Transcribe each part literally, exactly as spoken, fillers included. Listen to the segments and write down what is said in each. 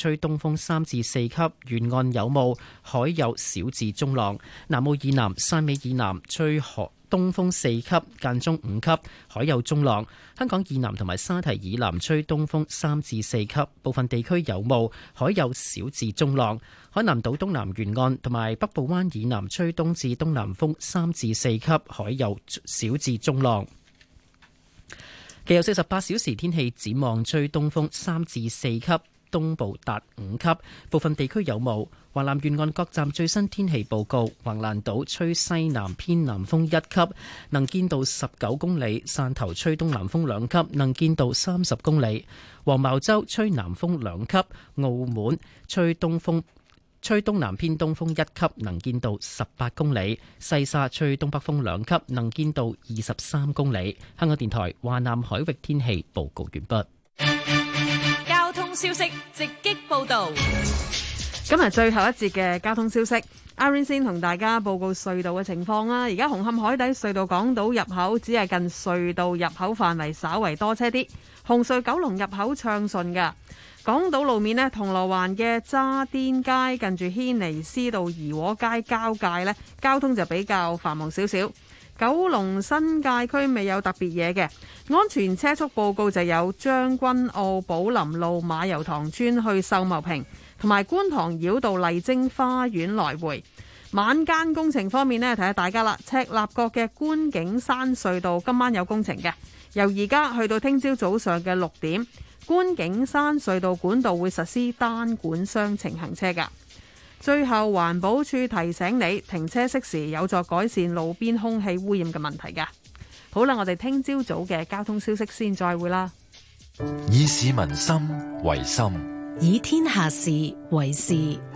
吹東風三至四級，沿岸有霧，海有小至中浪。南澳以南、汕尾以南吹海東風四級，間中五級，海有中浪。香港以南同埋沙堤以南吹東風三至四級，部分地區有霧，海有小至中浪。海南島東南沿岸同埋北部灣以南吹東至東南風三至四級，海有小至中浪。其後四十八小時天氣展望，吹東風三至四級，東部達五級，部分地區有霧。華南沿岸各站最新天氣報告：橫瀾島吹西南偏南風一級，能見度十九公里；汕頭吹東南風兩級，能見度三十公里；黃茅洲吹南風兩級；澳門吹東風吹東南偏東風一級，能見度十八公里；西沙吹東北風兩級，能見度二十三公里。香港電台華南海域天氣報告完畢。 交通消息直擊報道。 今日最後一節嘅交通消息，阿 Rain 先同大家報告隧道嘅情況啦。而家紅磡海底隧道港島入口只係近隧道入口範圍稍為多車啲，紅隧九龍入口暢順㗎。港島路面呢，銅鑼灣嘅渣甸街近住軒尼詩道怡和街交界呢，交通就比較繁忙少少。九龍新界區未有特別嘢嘅，安全車速報告就有將軍澳寶林路馬油塘村去秀茂坪，同埋觀塘繞道麗晶花園來回。晚間工程方面呢，提下大家啦，赤鱲角嘅觀景山隧道今晚有工程嘅，由而家去到聽朝早上嘅六點，觀景山隧道管道會實施單管雙程行車噶。最後環保署提醒你，停車熄匙有助改善路邊空氣污染嘅問題噶。好啦，我哋聽朝早嘅交通消息先再會啦。 以市民心為心， 以天下事為事。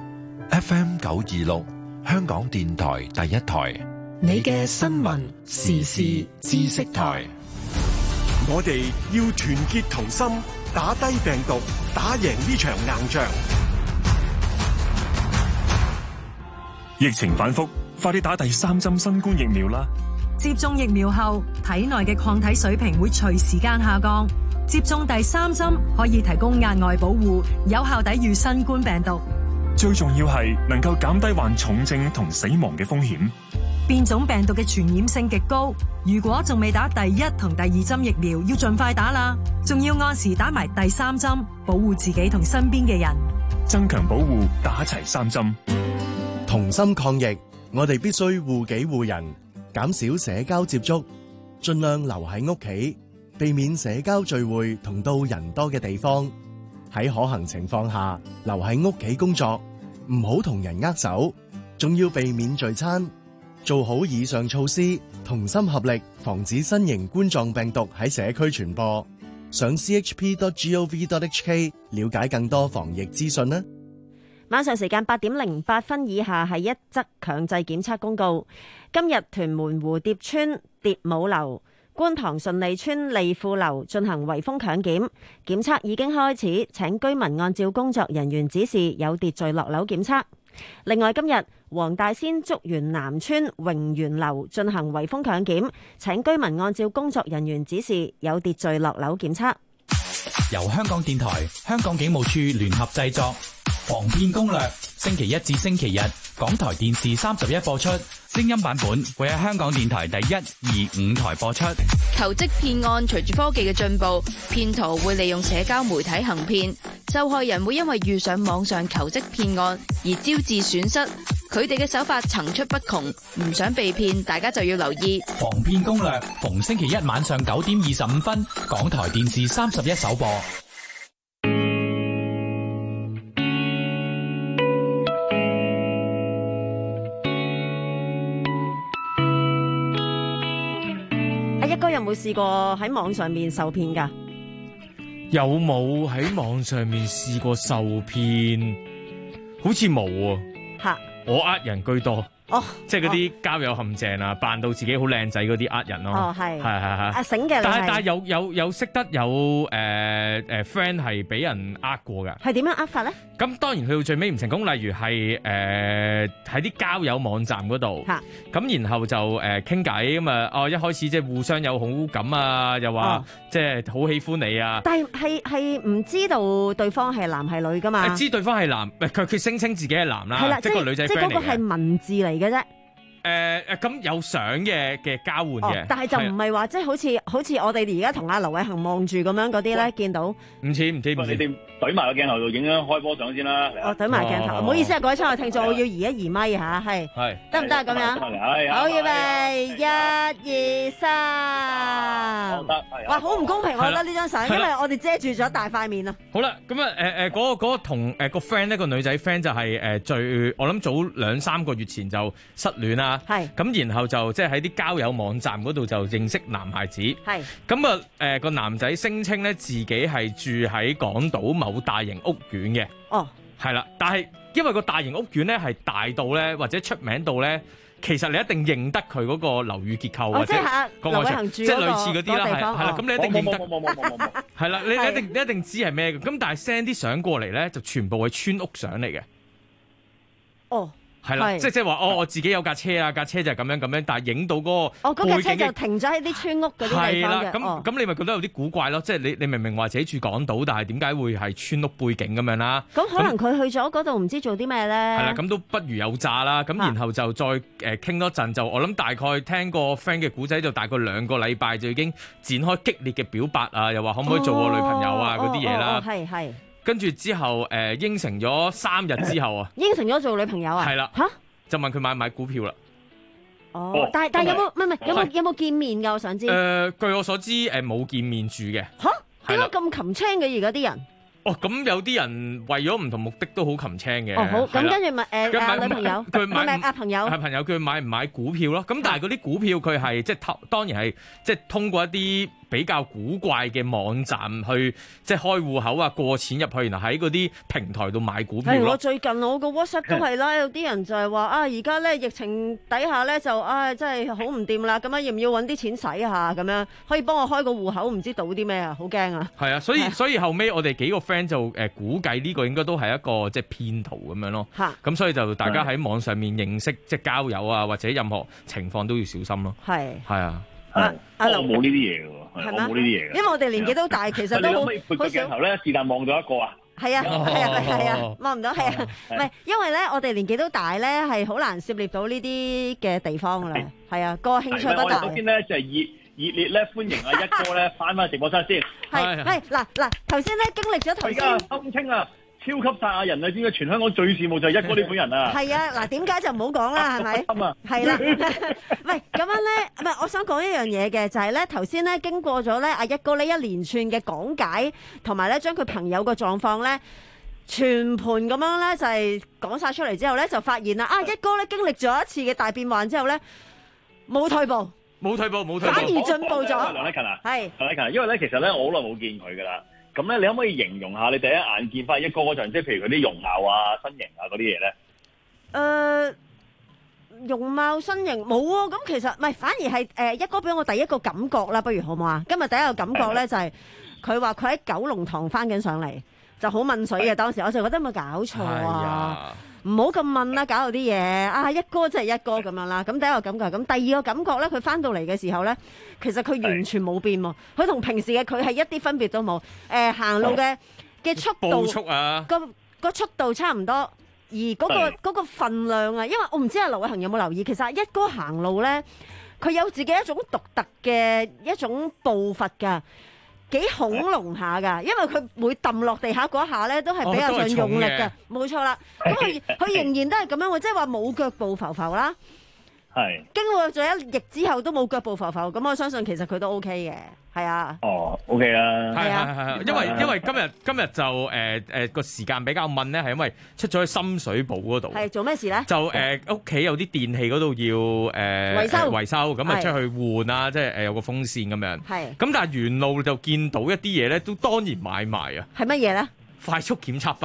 F M 九二六香港電台第一台， 你嘅新聞時事知識台。 我哋要團結同心，打低病毒，打贏呢場硬仗。 疫情反覆，快啲打第三針新冠疫苗啦！ 接種疫苗後，體內嘅抗體水平會隨時間下降。接種第三針可以提供額外保護，有效抵禦新冠病毒。 最重要係能夠減低患重症同死亡嘅風險。 變種病毒嘅傳染性極高，如果仲未打第一同第二針疫苗，要盡快打啦。仲要按時打埋第三針，保護自己同身邊嘅人。 增強保護，打齊三針。 同心抗疫，我哋必須護己護人，減少社交接觸，盡量留喺屋企，避免社交聚會同到人多嘅地方。喺可行情況下，留喺屋企工作，唔好同人握手，仲要避免聚餐。做好以上措施，同心合力，防止新型冠狀病毒喺社區傳播。上 c h p dot gov dot h k 了解更多防疫資訊啦。 晚上時間八點零八分以下係一則強制檢測公告。今日屯門蝴蝶村蝶舞樓、觀塘順利村利富樓進行圍封強檢，檢測已經開始，請居民按照工作人員指示有秩序落樓檢測。另外，今日黃大仙竹園南村榮園樓進行圍封強檢，請居民按照工作人員指示有秩序落樓檢測。 由香港電台、香港警務處聯合製作，防騙攻略，星期一至星期日，港台電視三十一播出，聲音版本會喺香港電台第一、二、五台播出。 求職騙案隨住科技嘅進步，騙徒會利用社交媒體行騙，受害人會因為遇上網上求職騙案而招致損失。佢哋嘅手法層出不窮，唔想被騙，大家就要留意防騙攻略。逢星期一晚上九點二十五分，港台電視三十一首播。 阿一哥有冇試過喺網上面受騙㗎？ 有冇喺網上面試過受騙？好似冇啊。 吓， 我呃人居多。 哦， 即係嗰啲交友陷阱啊，扮到自己好靚仔嗰啲呃人咯。 哦，係係係係。 阿醒嘅， 但係但係有有有識得有誒誒 friend 係俾人呃過㗎。 係點樣呃法咧？ 咁當然去到最尾唔成功，例如係誒喺啲交友網站嗰度，咁然後就誒傾偈咁啊，哦一開始即係互相有好感啊，又話即係好喜歡你啊。 但係係係唔知道對方係男係女㗎嘛？ 知對方係男，佢佢聲稱自己係男啦，即係個女仔 friend 嚟嘅。 即係嗰個係文字嚟嘅啫。 誒誒，咁有相嘅嘅交換嘅， 但係就唔係話即係好似好似我哋而家同阿劉偉恒望住咁樣嗰啲咧，見到唔似唔似，你哋懟埋個鏡頭度影張開波相先啦。 哦，懟埋鏡頭，唔好意思啊，各位親愛聽眾，我要移一移咪嚇，係係得唔得啊？咁樣好，預備一二三，哇，好唔公平，我覺得呢張相，因為我哋遮住咗大塊面啊。 好啦，咁啊誒誒嗰個嗰個同誒個 friend 呢個女仔 friend 就係誒最我諗早兩三個月前就失戀啦。 係咁，然後就即係喺啲交友網站嗰度就認識男孩子。 係咁啊，誒個男仔聲稱咧自己係住喺港島某大型屋苑嘅。 哦， 係啦，但係因為個大型屋苑咧係大到咧或者出名到咧，其實你一定認得佢嗰個樓宇結構或者個外牆，即係類似嗰啲啦，係係啦，咁你一定認得。冇冇冇冇冇冇。係啦，你你一定你一定知係咩嘅。咁但係 send 啲相過嚟咧，就全部係村屋相嚟嘅。 哦。 係啦，即係即係話，哦，我自己有架車啊，架車就係咁樣咁樣，但係影到嗰個哦，嗰架車就停咗喺啲村屋嗰啲地方嘅。係啦， 咁咁你咪覺得有啲古怪咯？即係你你明明話自己住港島，但係點解會係村屋背景咁樣啦？ 咁可能佢去咗嗰度唔知做啲咩咧？係啦，咁都不如有詐啦。咁然後就再誒傾多陣，就我諗大概聽個 friend 嘅古仔，就大概兩個禮拜就已經展開激烈嘅表白啊，又話可唔可以做我女朋友啊嗰啲嘢啦。 係係。 跟住之後誒、呃、應承咗三日之後啊， 應承咗做女朋友啊？ 係啦， 嚇就問佢買唔買股票啦。 哦，但係但係有冇唔係唔係有冇有冇見面㗎？我想知。誒、 呃，據我所知誒冇見面住嘅。 嚇？點解咁擒青嘅而家啲人？ 哦，咁有啲人為咗唔同目的都好擒青嘅。 哦，好，咁跟住咪誒阿女朋友， 佢買阿朋友， 係朋友，佢買唔買股票咯？咁但係嗰啲股票佢係即係當然係即係通過一啲比較古怪嘅網站去即係開戶口啊，過錢入去，然後喺嗰啲平台度買股票咯。 我最近我個 WhatsApp 都係啦，有啲人就係話啊，而家咧疫情底下咧就啊真係好唔掂啦，咁樣要唔要揾啲錢使下咁樣？可以幫我開個戶口，唔知賭啲咩啊？好驚啊！ 係啊，所以所以後尾我哋幾個 friend 就誒估計呢個應該都係一個即係騙徒咁樣咯。嚇！咁所以就大家喺網上面認識即係交友啊，或者任何情況都要小心咯。係係啊。 啊！我冇呢啲嘢嘅喎，我冇呢啲嘢嘅。 因為我哋年紀都大，其實都好。 你可唔可以撥個鏡頭咧？是但望到一個啊？ 係啊係啊係啊，望唔到係啊，唔係因為咧，我哋年紀都大咧，係好難涉獵到呢啲嘅地方噶啦。係啊，個興趣不大。 首先咧就係熱熱烈咧歡迎阿一哥咧翻返直播室先。 係係嗱嗱，頭先咧經歷咗頭先。 而家心清啊！超級殺人啊！點解全香港最羨慕就係一哥呢本人啊？係啊，嗱，點解就唔好講啦，係咪？係啦，唔係咁樣咧，唔係我想講一樣嘢嘅，就係咧頭先咧經過咗咧阿一哥呢一連串嘅講解，同埋咧將佢朋友個狀況咧全盤咁樣咧就係講晒出嚟之後咧，就發現啦啊一哥咧經歷咗一次嘅大變幻之後咧冇退步， 冇退步，冇退步， 反而進步咗。 梁禮勤啊， 係梁禮勤，因為咧其實咧我好耐冇見佢噶啦。咁咧，你可唔可以形容下你第一眼見翻一哥嗰陣，即係譬如佢啲容貌啊、身形啊嗰啲嘢咧？ 誒、呃，容貌身形冇喎，咁其實唔係，反而係誒、呃、一哥俾我第一個感覺啦，不如好唔好啊？今日第一個感覺咧就係佢話佢喺九龍塘翻緊上嚟，就好問水嘅當時，我就覺得有冇搞錯啊？唔好咁問啦，搞到啲嘢啊！一哥真係一哥咁樣啦。咁第一個感覺係咁，第二個感覺咧，佢翻到嚟嘅時候咧，其實佢完全冇變喎。佢同平時嘅佢係一啲分別都冇。誒、呃，行路嘅嘅速度， 步速啊， 個個速度差唔多。而嗰、嗰個嗰個份量啊，因為我唔知阿劉偉恒有冇留意，其實一哥行路咧，佢有自己一種獨特嘅一種步伐㗎。幾恐龍下㗎，因為佢每揼落地下嗰下咧，都係比較上用力㗎，冇錯啦。咁佢佢仍然都係咁樣喎，即係話冇腳步浮浮啦。係經過咗一役之後都冇腳步浮浮，咁我相信其實佢都 OK 嘅，係啊。哦 ，OK 啦， 係啊係啊，因為因為今日今日就誒誒個時間比較悶咧，係因為出咗去深水埗嗰度。 係做咩事咧？ 就誒屋企有啲電器嗰度要誒維修維修，咁啊出去換啊，即係誒有個風扇咁樣。係。咁但係沿路就見到一啲嘢咧，都當然買埋啊。 係乜嘢咧？ 快速檢測包。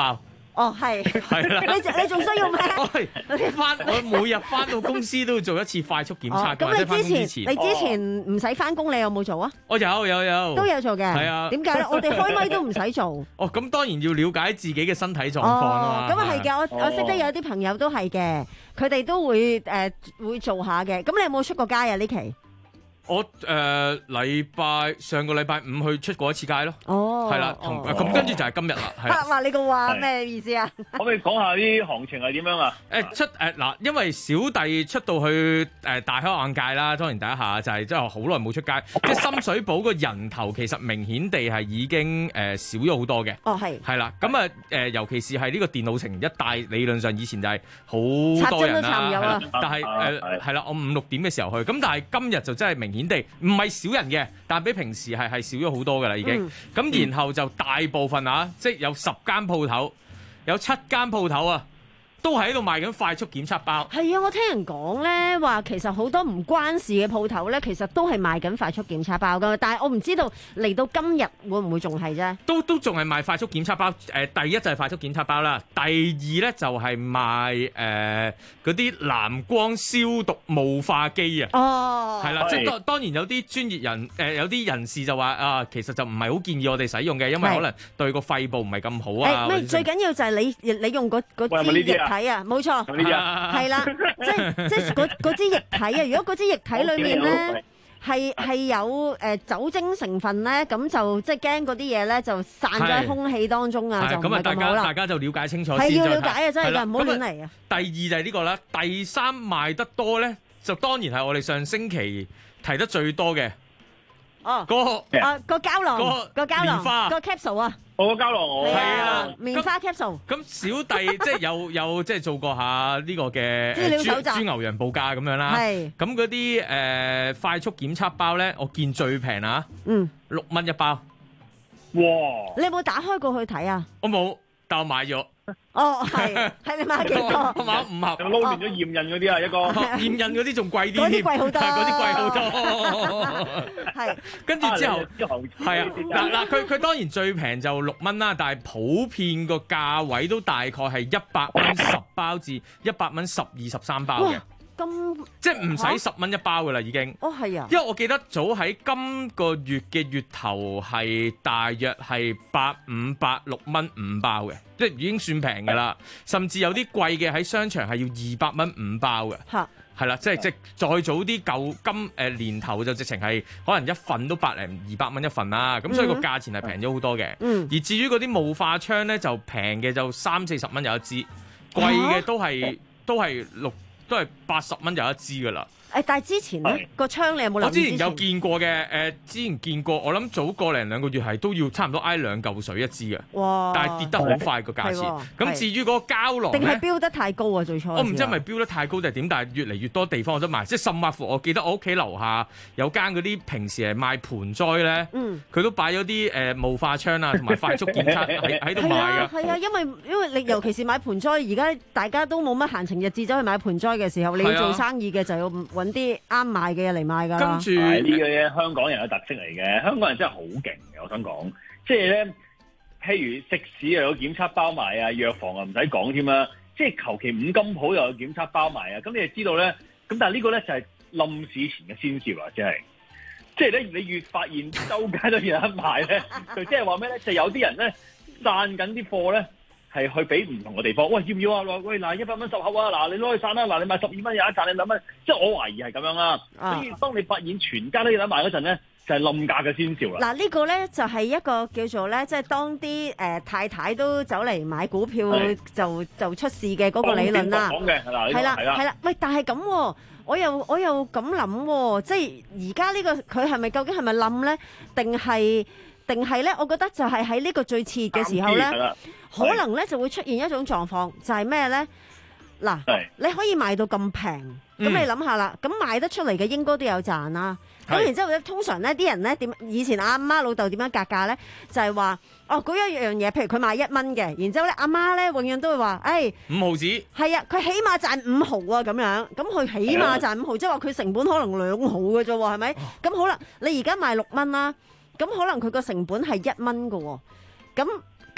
哦，係， 係啦， 你你仲需要咩？ 我翻我每日翻到公司都要做一次快速檢測。 咁你之前你之前唔使翻工，你有冇做啊？ 我有有有， 都有做嘅。 係啊。 點解咧？我哋開咪都唔使做。 哦，咁當然要了解自己嘅身體狀況啊嘛。 咁啊係嘅，我我識得有啲朋友都係嘅，佢哋都會誒會做下嘅。咁你有冇出過街啊？呢期？ 我誒禮拜上個禮拜五去出過一次街咯， 哦， 係啦，同咁跟住就係今日啦。 嚇話你個話咩意思啊？ 可唔可以講下啲行情係點樣啊？ 誒出誒嗱，因為小弟出到去誒大開眼界啦，當然第一下就係即係好耐冇出街，即係深水埗個人頭其實明顯地係已經誒少咗好多嘅。 哦，係。係啦，咁啊誒，尤其是係呢個電腦城一帶，理論上以前就係好多人啦，但係誒係啦，我五六點嘅時候去，咁但係今日就真係明顯地唔係少人嘅，但係比平時係係少咗好多㗎啦已經。咁、嗯、然後就大部分啊，即係有十間鋪頭，有七間鋪頭啊，都喺度賣緊快速檢測包。 係啊，我聽人講咧話，其實好多唔關事嘅鋪頭咧，其實都係賣緊快速檢測包㗎。但係我唔知道嚟到今日會唔會仲係啫？ 都都仲係賣快速檢測包。誒、呃，第一就係快速檢測包啦，第二咧就係賣誒嗰啲藍光消毒霧化機啊。 哦， 係啦，即係當當然有啲專業人誒、呃，有啲人士就話啊，其實就唔係好建議我哋使用嘅，因為可能對個肺部唔係咁好啊。 誒，最緊要就係你你用嗰嗰支液體啊，冇錯，係啦，即係即係嗰嗰支液體啊。如果嗰支液體裏面咧係係有誒酒精成分咧，咁就即係驚嗰啲嘢咧就散咗喺空氣當中啊，就唔係咁好啦。 大家就了解清楚先。 係要了解啊，真係㗎，唔好亂嚟啊。 第二就係呢個啦，第三賣得多咧，就當然係我哋上星期提得最多嘅。 哦， 嗰個啊個膠囊，個膠囊，個 capsule 啊， 我個膠囊我係啊， 棉花 capsule。 咁小弟即係有有即係做過下呢個嘅資料搜集， 豬牛羊報價咁樣啦。係。咁嗰啲誒快速檢測包咧，我見最平啊，嗯，六蚊一包。 哇！ 你有冇打開過去睇啊？ 我冇，但我買咗。 哦，係，係你買幾多？ 我買五盒， 撈亂咗驗印嗰啲啊，一個驗印嗰啲仲貴啲， 嗰啲貴好多， 嗰啲貴好多。係，跟住之後係啊，嗱嗱，佢佢當然最平就六蚊啦，但係普遍個價位都大概係一百蚊十包至一百蚊十二十三包嘅。 咁即係唔使十蚊一包噶啦，已經。 哦，係啊。因為我記得早喺今個月嘅月頭係大約係八五八六蚊五包嘅，即係已經算平噶啦。甚至有啲貴嘅喺商場係要二百蚊五包嘅。嚇。係啦，即係即係再早啲舊今誒年頭就直情係可能一份都百零二百蚊一份啦。咁所以個價錢係平咗好多嘅。嗯。而至於嗰啲霧化槍咧，就平嘅就三四十蚊有一支，貴嘅都係、啊、都係六。都係八十蚊有一支噶啦。 誒，但係之前咧個槍你有冇留意？ 我之前有見過嘅，誒、呃，之前見過，我諗早個零兩個月係都要差唔多挨兩嚿水一支嘅。哇！但係跌得好快個價錢。咁至於嗰個膠囊咧， 定係標得太高啊？最初我唔知係咪標得太高定係點，但係越嚟越多地方我都賣，即係甚或乎，我記得我屋企樓下有間嗰啲平時係賣盆栽咧，嗯，佢都擺咗啲誒霧化槍啊，同埋快速檢測喺喺度賣㗎。 係啊，因為因為你尤其是買盆栽，而家大家都冇乜閒情逸致走去買盆栽嘅時候，你要做生意嘅就要揾啲啱賣嘅嘢嚟賣㗎。 跟住呢個嘢香港人嘅特色嚟嘅，香港人真係好勁嘅。我想講，即係咧，譬如食肆又有檢測包賣啊，藥房啊唔使講添啦，即係求其五金鋪又有檢測包賣啊。咁你就知道咧，咁但係呢個咧就係冧市前嘅先兆啊，即係，即係咧你越發現周街都有得賣咧，就即係話咩咧？就有啲人咧散緊啲貨咧。係去俾唔同嘅地方，喂要唔要啊？喂嗱，一百蚊十盒啊！嗱，你攞去散啦！嗱，你買十二蚊有一賺，你兩蚊，即係我懷疑係咁樣啦。啊、所以當你發現全家都有得賣嗰陣咧，就係、是、冧價嘅先兆啦。 嗱，呢個咧就係一個叫做咧，即係當啲誒、呃、太太都走嚟買股票就就出事嘅嗰個理論啦。 講嘅係啦， 係啦係啦，喂，但係咁，我又我又咁諗，即係而家呢個佢係咪究竟係咪冧咧？定係？定係咧？我覺得就係喺呢個最熾熱嘅時候咧，可能咧就會出現一種狀況，就係咩咧？嗱，你可以賣到咁平，咁、嗯、你諗下啦，咁賣得出嚟嘅應該都有賺啦。咁然之後咧，通常咧啲人咧點？以前阿媽老豆點樣格價咧？就係、是、話哦，嗰一樣嘢，譬如佢賣一蚊嘅，然之後咧阿媽咧永遠都會話，誒、哎、 五毫子， 係啊，佢起碼賺五毫啊咁樣。咁佢起碼賺五毫，即係話佢成本可能兩毫嘅啫喎，係咪？咁、哦、好啦，你而家賣六蚊啦。咁可能佢個成本係一蚊㗎喎，咁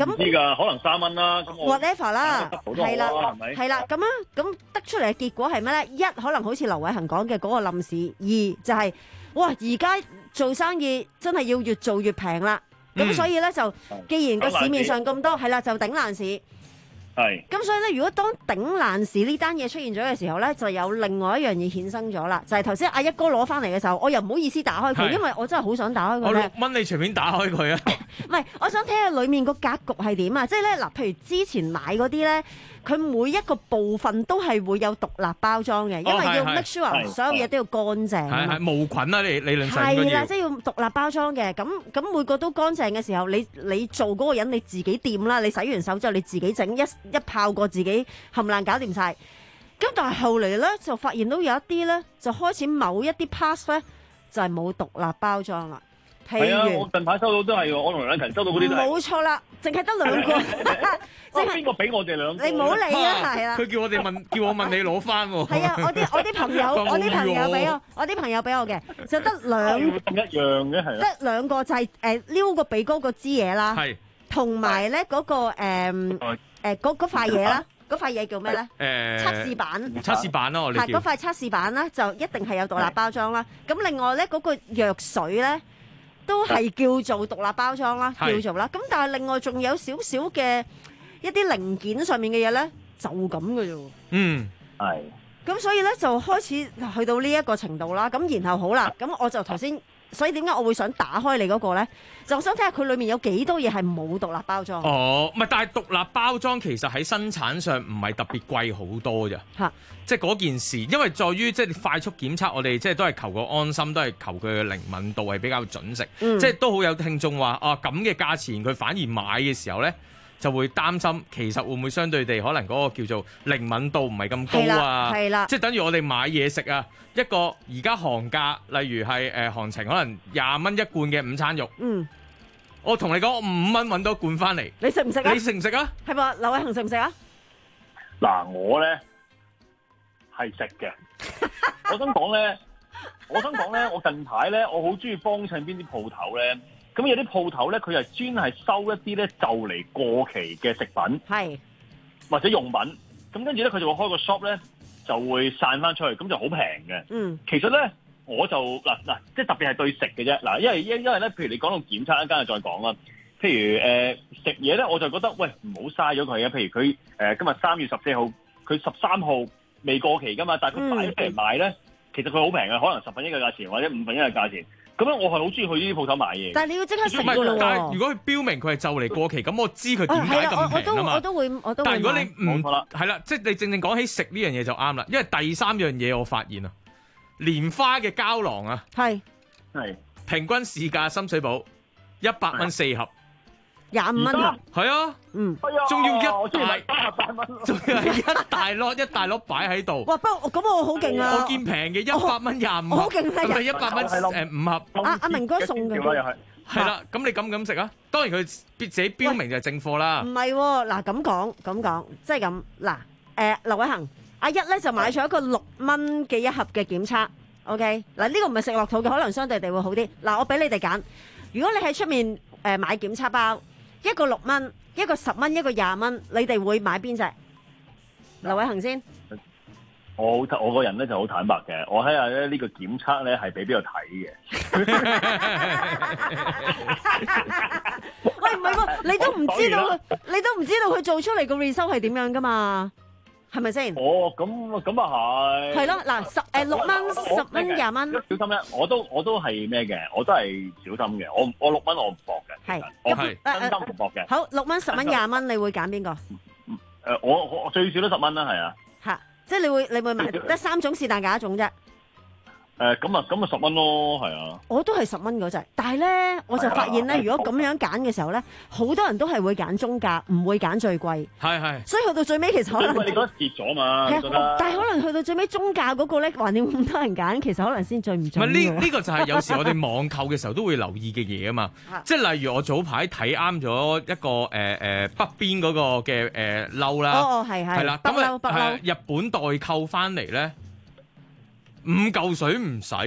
咁唔知㗎，可能三蚊啦。咁我 whatever 啦，係啦， 係咪？ 係啦，咁樣咁得出嚟嘅結果係咩咧？一可能好似劉偉恒講嘅嗰個冧市，二就係、是、哇，而家做生意真係要越做越平啦。咁、嗯、所以咧就，既然個市面上咁多，係啦，就頂爛市。係，咁所以咧，如果當頂爛市呢單嘢出現咗嘅時候咧，就有另外一樣嘢衍生咗啦，就係頭先阿一哥攞翻嚟嘅時候，我又唔好意思打開佢，因為我真係好想打開佢咧。 我六蚊，你隨便打開佢啊！ 唔係，我想睇下裡面個格局係點啊！即係咧嗱，譬如之前買嗰啲咧，佢每一個部分都係會有獨立包裝嘅，因為要 make sure 所有嘢都要乾淨。係係無菌啊！理理論上應該要。係啦，即係要獨立包裝嘅。咁咁每個都乾淨嘅時候，你你做嗰個人你自己掂啦，你洗完手之後你自己整一一泡過自己冚爛搞掂晒。咁但係後嚟咧就發現到有一啲咧就開始某一啲 pass 咧就係冇獨立包裝啦。係啊，我近排收到都係，我同梁勤收到嗰啲都係。冇錯啦，淨係得兩個。即係邊個俾我哋兩個？你唔好理啊，係啦。佢叫我哋問，叫我問你攞翻喎。係啊，我啲我啲朋友，我啲朋友俾我，我啲朋友俾我嘅，就得兩一樣嘅係。得兩個就係誒撩個鼻哥個支嘢啦，係，同埋咧嗰個誒誒嗰嗰塊嘢啦，嗰塊嘢叫咩咧？誒測試板。測試板咯，我哋叫。係嗰塊測試板咧，就一定係有獨立包裝啦。咁另外咧嗰個藥水咧。都係叫做獨立包裝啦，叫做啦。咁但係另外仲有少少嘅一啲零件上面嘅嘢咧，就咁嘅啫。嗯，係。咁所以咧就開始去到呢一個程度啦。咁然後好啦，咁我就頭先，所以點解我會想打開你嗰個咧？就想睇下佢裡面有幾多嘢係冇獨立包裝。哦，唔係，但係獨立包裝其實喺生產上唔係特別貴好多咋。嚇。即係嗰件事，因為在於即係快速檢測，我哋即係都係求個安心，都係求佢嘅靈敏度係比較準確。嗯、即係都好有聽眾話啊，咁嘅價錢佢反而買嘅時候咧，就會擔心其實會唔會相對地可能嗰個叫做靈敏度唔係咁高啊？係啦，即係等於我哋買嘢食啊，一個而家行價，例如係誒、呃、行情可能廿蚊一罐嘅午餐肉。嗯，我同你講，我五蚊揾到一罐翻嚟，你食唔食啊？你食唔食啊？係咪劉偉恒食唔食啊？嗱，我咧。係食嘅，我想講咧，我想講咧，我近排咧，我好中意幫襯邊啲鋪頭咧，咁有啲鋪頭咧，佢係專係收一啲咧就嚟過期嘅食品，係或者用品，咁跟住咧佢就會開個 shop 咧，就會散翻出去，咁就好平嘅。嗯，其實咧，我就嗱嗱，即係特別係對食嘅啫，嗱，因為因因為咧，譬如你講到檢測一間，就再講啦。譬如誒、呃、食嘢咧，我就覺得喂唔好嘥咗佢啊。譬如佢誒、呃、今日三月十四號，佢十三號。未過期噶嘛，但係佢擺出嚟賣咧，其實佢好平嘅，可能十分一嘅價錢或者五分一嘅價錢。咁樣我係好中意去呢啲鋪頭買嘢。但係你要即刻食㗎咯喎！但係如果佢標明佢係就嚟過期，咁我知佢點解咁平啊嘛。我都會，我都會。但係如果你唔係啦，即係你正正講起食呢樣嘢就啱啦，因為第三樣嘢我發現啊，蓮花嘅膠囊啊，係係平均市價深水埗一百蚊四盒。廿五蚊啊，係啊，嗯，仲要一大，仲要係一大粒一大粒擺喺度。哇，不過咁我好勁啊！我見平嘅一百蚊廿五盒，好勁啊！一百蚊誒五盒。阿阿明哥送嘅，係啦。咁你敢唔敢食啊？當然佢自己標明就係正貨啦。唔係喎，嗱咁講咁講，即係咁嗱誒，劉偉恒阿一咧就買咗一個六蚊嘅一盒嘅檢測 ，OK 嗱呢個唔係食落肚嘅，可能相對地會好啲。嗱我俾你哋揀，如果你喺出面誒買檢測包。一個六蚊，一個十蚊，一個廿蚊，你哋會買邊隻？劉偉恒先。我好，我個人咧就好坦白嘅，我睇下咧呢個檢測咧係俾邊度睇嘅。喂，唔係喎，你都唔知道，你都唔知道佢做出嚟個 result 係點樣噶嘛？係咪先？哦，咁咁啊係。係咯，嗱十誒六蚊、十蚊、廿蚊。小心咧，我都我都係咩嘅？我都係小心嘅。我我六蚊我唔搏嘅。係，我係真心唔搏嘅。好，六蚊、十蚊、廿蚊，你會揀邊個？誒，我我最少都十蚊啦，係啊。嚇！即係你會你會買得三種是但揀一種啫。誒咁啊咁啊十蚊咯，係啊！我都係十蚊嗰隻，但係咧我就發現咧，如果咁樣揀嘅時候咧，好多人都係會揀中價，唔會揀最貴。係係。所以去到最尾其實可能你覺得跌咗嘛？係啊，但係可能去到最尾中價嗰個咧，橫掂咁多人揀，其實可能先最唔中。唔係呢呢個就係有時我哋網購嘅時候都會留意嘅嘢啊嘛。即係例如我早排睇啱咗一個誒誒北邊嗰個嘅誒褸啦。哦哦係係。係啦，咁啊係日本代購翻嚟咧。五嚿水唔使喎，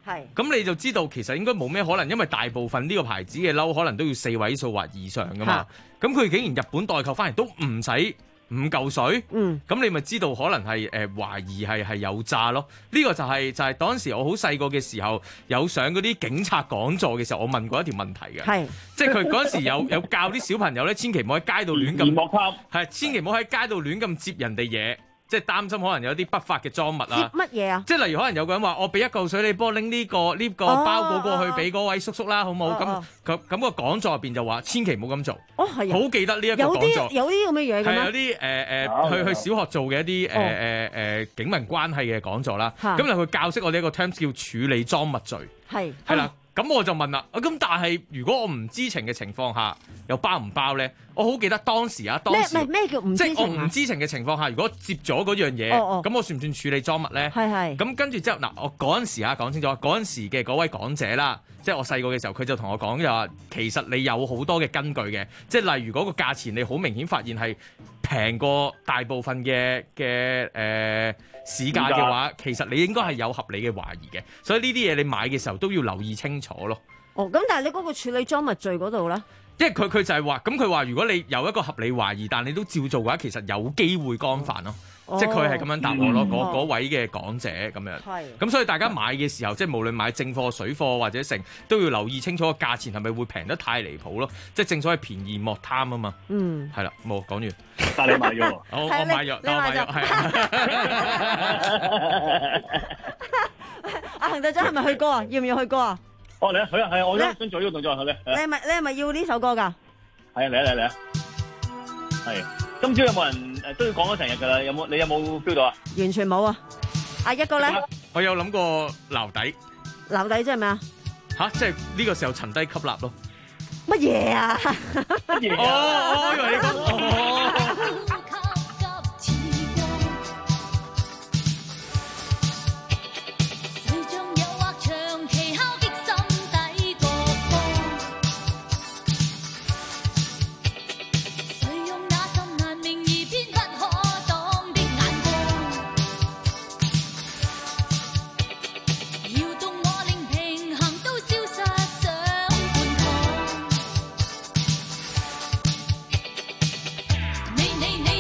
係，咁你就知道其實應該冇咩可能，因為大部分呢個牌子嘅褸可能都要四位數或以上噶嘛。咁佢竟然日本代購翻嚟都唔使五嚿水，嗯，咁你咪知道可能係誒、呃、懷疑係係有詐咯。呢、這個就係、是、就係、是、當時我好細個嘅時候有上嗰啲警察講座嘅時候，我問過一條問題嘅，係即係佢嗰陣時有有教啲小朋友咧，千祈唔好喺街度亂咁，係千祈唔好喺街度亂咁接人哋嘢。即係擔心可能有啲不法嘅贓物啊！ 乜嘢啊？即係例如可能有個人話：我俾一嚿水你幫我拎呢個呢、呢個包裹過去俾嗰位叔叔啦，好唔好？咁咁咁個講座入邊就話：千祈唔好咁做。哦，係好記得呢一個講座。 有啲有啲咁嘅嘢嘅咩？ 係有啲誒誒去去小學做嘅一啲誒誒誒警民關係嘅講座啦。咁嚟佢教識我哋一個 terms 叫處理贓物罪。係係啦。咁我就問啦，咁但係如果我唔知情嘅情況下，又包唔包咧？我好記得當時啊，當時咩叫唔知情？ 即係我唔知情嘅情況下，如果接咗嗰樣嘢，咁、哦哦、我算唔算處理贓物咧？係係。咁跟住之後，嗱，我嗰陣時啊講清楚，嗰陣時嘅嗰位講者啦，即係我細個嘅時候，佢就同我講就話，其實你有好多嘅根據嘅，即係例如嗰個價錢，你好明顯發現係平過大部分嘅嘅誒市價嘅話，其實你應該係有合理嘅懷疑嘅，所以呢啲嘢你買嘅時候都要留意清楚咯。 哦，咁但係你嗰個處理贓物罪嗰度咧？ 因為佢佢就係話，咁佢話如果你有一個合理懷疑，但你都照做嘅話，其實有機會干犯咯。哦、即係佢係咁樣答我咯，嗰、嗯、位嘅講者咁樣。係。咁所以大家買嘅時候，即係無論買正貨、水貨或者成，都要留意清楚個價錢係咪會平得太離譜咯。即係正所謂便宜莫貪啊嘛。嗯。係啦，冇講完。 但你買咗。 我我買咗，但我買咗。係。 阿恒隊長係咪去歌啊？要唔要去歌啊？ 哦，嚟啊！去啊！係啊！我想做呢個動作，係咪？ 你係咪你係咪要呢首歌㗎？係啊！ 嚟啊！嚟啊！係。今朝有冇人誒都要講咗成日㗎啦？有冇你有冇 feel 到啊？ 完全冇啊！阿一哥咧， 我有諗過撈底。 撈底即係咩啊？ 吓，即係呢個時候沉低吸納咯。 乜嘢啊？ 乜嘢啊？ 哦，我以為你講哦。 你你你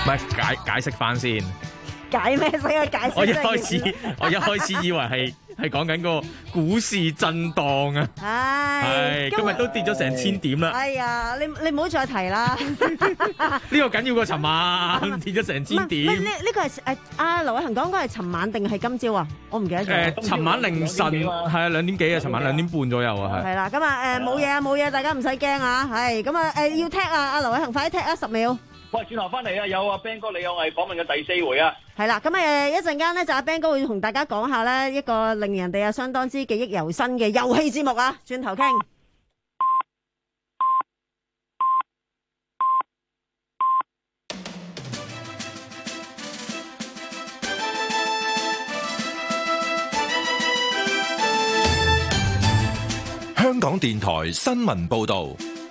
唔係解解釋翻先。 解咩釋啊？解釋。 我一開始我一開始以為係係講緊個股市震盪啊。 係。 係今日都跌咗成千點啦。 哎呀，你你唔好再提啦。 呢個緊要過尋晚跌咗成千點。 呢呢個係誒阿劉偉恒講嗰個係尋晚定係今朝啊？我唔記得咗。 誒，尋晚凌晨係啊兩點幾啊，尋晚兩點半左右啊，係。 係啦，咁啊誒冇嘢啊冇嘢，大家唔使驚啊。係咁啊誒要踢啊！阿劉偉恒快啲踢啊！十秒。 喂，轉頭翻嚟啊，有阿 Ben 哥李友毅訪問嘅第四回啊。 係啦，咁誒一陣間咧就阿 Ben 哥會同大家講下咧一個令人哋啊相當之記憶猶新嘅遊戲節目啊，轉頭傾。 香港電台新聞報道。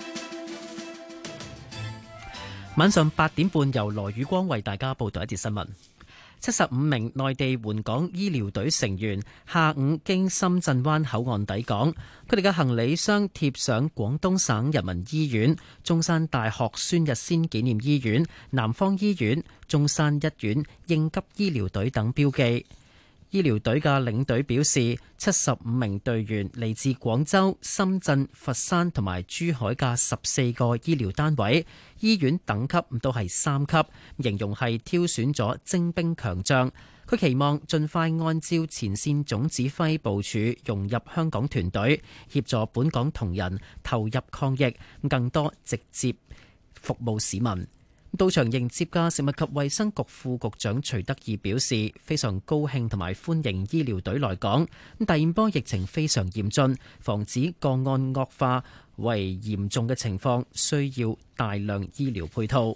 晚上八點半，由羅宇光為大家報道一節新聞。七十五名內地援港醫療隊成員下午經深圳灣口岸抵港，佢哋嘅行李箱貼上廣東省人民醫院、中山大學孫逸仙紀念醫院、南方醫院、中山一院應急醫療隊等標記。醫療隊嘅領隊表示，七十五名隊員嚟自廣州、深圳、佛山同埋珠海嘅十四個醫療單位，醫院等級都係三級，形容係挑選咗精兵強將。佢期望盡快按照前線總指揮部署融入香港團隊，協助本港同仁投入抗疫，更多直接服務市民。到場迎接嘅食物及衛生局副局長徐德義表示，非常高興同埋歡迎醫療隊來港。第五波疫情非常嚴峻，防止個案惡化為嚴重嘅情況，需要大量醫療配套。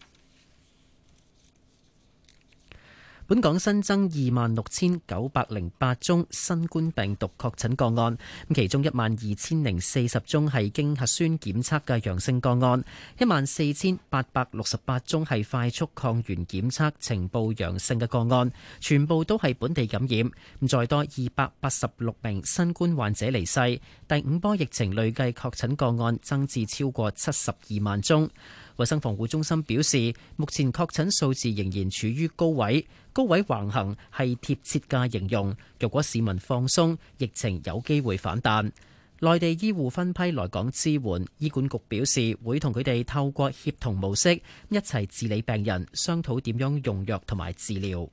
本港新增二萬六千九百零八宗新冠病毒確診個案，其中一萬二千零四十宗係經核酸檢測嘅陽性個案，一萬四千八百六十八宗係快速抗原檢測呈報陽性嘅個案，全部都係本地感染。再多二百八十六名新冠患者離世，第五波疫情累計確診個案增至超過七十二萬宗。衛生防護中心表示，目前確診數字仍然處於高位，高位橫行係貼切嘅形容。若果市民放鬆，疫情有機會反彈。內地醫護分批來港支援，醫管局表示會同佢哋透過協同模式一齊治理病人，商討點樣用藥同埋治療。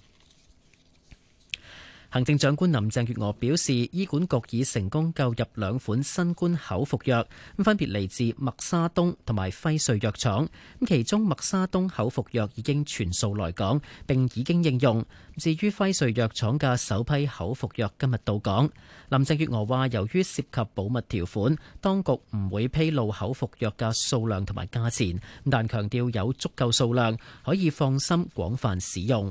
行政長官林鄭月娥表示，醫管局已成功購入兩款新冠口服藥，分別嚟自默沙東同埋輝瑞藥廠。其中默沙東口服藥已經全數來港，並已經應用。至於輝瑞藥廠嘅首批口服藥今日到港。林鄭月娥話，由於涉及保密條款，當局唔會披露口服藥嘅數量同埋價錢，但強調有足夠數量可以放心廣泛使用。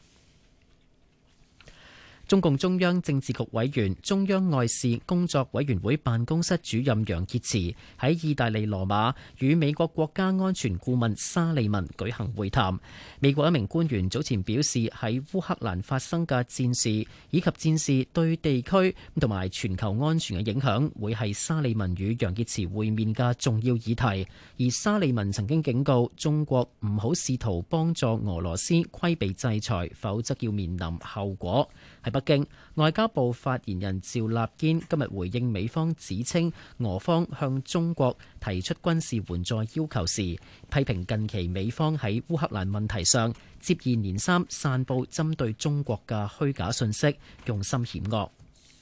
中共中央政治局委員、中央外事工作委員會辦公室主任楊潔篪喺意大利羅馬與美國國家安全顧問沙利文舉行會談。美國一名官員早前表示，喺烏克蘭發生嘅戰事以及戰事對地區同埋全球安全嘅影響，會係沙利文與楊潔篪會面嘅重要議題。而沙利文曾經警告中國唔好試圖幫助俄羅斯規避制裁，否則要面臨後果。喺北京，外交部發言人趙立堅今日回應美方指稱俄方向中國提出軍事援助要求時，批評近期美方喺烏克蘭問題上接二連三散佈針對中國嘅虛假信息，用心險惡。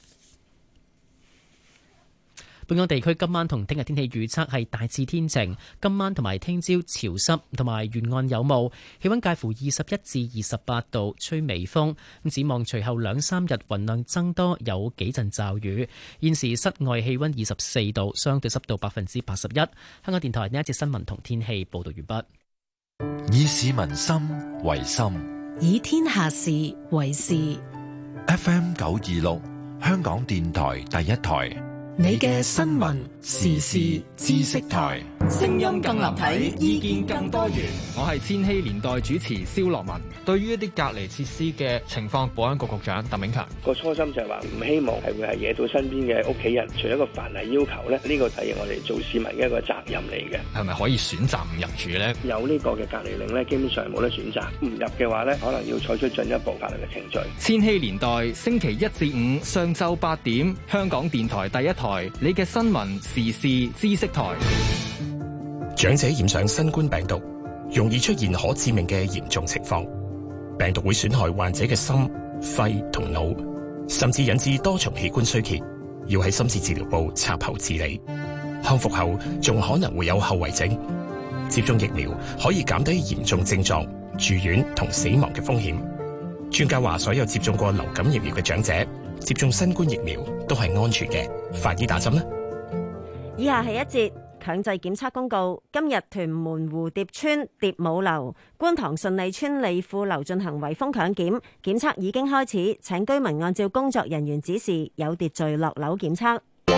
本港地區今晚同聽日天氣預測係大致天晴，今晚同埋聽朝潮濕，同埋沿岸有霧，氣溫介乎二十一至二十八度，吹微風。咁展望隨後兩三日雲量增多，有幾陣驟雨。現時室外氣溫二十四度，相對濕度百分之八十一。香港電台呢一節新聞同天氣報道完畢。以市民心為心， 以天下事為事。 F M 九二六，香港電台第一台。 你嘅新聞時事知識台，聲音更立體，意見更多元。 我係千禧年代主持蕭樂文。對於一啲隔離設施嘅情況，保安局局長鄧炳強個初心就係話唔希望係會係惹到身邊嘅屋企人。除咗個法例要求咧，呢個係我哋做市民嘅一個責任嚟嘅。 係咪可以選擇唔入住咧？ 有呢個嘅隔離令咧，基本上冇得選擇。唔入嘅話咧，可能要採取進一步法律嘅程序。 千禧年代星期一至五上晝八點，香港電台第一台，你嘅新聞時事知識台。 長者染上新冠病毒，容易出現可致命嘅嚴重情況。病毒會損害患者嘅心、肺同腦，甚至引致多重器官衰竭，要喺深切治療部插喉治理。康復後仲可能會有後遺症。接種疫苗可以減低嚴重症狀、住院同死亡嘅風險。專家話，所有接種過流感疫苗嘅長者接種新冠疫苗都係安全嘅，快啲打針啦！ 以下係一節強制檢測公告。今日屯門蝴蝶村蝶舞樓、觀塘順利村利富樓進行圍封強檢，檢測已經開始，請居民按照工作人員指示有秩序落樓檢測。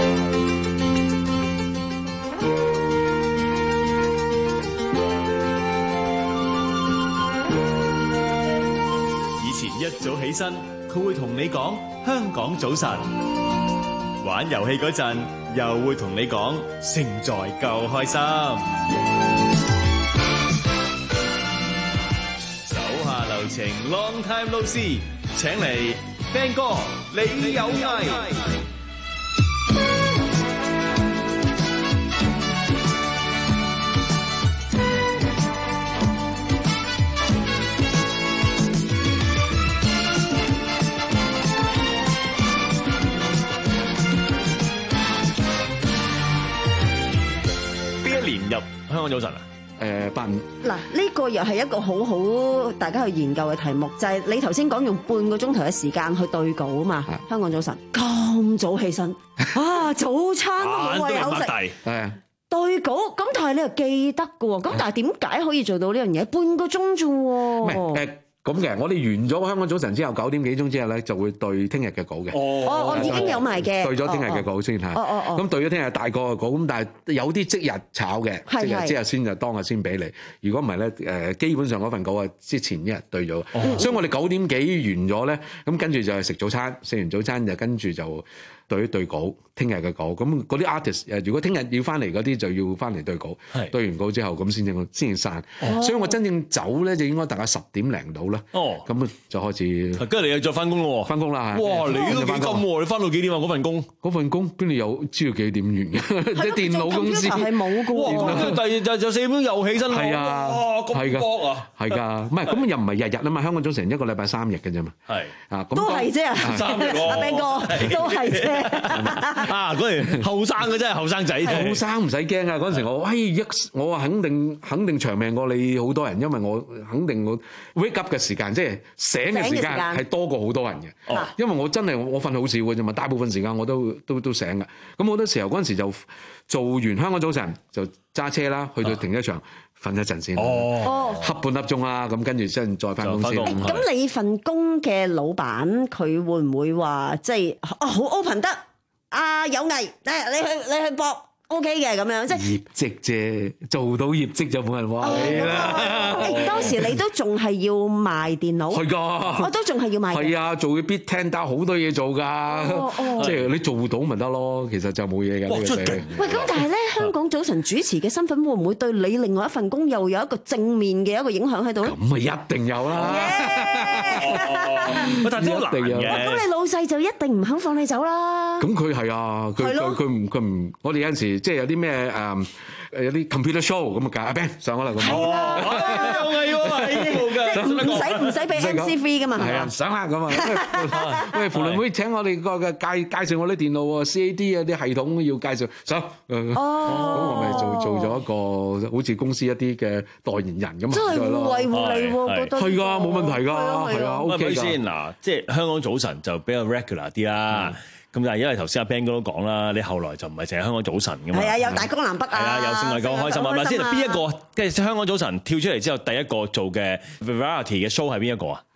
以前一早起身，佢會同你講香港早晨。玩遊戲嗰陣，又會同你講勝在夠開心。手下留情 ，Long time no see， 請嚟 Ben 哥，你有藝。年入香港早晨啊？ 誒八五嗱，呢個又係一個好好大家去研究嘅題目，就係、是、你頭先講用半個鐘頭嘅時間去對稿啊嘛。香港早晨咁早起身啊，早餐都冇胃口食，係對稿咁，但係你又記得嘅喎，咁但係點解可以做到呢樣嘢？半個鐘啫喎。 咁嘅，我哋完咗香港早晨之後，九點幾鐘之後咧，就會對聽日嘅稿嘅。 哦，我已經有埋嘅。 對咗聽日嘅稿先嚇。哦哦哦。咁對咗聽日大個嘅稿，咁但係有啲即日炒嘅，即日即日先就當日先俾你。如果唔係咧，誒基本上嗰份稿啊，之前一日對咗。哦。所以我哋九點幾完咗咧，咁跟住就係食早餐，食完早餐就跟住就對一對稿，聽日嘅稿。咁嗰啲 artist 誒，如果聽日要翻嚟嗰啲，就要翻嚟對稿。係。對完稿之後，咁先至先至散。哦。所以我真正走咧，就應該大概十點零到。哦，咁就開始， 跟住你又再翻工咯喎，翻工啦， 哇，你都幾金喎，你翻到幾點啊？嗰份工， 嗰份工邊度有知道幾點完嘅？即係電腦公司係冇嘅喎， 第二就就四點鐘又起身， 係啊， 哇，咁搏啊， 係㗎，唔係咁又唔係日日啊嘛，香港早晨一個禮拜三日嘅啫嘛，係啊， 都係啫，阿 Ben 哥都係啫， 啊，嗰陣後生嘅真係後生仔， 後生唔使驚啊！嗰陣時我，喂一我話肯定肯定長命過你好多人，因為我肯定我 wake up 嘅時間即係醒嘅時間係多過好多人嘅，哦，因為我真係我瞓好少嘅啫嘛，大部分時間我都都都醒嘅。咁好多時候嗰陣時就做完香港早晨就揸車啦，去到停車場瞓一陣先，哦，瞌半粒鐘啦，咁跟住先再翻公司。 咁你份工嘅老闆佢會唔會話即係啊好 open 得啊有藝，誒你去你去搏？O K 嘅咁樣，即係業績啫，做到業績就冇人話你啦。 誒，當時你都仲係要賣電腦， 係㗎， 我都仲係要賣。 係啊，做 bit tender 好多嘢做㗎，即係你做到咪得咯。其實就冇嘢嘅。哇，出勁！ 喂，咁但係咧，香港早晨主持嘅身份會唔會對你另外一份工又有一個正面嘅一個影響喺度咧？ 咁咪一定有啦。 但係都難嘅。 咁你老細就一定唔肯放你走啦。 咁佢係啊，佢佢佢唔佢唔，我哋有陣時。即係有啲咩誒誒有啲 computer show 咁啊，教阿 Ben 上咗嚟咁。 係啊， 有嘅喎， 唔使唔使俾 M C free 噶嘛。 係啊，上啦咁啊。喂，扶輪會請我哋個嘅介介紹我啲電腦喎 ，C A D 啊啲系統要介紹上。哦。咁我咪做做咗一個好似公司一啲嘅代言人咁啊。 真係互惠互利喎，覺得。 係㗎，冇問題㗎，係啊 ，OK 㗎。 先嗱，即係香港早晨就比較 regular 啲啦。咁但係因為頭先阿 Ben 哥都講啦，你後來就唔係淨係香港早晨㗎嘛？ 係啊，有大江南北啊， 係啊，有勝在夠開心啊！嗱，先邊一個即係香港早晨跳出嚟之後第一個做嘅 variety 嘅 show 係邊一個啊？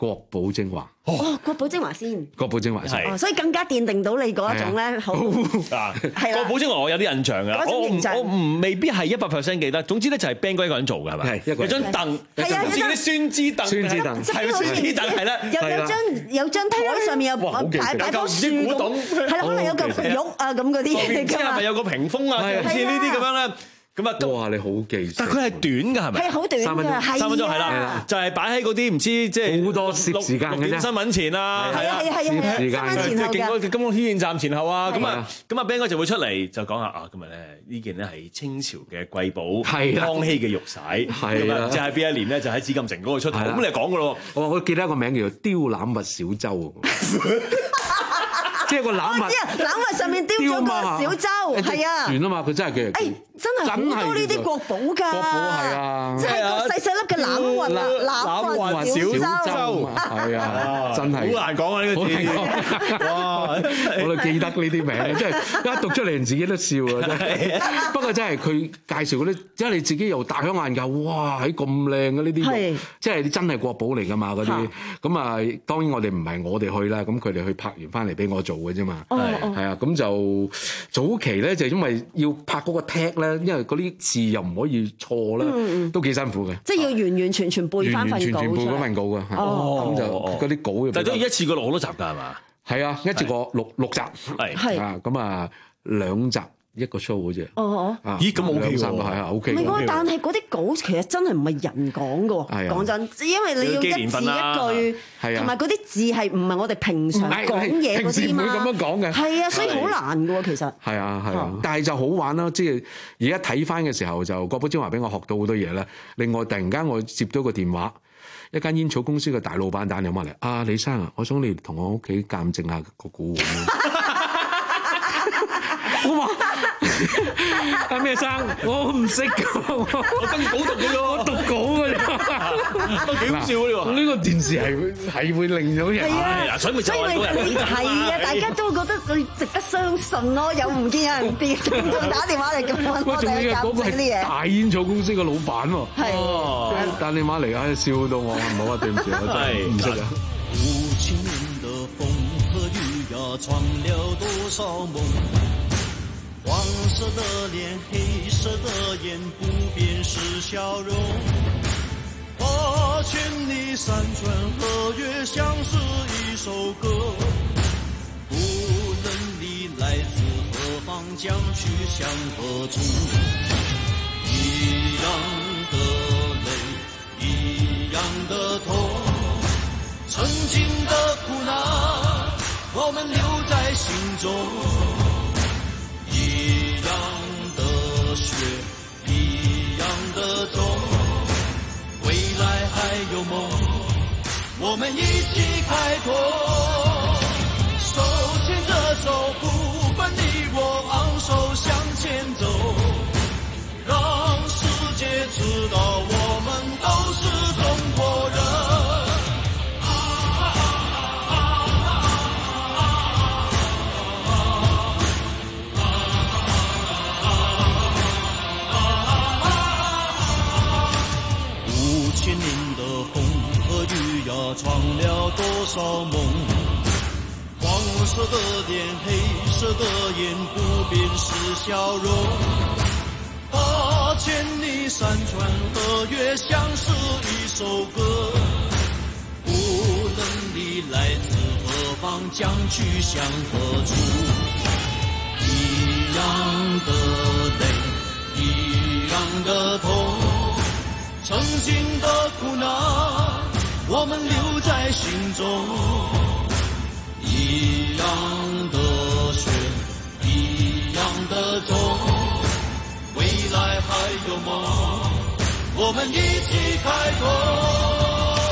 國寶精華。 哦，國寶精華先， 國寶精華先， 哦，所以更加奠定到你嗰一種咧，好啊，國寶精華我有啲印象㗎，我唔我唔未必係一百 percent 記得。總之咧就係 Ben 哥一個人做㗎係咪？ 係一個有張凳， 係啊， 好似嗰啲酸枝凳， 酸枝凳係咪酸枝凳係啦？ 有有張有張台上面有擺擺棵樹咁，係啦，可能有嚿玉啊咁嗰啲嘢㗎嘛。 係咪有個屏風啊？好似呢啲咁樣咧。咁啊！ 哇！你好記， 但佢係短㗎，係咪？ 係好短㗎， 三分鐘，三分鐘係啦，就係擺喺嗰啲唔知即係好多攝時間嘅啫。 新聞前啊， 係啊係啊係啊， 攝時間新聞前後㗎。 金光天線站前後啊，咁啊咁啊 Ben 哥就會出嚟就講下啊，今日咧呢件咧係清朝嘅貴寶康熙嘅玉璽，係啊，就係邊一年咧就喺紫禁城嗰度出頭。咁你講㗎咯？ 我我記得一個名叫做雕籃物小舟。即係個攬物， 攬物上面雕咗個小舟，係啊， 船啊嘛，佢真係嘅。 誒，真係好多呢啲國寶㗎， 國寶係啊， 即係個細細粒嘅攬運啊，攬運小舟， 係啊，真係好難講啊呢個字，哇！ 我哋記得呢啲名，即係一讀出嚟自己都笑啊，真係。不過真係佢介紹嗰啲，即係你自己又大開眼界，哇！喺咁靚嘅呢啲，即係真係國寶嚟㗎嘛嗰啲。咁啊，當然我哋唔係我哋去啦，咁佢哋去拍完翻嚟俾我做嘅啫嘛，係係啊，咁就早期咧就因為要拍嗰個 tag 咧，因為嗰啲字又唔可以錯啦，嗯、都幾辛苦嘅。 即係要完完全全背翻份稿出嚟。完完全全背嗰份稿嘅， 咁就嗰啲稿。 但係都要一次過錄好多集㗎係嘛？ 係啊，一次過六六集，係啊，咁啊兩集。一個 show 嘅啫， 哦， 咦咁 OK 喎， 係啊 OK。 唔係喎，但係嗰啲稿其實真係唔係人講嘅喎，講真，因為你要一字一句，同埋嗰啲字係唔係我哋平常講嘢嗰啲嘛， 平時唔會咁樣講嘅， 係啊，所以好難嘅喎，其實。 係啊係啊，但係就好玩啦，即係而家睇翻嘅時候就國寶精華俾我學到好多嘢啦。另外突然間我接咗個電話，一間煙草公司嘅大老闆打電話嚟，啊李生啊，我想你同我屋企鑑證下個股。我話阿咩生，我唔識㗎，我跟稿讀嘅啫，我讀稿嘅啫， 都幾好笑呢喎！ 呢個電視係係會令到人係啊， 所以咪就係人係啊，大家都會覺得佢值得相信咯，又唔見有人跌，打電話嚟咁問我哋鑑證啲嘢。 大煙草公司嘅老闆喎， 係打電話嚟啊，笑到我唔好啊，對唔住，我真係唔識啊。 五千年的風和雨呀，闖了多少夢？黃色的臉，黑色的眼，不變是笑容。八千里山川和月，像是一首歌。無論你來自何方，將去向何處？一樣的淚，一樣的痛，曾經的苦難，我們留在心中。一樣的血，一樣的種，未來還有夢，我們一起開拓。手牽着手，不分你我，昂首向前走，讓世界知道我們都是中國人。千年的風和雨呀，闖了多少夢？黃色的臉，黑色的眼，不變是笑容。八千里山川和月，像是一首歌。無論你來自何方，將去向何處？一樣的淚，一樣的痛。曾經的苦難，我們留在心中。一樣的血，一樣的種，未來還有夢，我們一起開拓。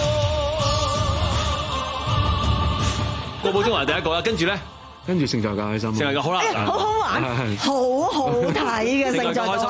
國寶精華第一個啦，跟住咧。 跟住勝在夠開心， 勝在夠好啦， 好好玩，好好睇嘅勝在夠開心。嗱，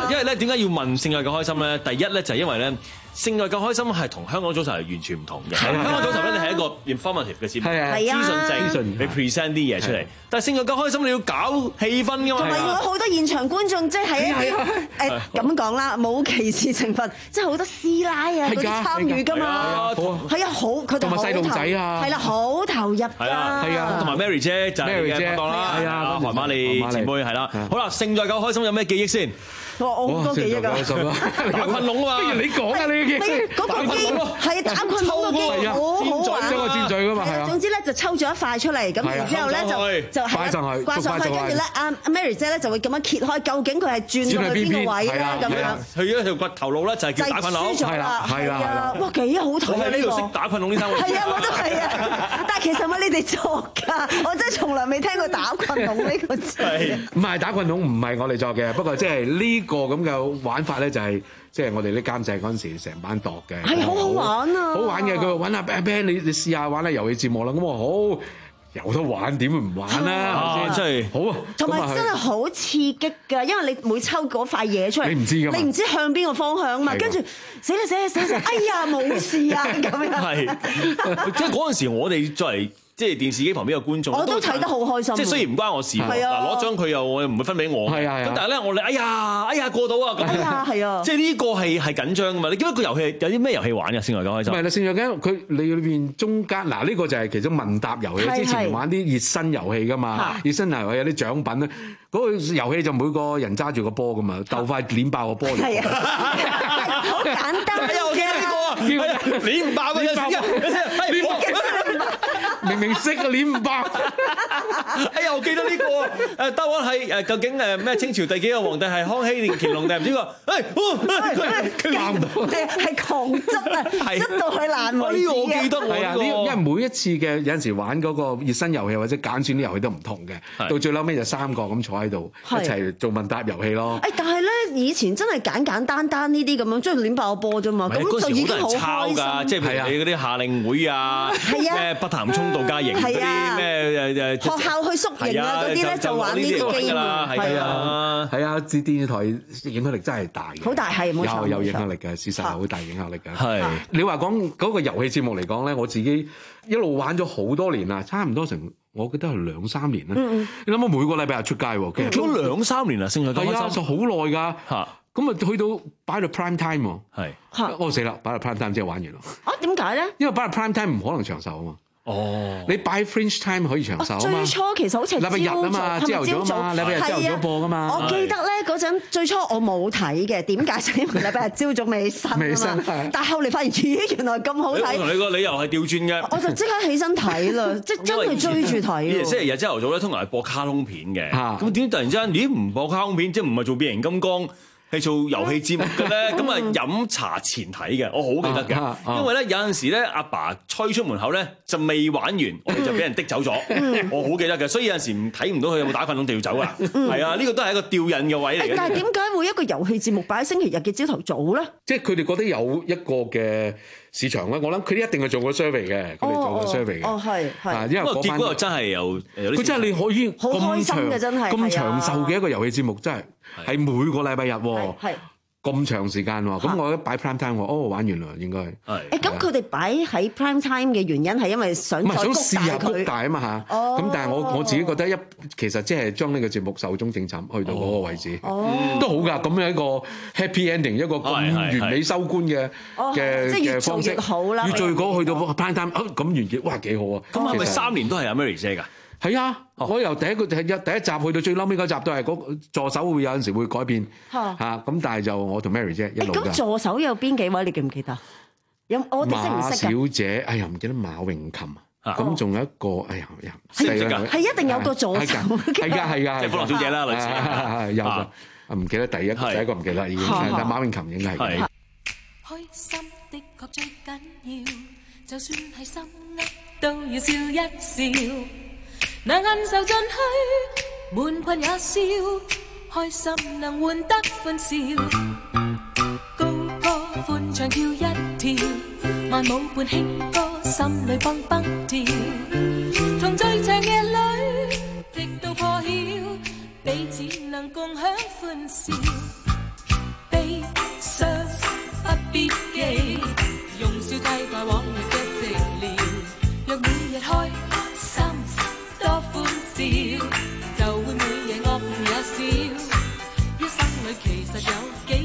因為咧點解要問聖愛夠開心咧？第一咧就係因為咧。聖愛夠開心係同香港早晨係完全唔同嘅。香港早晨咧，你係一個 informative 嘅節目，資訊性，你 present 啲嘢出嚟。但係聖愛夠開心，你要搞氣氛㗎嘛。 同埋要好多現場觀眾，即係一啲誒咁講啦，冇歧視成分，即係好多師奶啊嗰啲參與㗎嘛。係啊，好佢哋好投入。同埋細路仔啊，係啦，好投入㗎。係啊，係啊，同埋 Mary 姐就係嘅拍檔啦，係啊，韓瑪莉前輩係啦。好啦，聖愛夠開心有咩記憶先？ 我我好多記憶㗎。 打群龍啊嘛，不如你講啊你。 嗰個機係打群龍個機好好玩個箭嘴㗎嘛，係啊。 總之咧就抽咗一塊出嚟，咁然之後咧就就係掛上去，跟住咧阿 Mary 姐咧就會咁樣揭開，究竟佢係轉到去邊個位咧咁樣。 去咗條骨頭路咧就係叫打群龍， 係啦係啦。哇幾好睇啊！ 呢度識打群龍呢三個字。 係啊，我都係啊。但係其實係咪你哋作㗎？我真係從來未聽過打群龍呢個字。 唔係打群龍唔係我哋作嘅，不過即係呢個咁嘅玩法咧就係。即係我哋啲監製嗰陣時，成班度嘅， 係好好玩啊！ 好玩嘅，佢話揾阿 Ben Ben，你你試下玩下遊戲節目啦。咁我好有得玩，點會唔玩啊？真係好啊！ 同埋真係好刺激㗎，因為你每抽嗰塊嘢出嚟， 你唔知㗎嘛， 你唔知向邊個方向啊嘛，跟住死啦死啦死啦！哎呀冇事啊咁樣。係， 即係嗰陣時，我哋作為。即係電視機旁邊嘅觀眾， 我都睇得好開心。 即係雖然唔關我事，嗱攞獎佢又我又唔會分俾我。係啊，咁但係咧我哋哎呀哎呀過到啊咁。哎呀係啊。即係呢個係係緊張㗎嘛？你記得個遊戲有啲咩遊戲玩㗎？聖愛夠開心。 唔係啦，聖愛夠佢你裏邊中間嗱呢個就係其中問答遊戲。之前玩啲熱身遊戲㗎嘛，熱身遊戲有啲獎品咧。嗰個遊戲就每個人揸住個波㗎嘛，鬥快攣爆個波嚟。係啊，好簡單。 哎呀，我記得呢個啊，攣爆嘅，攣爆。 明明識啊，攣唔爆！ 哎呀，我記得呢個誒，答案係誒，究竟誒咩清朝第幾個皇帝係康熙定乾隆定唔知個？誒，佢鬧唔到， 係狂執啊，執到佢爛為止嘅。呢個我記得我係啊，因為每一次嘅有陣時玩嗰個熱身遊戲或者揀選啲遊戲都唔同嘅，到最嬲尾就三個咁坐喺度一齊做問答遊戲咯。 誒，但係咧以前真係簡簡單單呢啲咁樣，即係攣爆個波啫嘛，咁就已經好開心。 即係譬如你嗰啲夏令會啊，咩北潭涌度假營嗰啲咩誒誒， 學校去宿營啊嗰啲咧就玩呢啲機嘛， 係啊係啊，自電視台影響力真係大嘅， 好大係冇錯， 有有影響力嘅，事實係好大影響力嘅。係你話講嗰個遊戲節目嚟講咧，我自己一路玩咗好多年啦，差唔多成我記得係兩三年啦。你諗下每個禮拜日出街喎，其實都兩三年啦，聖愛夠開心， 係啊，就好耐㗎嚇。咁啊去到擺到 prime time 喎，係，哦死啦，擺到 prime time 即係玩完咯。 啊點解咧？ 因為擺到 prime time 唔可能長壽啊嘛。哦，你擺 Fringe Time 可以長壽啊嘛。 最初其實好似係禮拜日啊嘛，朝頭早啊嘛，禮拜日朝頭早播噶嘛。 我記得咧嗰陣最初我冇睇嘅，點解？就因為禮拜日朝早未起身啊嘛。但係後嚟發現，咦，原來咁好睇。 我同你個理由係調轉嘅。 我就即刻起身睇啦，即係真係追住睇。 以前星期日朝頭早咧，通常係播卡通片嘅。咁點解突然之間，咦唔播卡通片，即係唔係做變形金剛？係做遊戲節目嘅咧，咁啊飲茶前睇嘅，我好記得嘅。啊啊啊、因為咧有陣時咧，阿爸吹出門口咧就未玩完，我哋就俾人滴走咗。嗯、我好記得嘅，所以有陣時唔睇唔到佢有冇打群龍就要走啊。係、嗯、啊，呢、呢個都係一個吊癮嘅位嚟嘅。 但係點解會一個遊戲節目擺喺星期日嘅朝頭早咧？ 即係佢哋覺得有一個嘅市場咧，我諗佢哋一定係做過 survey 嘅，佢哋做過 survey 嘅。 哦，係係。 因為結果又真係有， 佢真係你可以好開心嘅，真係咁長壽嘅一個遊戲節目，真係係每個禮拜日喎。係。咁長時間喎，咁我一擺 prime time 喎，哦玩完啦應該。 係。誒咁佢哋擺喺 prime time 嘅原因係因為想再想試下谷大啊嘛嚇。 哦。 咁但係我我自己覺得一其實即係將呢個節目壽終正寢去到嗰個位置，都好㗎。咁樣一個 happy ending，一個咁完美收官嘅嘅嘅方式。 好啦。 越做越好，去到 prime time，咁完結，哇幾好啊！ 咁係咪三年都係阿 Mary 姐㗎？ 係啊，我由第一個第一第一集去到最嬲尾嗰集都係嗰助手會有陣時會改變嚇，咁但係就我同 Mary 姐一路㗎。 咁助手有邊幾位？你記唔記得？有我哋識唔識㗎？ 馬小姐，哎呀唔記得馬詠琴，咁仲有一個，哎呀呀， 係一定有個助手， 係㗎係㗎， 即係歡樂小姐啦，類似係有個，唔記得第一第一個唔記得已經，但馬詠琴應該係。 開心的確最緊要，就算係心噏都要笑一笑。那眼受進去，悶困也笑，開心能換得歡笑。高歌歡唱跳一跳，慢舞伴輕歌，心裏蹦蹦跳。從最長夜裏，直到破曉，彼此能共享歡笑。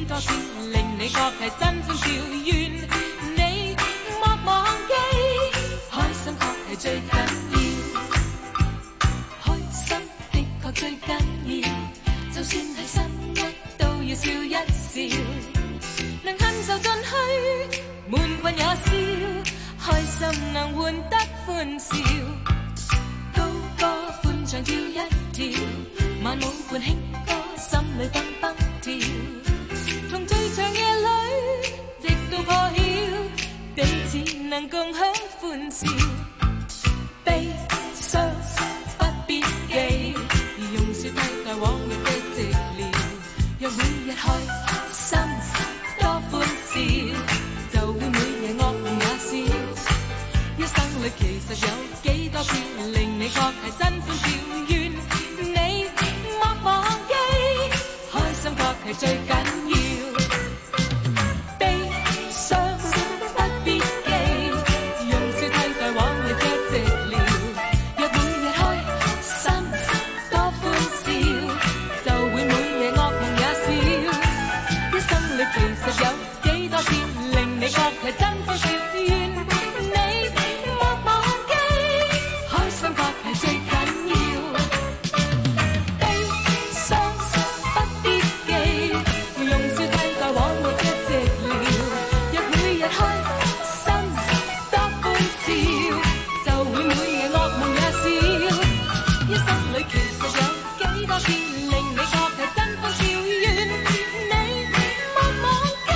幾多次令你覺係真歡笑，願你莫忘記，開心確係最緊要，開心的確最緊要，就算係心鬱都要笑一笑，能享受進去，悶困也笑，開心能換得歡笑，高歌歡唱跳一跳，萬舞伴輕歌，心裏蹦蹦跳，從最長夜裏直到破曉，彼此能共享歡笑，悲傷不必記，用笑替代往日的寂寥，若每日開心多歡笑，就會每夜惡夢也笑，一生裏其實有幾多次令你覺係真歡笑，願你莫忘記，開心確係最緊要，悲傷不必記，用笑替代往日嘅寂寥，若每日開心多歡笑，就會每夜惡夢也笑，一生裏其實有幾多次令你覺係真歡笑，願你莫忘記，開心確係最緊要，悲傷不必記，用笑替代往日嘅寂寥，若每日開心多歡笑，就會每夜惡夢也笑，一生裏其實有幾多次令你覺係真歡笑，願你莫忘記。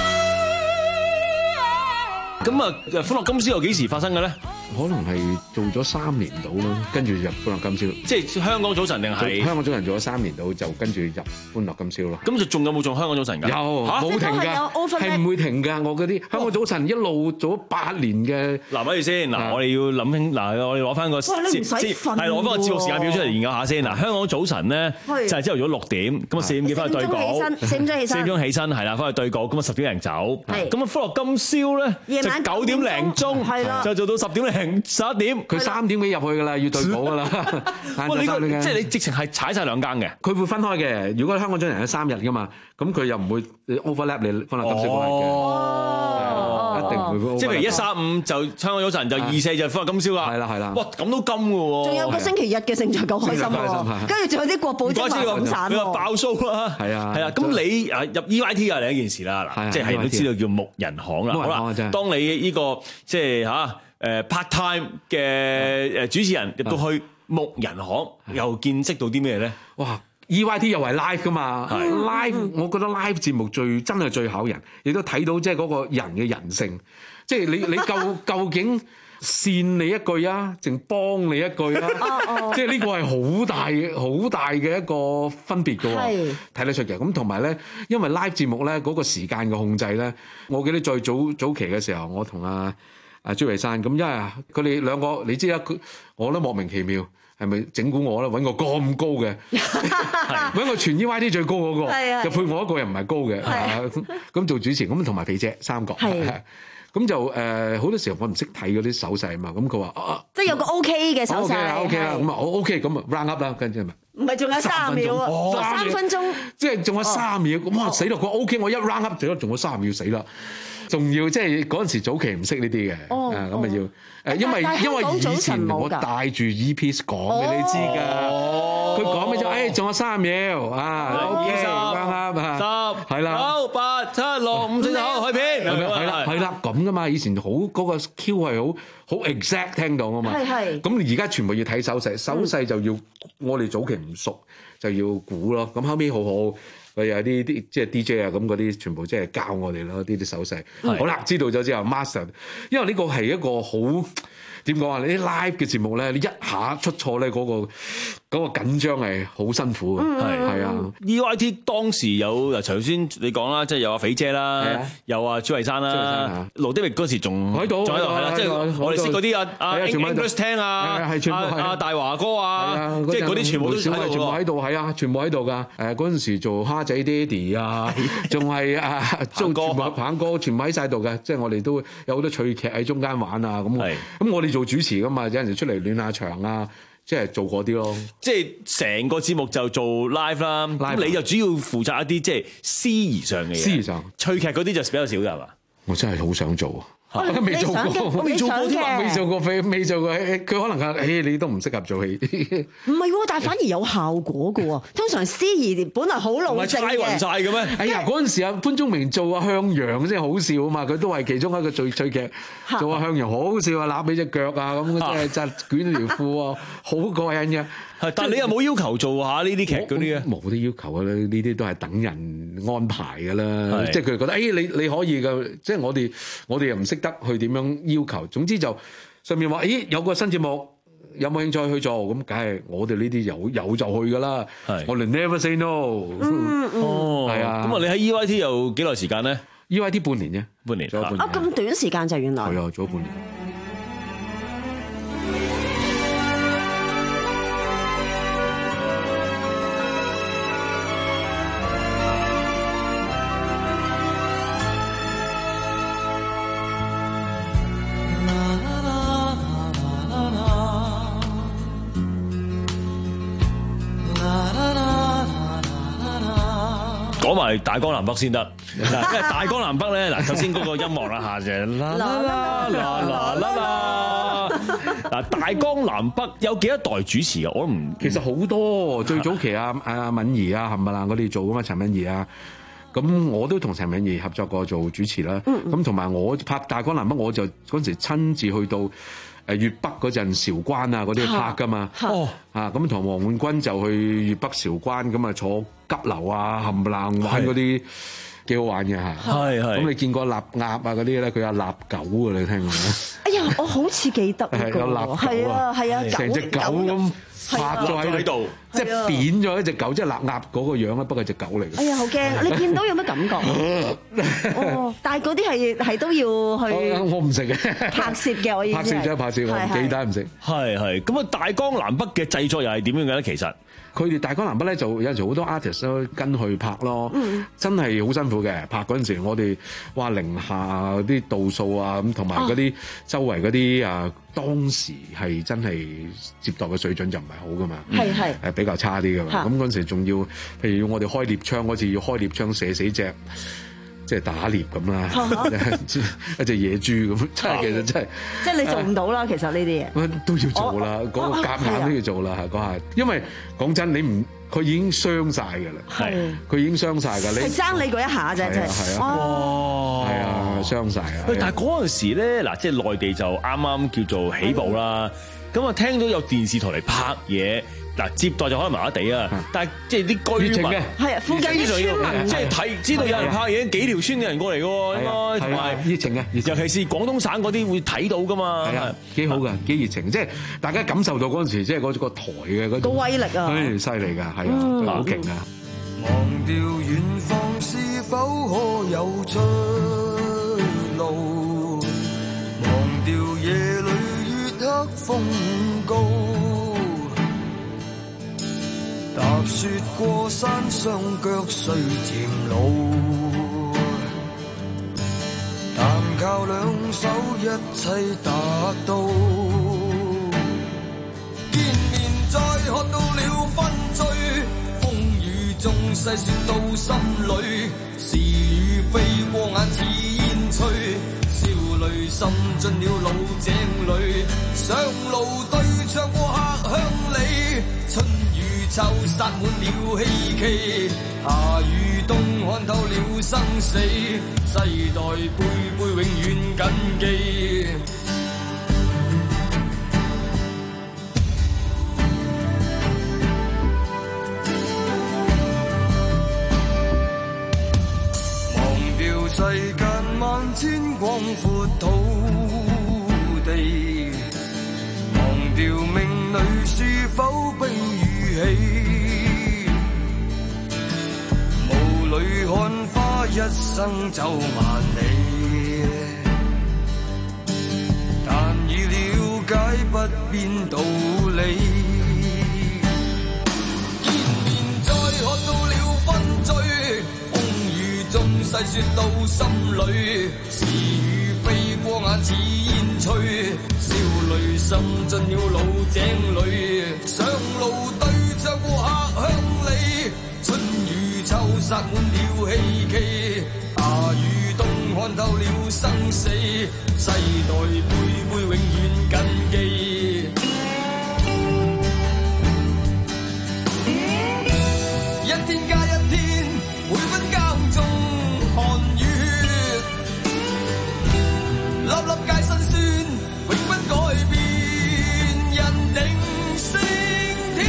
咁啊，歡樂今宵又幾時發生嘅咧？ 可能係做咗三年到啦，跟住入歡樂今宵。 即係香港早晨定係香港早晨做咗三年到，就跟住入歡樂今宵咯。 咁就仲有冇做香港早晨㗎？ 有，冇停㗎，係唔會停㗎。我嗰啲香港早晨一路做咗八年嘅。 嗱，咪住先，嗱，我哋要諗清，嗱，我哋攞翻個哇，你唔使瞓喎， 係攞翻個節目時間表出嚟研究下先。嗱，香港早晨咧就係朝頭早六點，咁啊四點幾翻去對稿， 四點鐘起身， 四點鐘起身係啦，翻去對稿，咁啊十點零走。咁啊歡樂今宵咧就九點零鐘，就做到十點零十一點。 佢三點幾入去㗎啦，要對稿㗎啦。 哇！你個即係你直情係踩晒兩更嘅。 佢會分開嘅。如果香港早晨係三日㗎嘛，咁佢又唔會 overlap 你歡樂今宵嗰日嘅。哦，一定會。 即係譬如一三五就香港早晨，就二四就歡樂今宵啦。 係啦係啦。 哇！咁都金㗎喎。 仲有個星期日嘅勝在夠開心喎。跟住仲有啲國寶精華午餐喎。 佢話爆蘇啦。係啊係啊。咁你啊入 E Y T 啊另一件事啦。嗱，即係人都知道叫木人巷啦。好啦，當你呢個即係嚇。誒 part time 嘅誒主持人入到去木人巷，又見識到啲咩咧？ 哇 ！E Y T 又係 live 噶嘛 ，live 我覺得 live 節目最真係最考人，亦都睇到即係嗰個人嘅人性，即係你你究究竟扇你一句啊，定幫你一句啊？即係呢個係好大好大嘅一個分別㗎喎，睇得出嘅。咁同埋咧，因為 live 節目咧嗰個時間嘅控制咧，我記得最早早期嘅時候，我同阿啊朱維山咁，因為佢哋兩個你知啦，佢我都莫名其妙，係咪整蠱我啦？揾個咁高嘅，揾個全 E Y T 最高嗰個，就配我一個又唔係高嘅，咁做主持，咁同埋肥姐三個，咁就誒好多時候我唔識睇嗰啲手勢啊嘛，咁佢話啊， 即係有個 OK 嘅手勢 ，OK 啦 OK 啦，咁啊我 OK 咁啊 round up 啦，跟住咪唔係仲有三十秒啊，三分鐘， 即係仲有三秒，哇死啦！佢 OK，我一 round up 咗，仲有三十秒死啦。仲要即係嗰陣時早期唔識呢啲嘅，啊咁啊要誒，因為因為以前我帶住 E-piece 講俾你知㗎，佢講咩就誒仲有三十秒啊 ，OK，啱啱啊，十係啦， 九八七六五四九開片， 係啦係啦咁㗎嘛，以前好嗰個 Q 係好好 exact 聽到啊嘛， 係係， 咁而家全部要睇手勢，手勢就要我哋早期唔熟就要估咯，咁後尾好好。佢有啲啲即係 D J 啊，咁嗰啲全部即係教我哋咯，呢啲手勢。好啦，知道咗之後 master， 因為呢個係一個好點講啊？你啲 live 嘅節目咧，你一下出錯咧，嗰個嗰個緊張係好辛苦嘅，係係啊。 E Y T 當時有嗱，頭先你講啦，即係有阿肥姐啦，有阿朱慧珊啦，盧迪力嗰時仲喺度， 仲喺度係啦，即係我哋識嗰啲啊啊 English 聽啊，阿阿大華哥啊，即係嗰啲全部都喺度， 全部喺度，係啊，全部喺度㗎。誒嗰陣時做蝦仔爹哋啊，仲係啊做全部棒哥，全部喺晒度㗎。即係我哋都有好多趣劇喺中間玩啊，咁咁我哋做主持㗎嘛，有陣時出嚟暖下場啊。 即係做嗰啲咯。 即係成個節目就做 live 啦，咁你就主要負責一啲即係司儀上嘅嘢。 司儀上， 趣劇嗰啲就比較少㗎係嘛？ 我真係好想做。 我未做過， 我未做過添啊！ 未做過，未未做過。佢可能話：誒，你都唔適合做戲。 唔係喎，但係反而有效果嘅喎。通常司儀本來好老正嘅， 唔係猜暈曬嘅咩？ 哎呀，嗰陣時啊，潘宗明做阿向陽真係好笑啊嘛！佢都係其中一個最趣劇，做阿向陽好笑啊，揦起隻腳啊，咁即係就捲條褲啊，好過癮嘅。 係，但係你有冇要求做下呢啲劇嗰啲啊？ 冇啲要求啊！呢啲都係等人安排㗎啦。即係佢哋覺得，誒、哎、你你可以嘅，即係我哋我哋又唔識得去點樣要求。總之就上面話，咦有個新節目，有冇興趣去做？咁梗係我哋呢啲有有就去㗎啦。我哋 never say no。 嗯嗯。 哦，係啊。咁啊，你喺 E Y T 有幾耐時間咧 ？E Y T 半年啫， 半年。 做咗半年。 啊，咁短時間就原來。 係啊，做咗半年。 講埋大江南北先得，嗱，因為大江南北咧，嗱，首先嗰個音樂啦嚇，就啦啦啦啦啦啦，嗱，大江南北有幾多代主持啊？我都唔， 其實好多，最早期啊啊敏儀啊冚唪唥嗰啲做噶嘛，陳敏儀啊，咁我都同陳敏儀合作過做主持啦，咁同埋我拍大江南北，我就嗰陣時親自去到。誒粵北嗰陣韶關啊嗰啲拍噶嘛，哦啊咁同黃煥君就去粵北韶關咁啊坐急流啊冚唪唥玩嗰啲幾好玩嘅嚇， 係係。 咁你見過臘鴨啊嗰啲咧，佢有臘狗啊，你聽過冇？ 哎呀，我好似記得係有臘狗啊， 係啊係啊， 成隻狗咁拍咗喺度，即係扁咗一隻狗，即係臘鴨嗰個樣啊，不過係隻狗嚟嘅。 哎呀，好驚！你見到有咩感覺？哦，但係嗰啲係係都要去， 我唔食嘅拍攝嘅，我已經拍攝咗拍攝，我唔記得唔食。 係係咁啊！大江南北嘅製作又係點樣嘅咧？其實佢哋大江南北咧，就有陣時好多 artist 都跟去拍咯，嗯、真係好辛苦嘅。拍嗰陣時，我哋哇零下啲度數啊，咁同埋嗰啲周圍嗰啲啊，當時係真係接待嘅水準就唔係好噶嘛，係係係比較差啲噶嘛。咁嗰陣時仲要，譬如我哋開獵槍嗰次要開獵槍射死隻。即係打獵咁啦，一隻野豬咁，真係其實真係。 即係你做唔到啦，其實呢啲嘢。 都要做啦，嗰個夾硬都要做啦，嗰下。因為講真，你唔佢已經傷晒㗎啦，係佢已經傷晒㗎。你係爭你嗰一下啫，真係。係啊，哇！係啊，傷晒啊！ 喂，但係嗰陣時咧，嗱，即係內地就啱啱叫做起步啦。咁啊，聽到有電視台嚟拍嘢。嗱，接待就可能麻麻地啊，但係即係啲居民係啊，附近啲村民即係睇知道有人拍嘢，幾條村嘅人過嚟嘅喎，應該同埋熱情嘅，尤其是廣東省嗰啲會睇到噶嘛， 係啊，幾好㗎，幾熱情，即係大家感受到嗰陣時，即係嗰個台嘅嗰個威力啊， 誒犀利㗎，係啊，好勁啊！ 忘掉遠方是否可有出路？忘掉夜裏月黑風高。踏雪過山，雙腳雖漸老，但靠兩手一切達到。見面再喝到了分醉，風雨中細說到心裏，是與非過眼似煙吹，笑淚滲進了老井裏，上路對唱過客鄉里。春秋殺滿了希冀，夏與冬看透了生死，世代輩輩永遠謹記。忘掉世間萬千廣闊土地，忘掉命裏是否悲霧裏看花，一生走萬里，但已了解不變道理。見面再喝到了分醉，風雨中細說到心裏，是與非過過眼似煙翠，少女滲進了老井裏，上路對着過客鄉里，春與秋撒滿了希冀，夏與冬看透了生死，世代輩輩永遠謹記。一天加一天，每分耕種汗與血，粒粒皆辛酸，永不改變，人定勝天。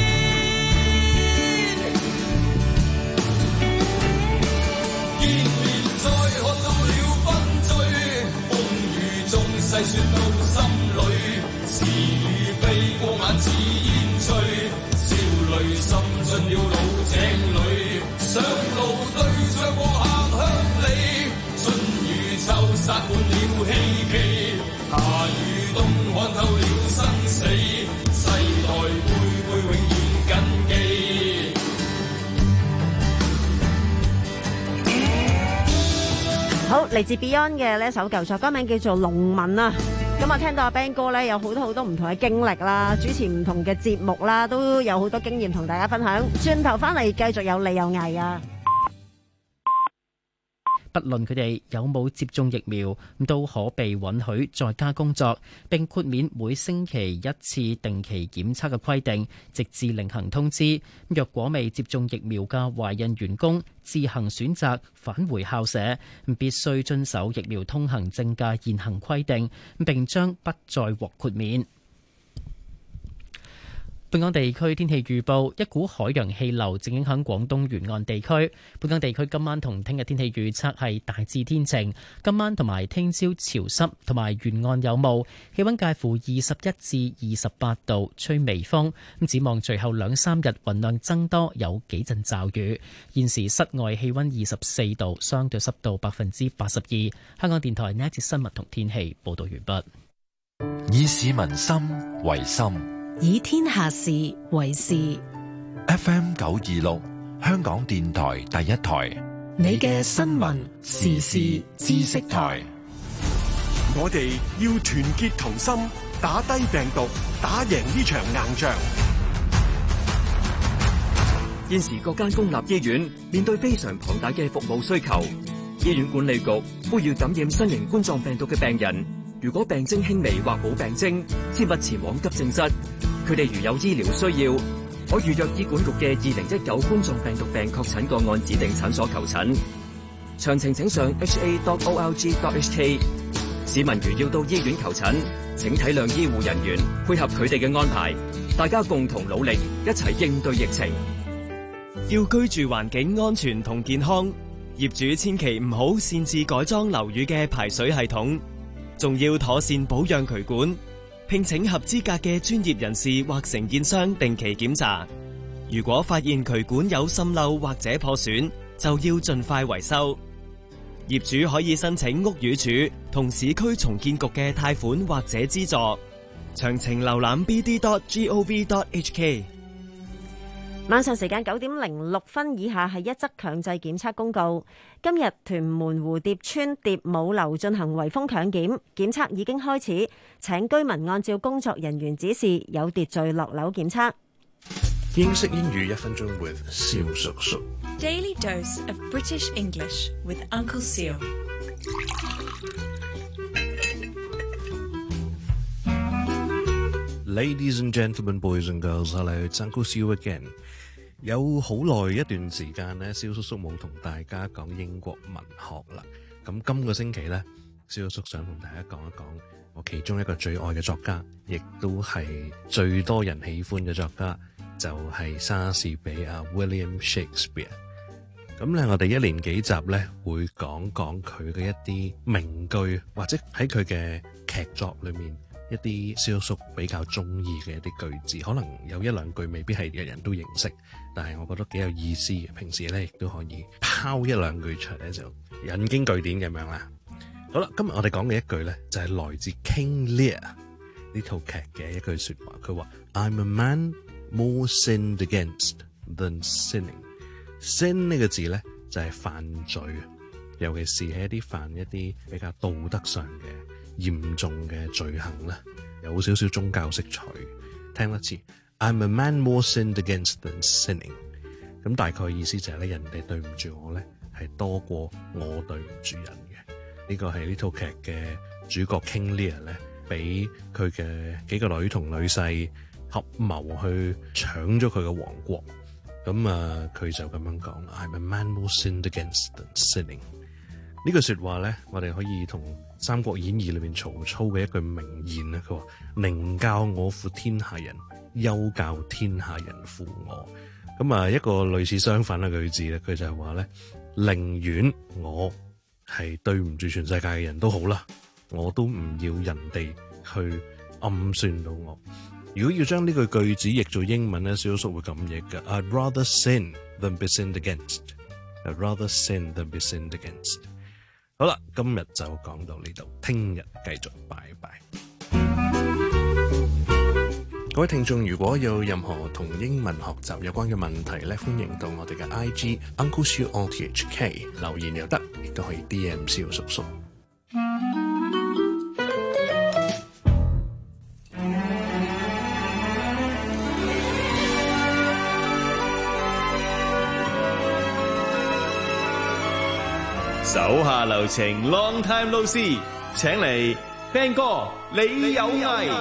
見面再看到了分醉，風雨中細說到心裏，是與非過眼似煙翠，少女滲進了老井裏，上路對着過客鄉里，春與秋撒滿了希冀，夏與冬看透了生死，世代輩輩永遠謹記。 好，嚟自 Beyond 嘅呢一首舊作，歌名叫做《農民》啊。咁啊，聽到阿 Ben 哥咧有好多好多唔同嘅經歷啦，主持唔同嘅節目啦，都有好多經驗同大家分享。轉頭翻嚟繼續有利有藝啊！ 不論佢哋有冇接種疫苗，都可被允許在家工作，並豁免每星期一次定期檢測嘅規定，直至另行通知。若果未接種疫苗嘅懷孕員工自行選擇返回校舍，必須遵守疫苗通行證嘅現行規定，並將不再獲豁免。本港地區天氣預報，一股海洋氣流正影響廣東沿岸地區。本港地區今晚同聽日天氣預測係大致天晴，今晚同埋聽朝潮濕，同埋沿岸有霧，氣溫介乎二十一至二十八度，吹微風。咁展望隨後兩三日雲量增多，有幾陣驟雨。現時室外氣溫二十四度，相對濕度百分之八十二。香港電台呢一節新聞同天氣報道完畢。 以市民心為心， 以天下事為事。 F M 九二六，香港電台第一台， 你嘅新聞時事知識台。 我哋要團結同心，打低病毒，打贏呢場硬仗。 現時各間公立醫院面對非常龐大嘅服務需求，醫院管理局呼籲感染新型冠狀病毒嘅病人，如果病徵輕微或冇病徵，切勿前往急症室。佢哋如有醫療需要，可預約醫管局嘅二零一九冠狀病毒病確診個案指定診所求診。詳情請上 h a dot o r g dot h k。市民如要到醫院求診，請體諒醫護人員，配合佢哋嘅安排，大家共同努力，一齊應對疫情。 要居住環境安全同健康，業主千祈唔好擅自改裝樓宇嘅排水系統，仲要妥善保養渠管，聘請合資格嘅專業人士或承建商定期檢查。如果發現渠管有滲漏或者破損，就要盡快維修。業主可以申請屋宇署同市區重建局嘅貸款或者資助。詳情瀏覽 b d dot gov dot h k。 晚上時間九點零六分以下係一則強制檢測公告。今日屯門蝴蝶村蝶舞樓進行圍封強檢，檢測已經開始，請居民按照工作人員指示有秩序落樓檢測。 英式英語一分鐘 with 蕭叔叔。 Daily dose of British English with Uncle Seal。 Ladies and gentlemen, boys and girls, hello, it's Uncle Seal again。有好耐一段時間咧，蕭叔叔冇同大家講英國文學啦。咁今個星期咧，蕭叔叔想同大家講一講我其中一個最愛嘅作家，亦都係最多人喜歡嘅作家，就係莎士比亞 William Shakespeare。咁咧，我哋一連幾集咧會講講佢嘅一啲名句，或者喺佢嘅劇作裏面一啲蕭叔比較中意嘅一啲句子，可能有一兩句未必係人人都認識，但係我覺得幾有意思嘅。平時咧亦都可以拋一兩句出嚟，就引經據典咁樣啦。好啦，今日我哋講嘅一句咧就係、是、來自 King Lear 呢套劇嘅一句說話，佢話 I'm a man more sinned against than sinning。sin 呢個字咧就係、是、犯罪， 尤其是係一啲犯一啲比較道德上嘅嚴重嘅罪行咧，有少少宗教色彩。聽一次 ，I'm a man more sinned against than sinning。咁大概意思就係咧，人哋對唔住我咧，係多過我對唔住人嘅。呢個係呢套劇嘅主角 King Lear 咧，俾佢嘅幾個女同女婿合謀去搶咗佢嘅王國。咁啊，佢就咁樣講 ：I'm a man more sinned against than sinning。呢句說話咧，我哋可以同《三國演義》裏面曹操嘅一句名言咧，佢話：寧教我負天下人，憂教天下人負我。咁啊，一個類似相反嘅句子咧，佢就係話咧，寧願我係對唔住全世界嘅人都好啦，我都唔要人哋去暗算到我。如果要將呢句句子譯做英文咧，小叔會咁譯嘅 ：I'd rather sin than be sinned against. I'd rather sin than be sinned against. 好啦，今日就講到呢度，聽日繼續，拜拜。各位聽眾，如果有任何同英文學習有關嘅問題咧，歡迎到我哋嘅 I G Uncle Siu R T H K 留言又得，亦都可以 D M 蕭叔叔。 手下留情 ，Long time no see， 請嚟 Ben 哥，你有藝。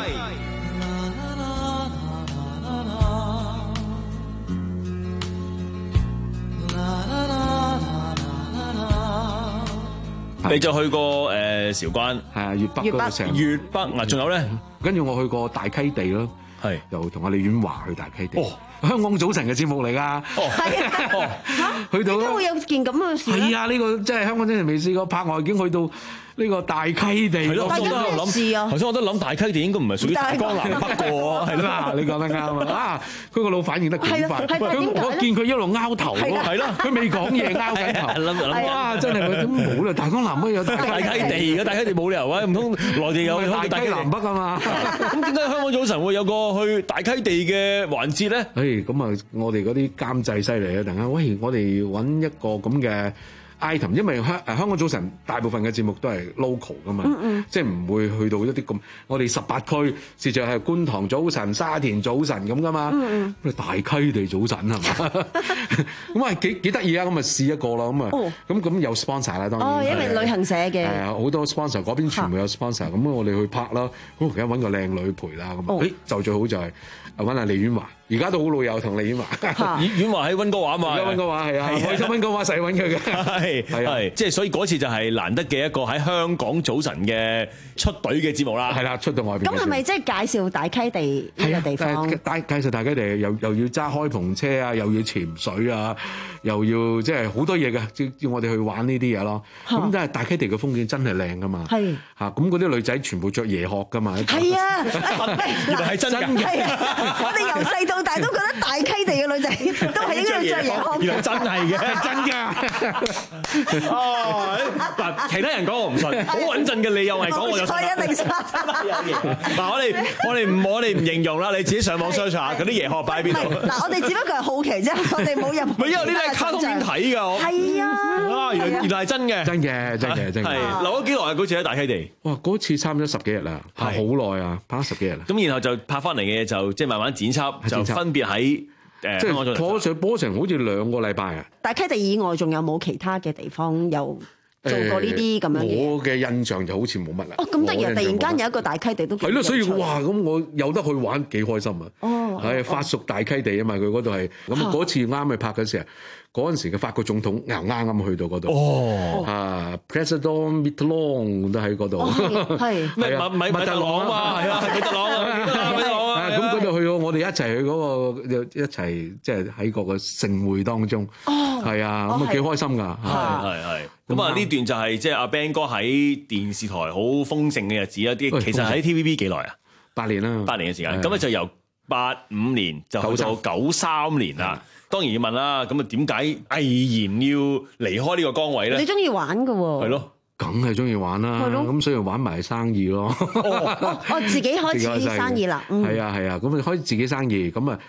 你就去過誒韶關， 係啊，粵北嗰個城， 粵北啊，仲有咧， 跟住我去過大溪地咯， 係又同阿李婉華去大溪地。哦，香港早晨嘅節目嚟㗎。 哦，係啊，嚇，去到點解會有件咁嘅事咧？ 係啊，呢個真係香港真係未試過拍外景去到呢個大溪地。 係咯，我都喺度諗。頭先我都諗大溪地應該唔係屬於大江南北嘅喎，係啦， 你講得啱啊！佢個腦反應得幾快，我見佢一路拗頭喎，係咯，佢未講嘢拗緊頭。哇！真係佢點冇啦？大江南北有大溪地嘅，大溪地冇理由啊！唔通內地有大溪南北啊嘛？ 咁點解香港早晨會有個去大溪地嘅環節咧？ 誒，咁啊，我哋嗰啲監製犀利啊！突然間，喂，我哋揾一個咁嘅 item， 因為香誒香港早晨大部分嘅節目都係 local 噶嘛，嗯嗯即係唔會去到一啲咁，我哋十八區，事實係觀塘早晨、沙田早晨咁噶嘛，嗯嗯大溪地早晨係嘛？咁啊幾幾得意啊！咁啊試一個啦，咁啊咁咁有 sponsor 啦，當然哦，因為旅行社嘅係啊，好多 sponsor 嗰邊全部有 sponsor，咁我哋去拍啦，咁而家揾個靚女陪啦，咁啊，誒就最好就係揾阿李婉華。而家都好老友，同李婉華， 婉華喺溫哥華嘛， 而家溫哥華係啊，開心溫哥華使揾佢嘅， 係係，即係所以嗰次就係難得嘅一個喺香港早晨嘅出隊嘅節目啦， 係啦，出到外邊。 咁係咪即係介紹大溪地呢個地方？ 大介紹大溪地，又又要揸開篷車啊，又要潛水啊，又要即係好多嘢嘅，要要我哋去玩呢啲嘢咯。咁但係大溪地嘅風景真係靚噶嘛，係嚇，咁嗰啲女仔全部着椰殼噶嘛， 係啊， 原來係真嘅， 我哋由細到大都覺得大溪地嘅女仔都係應該着椰殼， 原來真係嘅，真㗎。哦，嗱，其他人講我唔信，好穩陣嘅，你又係講我就信。 一定信。 嗱，我哋我哋唔我哋唔形容啦，你自己上網 search 下嗰啲椰殼擺喺邊度。 嗱，我哋只不過係好奇啫，我哋冇任何。 唔係因為呢啲係卡通片睇㗎，我係啊。 啊，原來原來係真嘅， 真嘅，真嘅，真嘅。 係留咗幾耐啊？嗰次喺大溪地。 哇！嗰次差唔多十幾日啦，拍好耐啊，拍咗十幾日啦。 咁然後就拍翻嚟嘅就即係慢慢剪輯，就分別喺誒， 即係播上播成好似兩個禮拜啊。 大溪地以外，仲有冇其他嘅地方有做過呢啲咁樣嘢？ 我嘅印象就好似冇乜啦。 哦，咁突然突然間有一個大溪地都係咯，所以哇，咁我有得去玩幾開心啊！哦，係法屬大溪地啊嘛，佢嗰度係咁嗰次啱去拍嘅時候。嗰陣時嘅法國總統啱啱啱去到嗰度，哦，啊 President Mitterrand 都喺嗰度， 係咩米米米特朗啊嘛，係啊，係米特朗啊，米特朗啊， 咁嗰度去咗，我哋一齊去嗰個一齊即係喺嗰個盛會當中，哦，係啊，咁啊幾開心㗎，係係係，咁啊呢段就係即係阿 Ben 哥喺電視台好豐盛嘅日子啦，啲其實喺 T V B 幾耐啊？ 八年啦， 八年嘅時間，咁咧就由八五年就去到九三年啦。當然要問啦，咁啊點解毅然要離開呢個崗位咧？ 你中意玩㗎喎， 係咯， 梗係中意玩啦，咁所以玩埋生意咯。 哦，我自己開始生意啦， 係啊係啊，咁開始自己生意，咁啊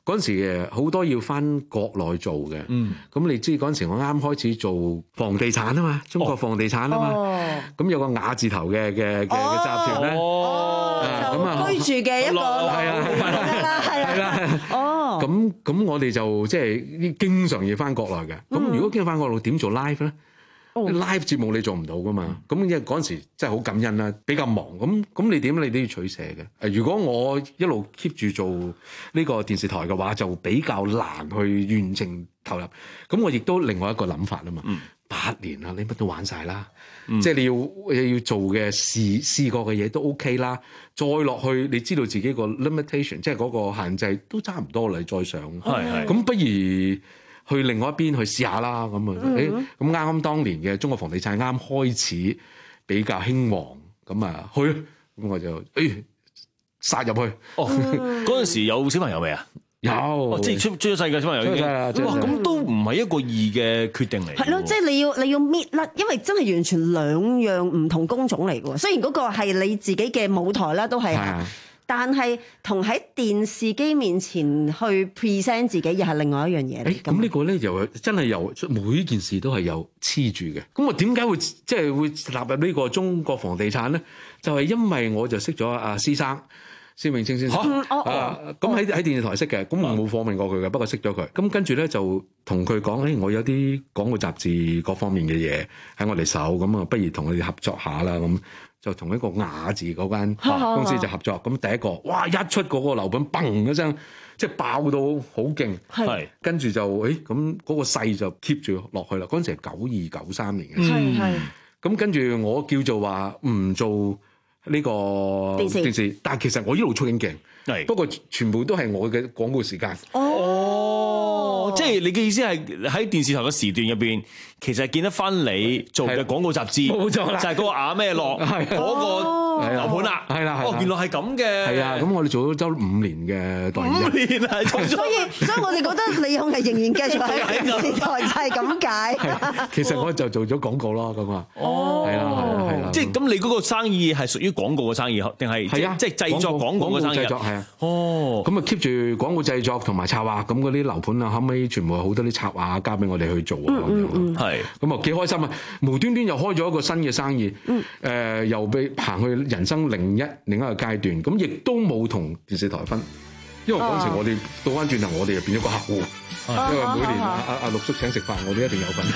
嗰陣時誒好多要翻國內做嘅。嗯，咁你知嗰陣時我啱開始做房地產啊嘛，中國房地產啊嘛。哦，咁有個雅字頭嘅嘅嘅嘅集團咧。哦，咁啊居住嘅一個係啊係啦。哦，咁咁我哋就即係經常要翻國內嘅。咁如果經常翻國內點做 live 咧？live 節目你做唔到噶嘛？咁因為嗰陣時真係好感恩啦，比較忙。咁咁你點你都要取捨嘅。誒，如果我一路 keep 住做呢個電視台嘅話，就比較難去完全投入。咁我亦都另外一個諗法啊嘛。嗯、八年啦，你乜都玩晒啦。嗯、即係你要你要做嘅試試過嘅嘢都 OK 啦。再落去，你知道自己個 limitation， 即係嗰個限制都差唔多啦。你再上，係係。咁不如去另外一邊去試下啦，咁啊，誒，咁啱啱當年嘅中國房地產啱開始比較興旺，咁啊去，咁我就誒殺入去。 哦，嗰陣時有小朋友未啊？ 有， 哦、即係出出咗世嘅小朋友已經。哇，咁都唔係一個易嘅決定嚟。 係咯，即係你要你要搣甩，因為真係完全兩樣唔同工種嚟嘅。雖然嗰個係你自己嘅舞台啦，都係。但係同喺電視機面前去 present 自己又係另外一樣嘢。 誒，咁呢個咧又真係由每件事都係有黐住嘅。咁我點解會即係會納入呢個中國房地產咧？就係因為我就識咗阿施生。施永青先生，啊，咁喺喺電視台識嘅，咁我冇訪問過佢嘅，不過識咗佢。咁跟住咧就同佢講，誒，我有啲廣告雜誌各方面嘅嘢喺我哋手，咁啊，不如同佢哋合作下啦。咁就同一個雅字嗰間公司就合作。咁第一個，哇，一出嗰個樓盤，砰一聲，即係爆到好勁。係，跟住就，誒，咁嗰個勢就 keep 住落去啦。嗰陣時係九二九三年嘅事。係係。咁跟住我叫做話唔做呢個電視，電視，但係其實我一路出緊鏡，係不過全部都係我嘅廣告時間。 哦，即係你嘅意思係喺電視台嘅時段入邊，其實係見得翻你做嘅廣告雜誌，冇錯啦，就係嗰個雅咩樂嗰個樓盤啦，係啦，哦，原來係咁嘅，係啊， 咁我哋做咗周五年嘅代言人， 五年啊， 所以所以我哋覺得李勇係仍然繼續喺電視台就係咁解。 其實我就做咗廣告咯，咁啊，哦，係啦，係啦， 即係咁，你嗰個生意係屬於廣告嘅生意，定係係啊，即係製作廣告嘅生意？ 製作係啊，哦，咁啊 keep 住廣告製作同埋策劃，咁嗰啲樓盤啊，後尾全部好多啲策劃交俾我哋去做啊，咁樣係，咁啊幾開心啊！無端端又開咗一個新嘅生意，誒，又俾行去人生另一另一個階段，咁亦都冇同電視台分，因為嗰陣時我哋倒翻轉頭，我哋就變咗個客戶。因為每年阿阿阿陸叔請食飯，我哋一定有份。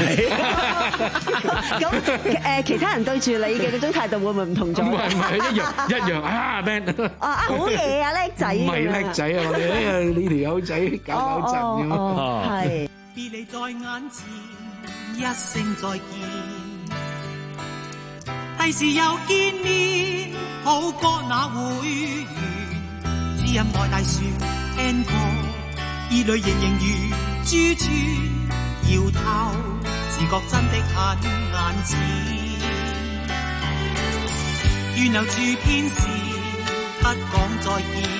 咁誒，其他人對住你嘅嗰種態度會唔會唔同咗？ 唔係唔係，一樣一樣啊 man！ 啊好嘢啊，叻仔！ 唔係叻仔啊，我哋呢呢條友仔搞搞震咁啊！ 係。 別離在眼前，一聲再見。第時又見面，好歌哪會完？只因愛大樹 N 個。意淚盈盈如珠串，搖頭自覺真的很眼淺。願留住片時，不講再見。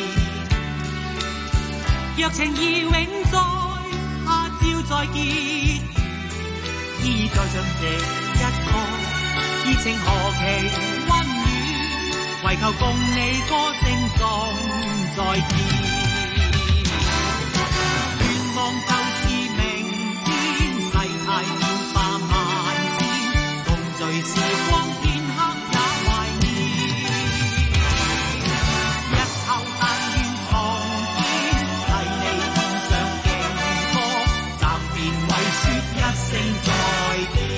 若情意永在，他朝再結緣。依在像這一個，熱情何其溫暖，唯求共你歌聲中再見。就是明天，世態變化萬千，共聚時光片刻也懷念。日後但願重見，替你獻上勁歌，暫別為說一聲再見。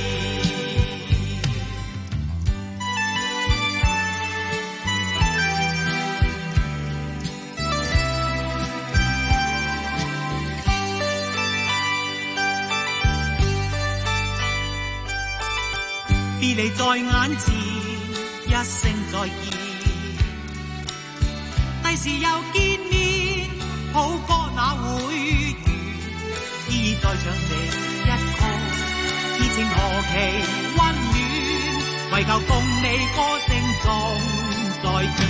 別離在眼前，一聲再見。第時又見面，好歌哪會完？依在唱這一曲，熱情何其溫暖，唯求共你歌聲中再見。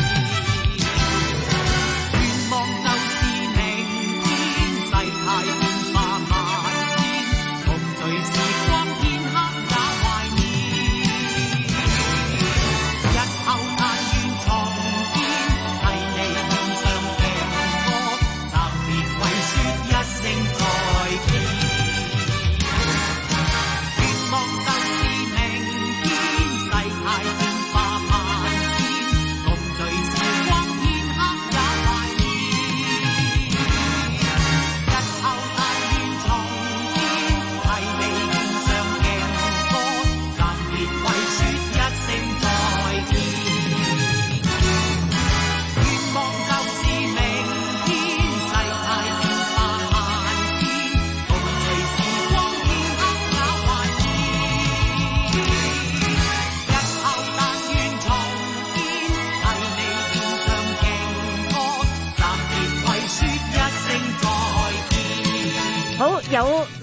願望就是明天，世態變化萬千，共聚時光片刻。為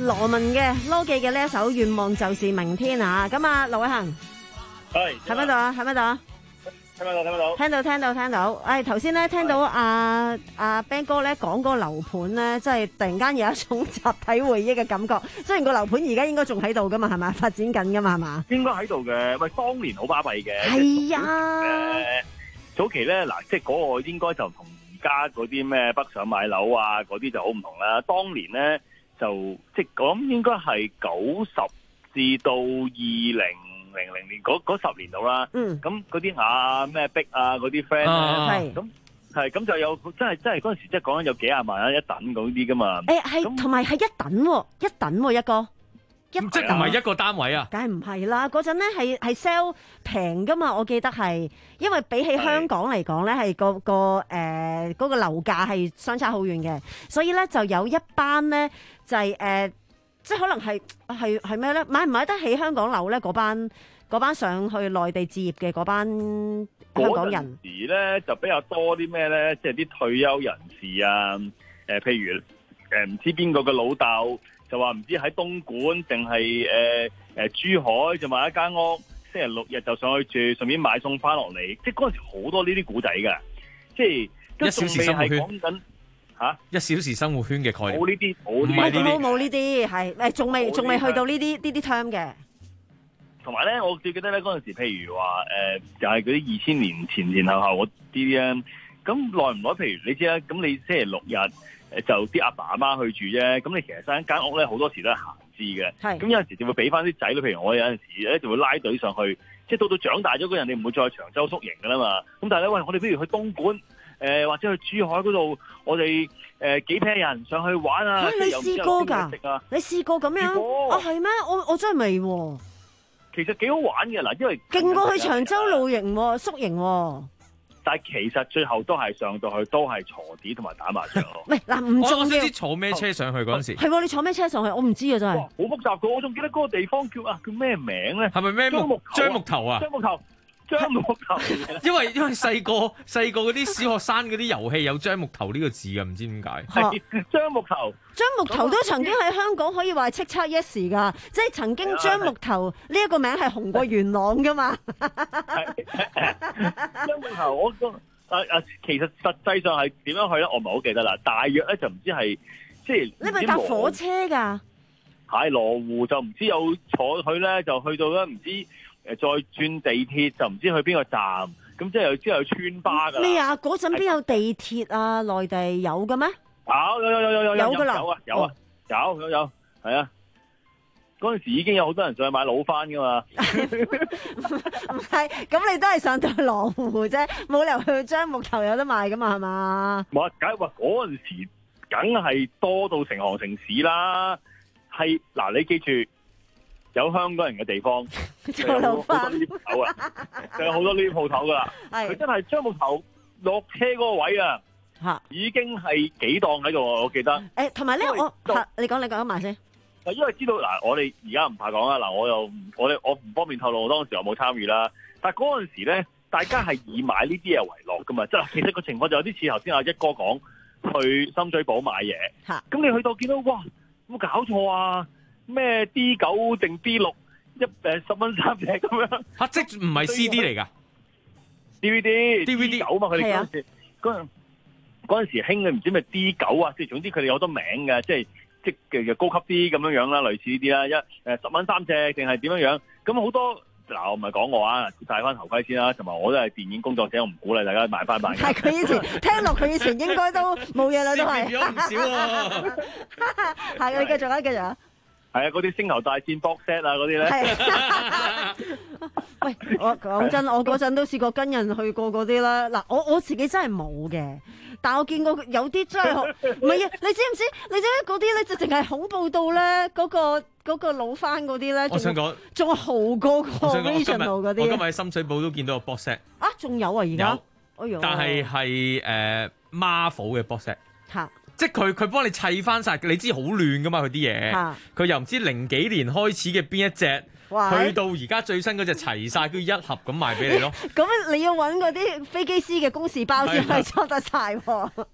羅文嘅羅記嘅呢一首《願望就是明天》啊！咁啊，劉偉恒係喺邊度啊？喺邊度啊？ 聽到聽到聽到聽到聽到，誒頭先咧聽到阿阿 Ben 哥咧講嗰個樓盤咧，即係突然間有一種集體回憶嘅感覺。雖然個樓盤而家應該仲喺度噶嘛，係咪發展緊噶嘛，係嘛？ 應該喺度嘅，喂，當年好巴閉嘅。 係啊， 誒早期咧嗱，即係嗰個應該就同而家嗰啲咩北上買樓啊嗰啲就好唔同啦。當年咧就即係我諗應該係九十至到二零。零零年嗰嗰十年度啦，咁嗰啲啊咩逼啊嗰啲 friend 咧，咁係咁就有真係真係嗰陣時即係講緊有幾廿萬一等嗰啲噶嘛。 誒係同埋係一等喎，一等喎一個， 即係唔係一個單位啊？ 梗係唔係啦，嗰陣咧係係 sell 平噶嘛，我記得係，因為比起香港嚟講咧係個個誒嗰個樓價係相差好遠嘅，所以咧就有一班咧就係誒。即係可能係係係咩咧？買唔買得起香港樓咧？嗰班嗰班上去內地置業嘅嗰班香港人， 嗰陣時咧就比較多啲咩咧？即係啲退休人士啊，誒、呃，譬如誒唔、呃、知邊個嘅老豆就話唔知喺東莞定係誒誒珠海就買一間屋，星期六日就上去住，順便買餸翻落嚟。即係嗰陣時好多呢啲古仔㗎，即係一小時生活圈講緊。吓！ 一小時生活圈嘅概念冇呢啲，冇冇冇冇呢啲係誒，仲未仲未去到呢啲呢啲 term 嘅。 同埋咧，我最記得咧嗰陣時，譬如話誒，就係嗰啲二千年前前後後嗰啲咧。咁耐唔耐？譬如你知啦，咁你星期六日誒就啲阿爸阿媽去住啫。咁你其實間間屋咧好多時都係閒置嘅。係。咁有陣時就會俾翻啲仔女，譬如我有陣時咧就會拉隊上去，即係到到長大咗嗰人，你唔會再長洲宿營噶啦嘛。咁但係咧，喂，我哋不如去東莞。誒、呃、或者去珠海嗰度，我哋誒、呃、幾批人上去玩啊！ 你試過㗎？你試過咁樣？啊係咩？我我真係未喎。 其實幾好玩嘅嗱，因為勁過去長洲露營喎，宿營喎。 但係其實最後都係上到去，都係坐地同埋打麻雀咯。 喂嗱，唔重要。 我想知坐咩車上去嗰陣時？ 係喎，你坐咩車上去？我唔知啊，真係。 好複雜嘅，我仲記得嗰個地方叫啊叫咩名咧？ 係咪咩木樟木頭啊？ 樟木頭。樟木頭， 因為因為細個細個嗰啲小學生嗰啲遊戲有樟木頭呢個字嘅，唔知點解。 係樟木頭， 樟木頭都曾經喺香港可以話叱咤一時噶，即係曾經樟木頭呢一個名係紅過元朗噶嘛。 樟木頭，我個啊啊，其實實際上係點樣去咧？我唔係好記得啦。大約咧就唔知係即係。你咪搭火車㗎？ 係羅湖就唔知有坐去咧，就去到咧唔知。誒再轉地鐵就唔知去邊個站，咁即係又之後有村巴㗎。咩啊？嗰陣邊有地鐵啊？內地有嘅咩？ 有有有有有有有㗎啦！ 有啊有啊有有有係啊！嗰陣時已經有好多人上去買老番㗎嘛。 唔係，咁你都係上到羅湖啫，冇理由去樟木頭有得賣㗎嘛？係嘛？ 冇啊！梗係話嗰陣時梗係多到成行成市啦。係嗱，你記住。有香港人嘅地方，就有好多呢啲鋪頭啊，就有好多呢啲鋪頭噶啦。佢真係樟木頭落車嗰個位啊，已經係幾檔喺度啊！我記得。 誒，同埋咧，我你講你講埋先。 因為知道嗱，我哋而家唔怕講啦。嗱，我又我哋我唔方便透露我當時有冇參與啦。但係嗰陣時咧，大家係以買呢啲嘢為樂噶嘛。即係其實個情況就有啲似頭先阿一哥講去深水埗買嘢。嚇！咁你去到見到哇，有冇搞錯啊？咩 D 九定 D 六一誒十蚊三隻咁樣嚇，即唔係 C D 嚟㗎 ？D V D，D V D 九嘛，佢哋嗰陣時嗰陣嗰陣時興嘅唔知咩 D 九啊，即係總之佢哋有好多名嘅，即係即係高級啲咁樣樣啦，類似呢啲啦，一誒十蚊三隻定係點樣樣？咁好多嗱，我唔係講我啊，戴翻頭盔先啦，同埋我都係電影工作者，我唔鼓勵大家買翻買。 係佢以前聽落，佢以前應該都冇嘢啦，都係。 變咗唔少喎。 係，你繼續啊，繼續啊。 係啊，嗰啲星球大戰 box set 啊，嗰啲咧。 喂，我講真，我嗰陣都試過跟人去過嗰啲啦。嗱，我我自己真係冇嘅，但我見過有啲真係好，唔係啊！你知唔知？你知唔知嗰啲咧就淨係恐怖到咧，嗰個嗰個老番嗰啲咧， 我想講仲豪過個 original 嗰啲。 我今日喺深水埗都見到個 box set。 啊，仲有啊！而家有，但係係誒 Marvel 嘅 box set。 嚇！ 即係佢佢幫你砌翻晒，你知好亂噶嘛佢啲嘢，佢又唔知零幾年開始嘅邊一隻，去到而家最新嗰隻齊晒，佢一盒咁賣俾你咯。 咁你要揾嗰啲飛機師嘅公事包先可以裝得晒喎。